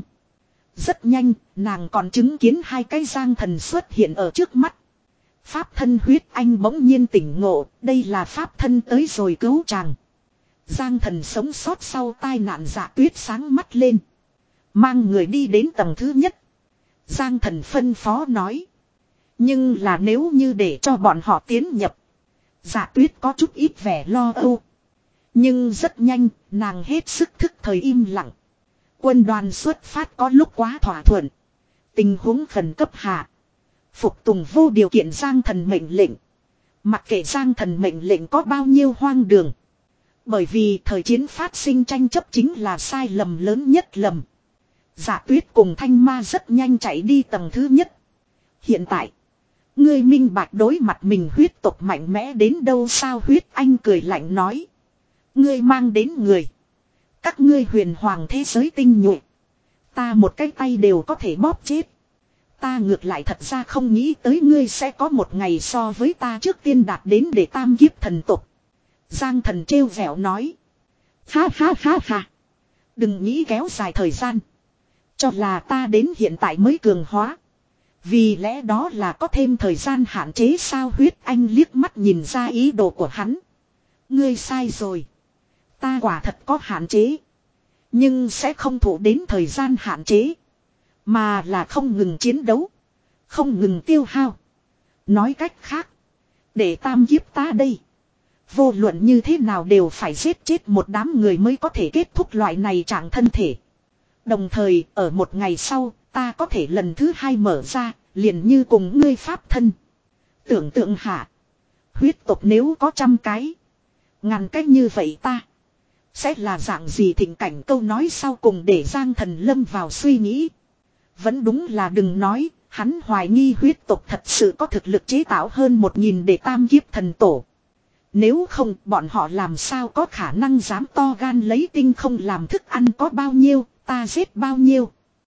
Rất nhanh, nàng còn chứng kiến hai cái giang thần xuất hiện ở trước mắt. Pháp thân huyết anh bỗng nhiên tỉnh ngộ, đây là pháp thân tới rồi cứu chàng. Giang thần sống sót sau tai nạn dạ tuyết sáng mắt lên. Mang người đi đến tầng thứ nhất. Giang thần phân phó nói. Nhưng là nếu như để cho bọn họ tiến nhập. Dạ tuyết có chút ít vẻ lo âu. Nhưng rất nhanh, nàng hết sức thức thời im lặng. Quân đoàn xuất phát có lúc quá thỏa thuận. Tình huống khẩn cấp hạ. Phục tùng vô điều kiện giang thần mệnh lệnh. Mặc kệ giang thần mệnh lệnh có bao nhiêu hoang đường. Bởi vì thời chiến phát sinh tranh chấp chính là sai lầm lớn nhất lầm. Dạ tuyết cùng thanh ma rất nhanh chạy đi tầng thứ nhất. Hiện tại, ngươi minh bạch đối mặt mình huyết tộc mạnh mẽ đến đâu sao huyết anh cười lạnh nói. Ngươi mang đến người. Các ngươi huyền hoàng thế giới tinh nhuệ. Ta một cái tay đều có thể bóp chết. Ta ngược lại thật ra không nghĩ tới ngươi sẽ có một ngày so với ta trước tiên đạt đến để tam kiếp thần tục. Giang thần trêu vẻo nói. Ha ha ha ha. Đừng nghĩ kéo dài thời gian. Cho là ta đến hiện tại mới cường hóa. Vì lẽ đó là có thêm thời gian hạn chế sao huyết anh liếc mắt nhìn ra ý đồ của hắn. Ngươi sai rồi. Ta quả thật có hạn chế. Nhưng sẽ không thủ đến thời gian hạn chế. Mà là không ngừng chiến đấu. Không ngừng tiêu hao. Nói cách khác. Để tam kiếp ta đây. Vô luận như thế nào đều phải giết chết một đám người mới có thể kết thúc loại này trạng thân thể. Đồng thời ở một ngày sau ta có thể lần thứ hai mở ra. Liền như cùng ngươi pháp thân. Tưởng tượng hạ. Huyết tộc nếu có trăm cái. Ngàn cách như vậy ta. Sẽ là dạng gì thịnh cảnh câu nói sau cùng để Giang thần lâm vào suy nghĩ. Vẫn đúng là đừng nói. Hắn hoài nghi huyết tộc thật sự có thực lực chế tạo hơn một nghìn để tam kiếp thần tổ. Nếu không bọn họ làm sao có khả năng dám to gan lấy tinh không làm thức ăn có bao nhiêu ta giết bao nhiêu.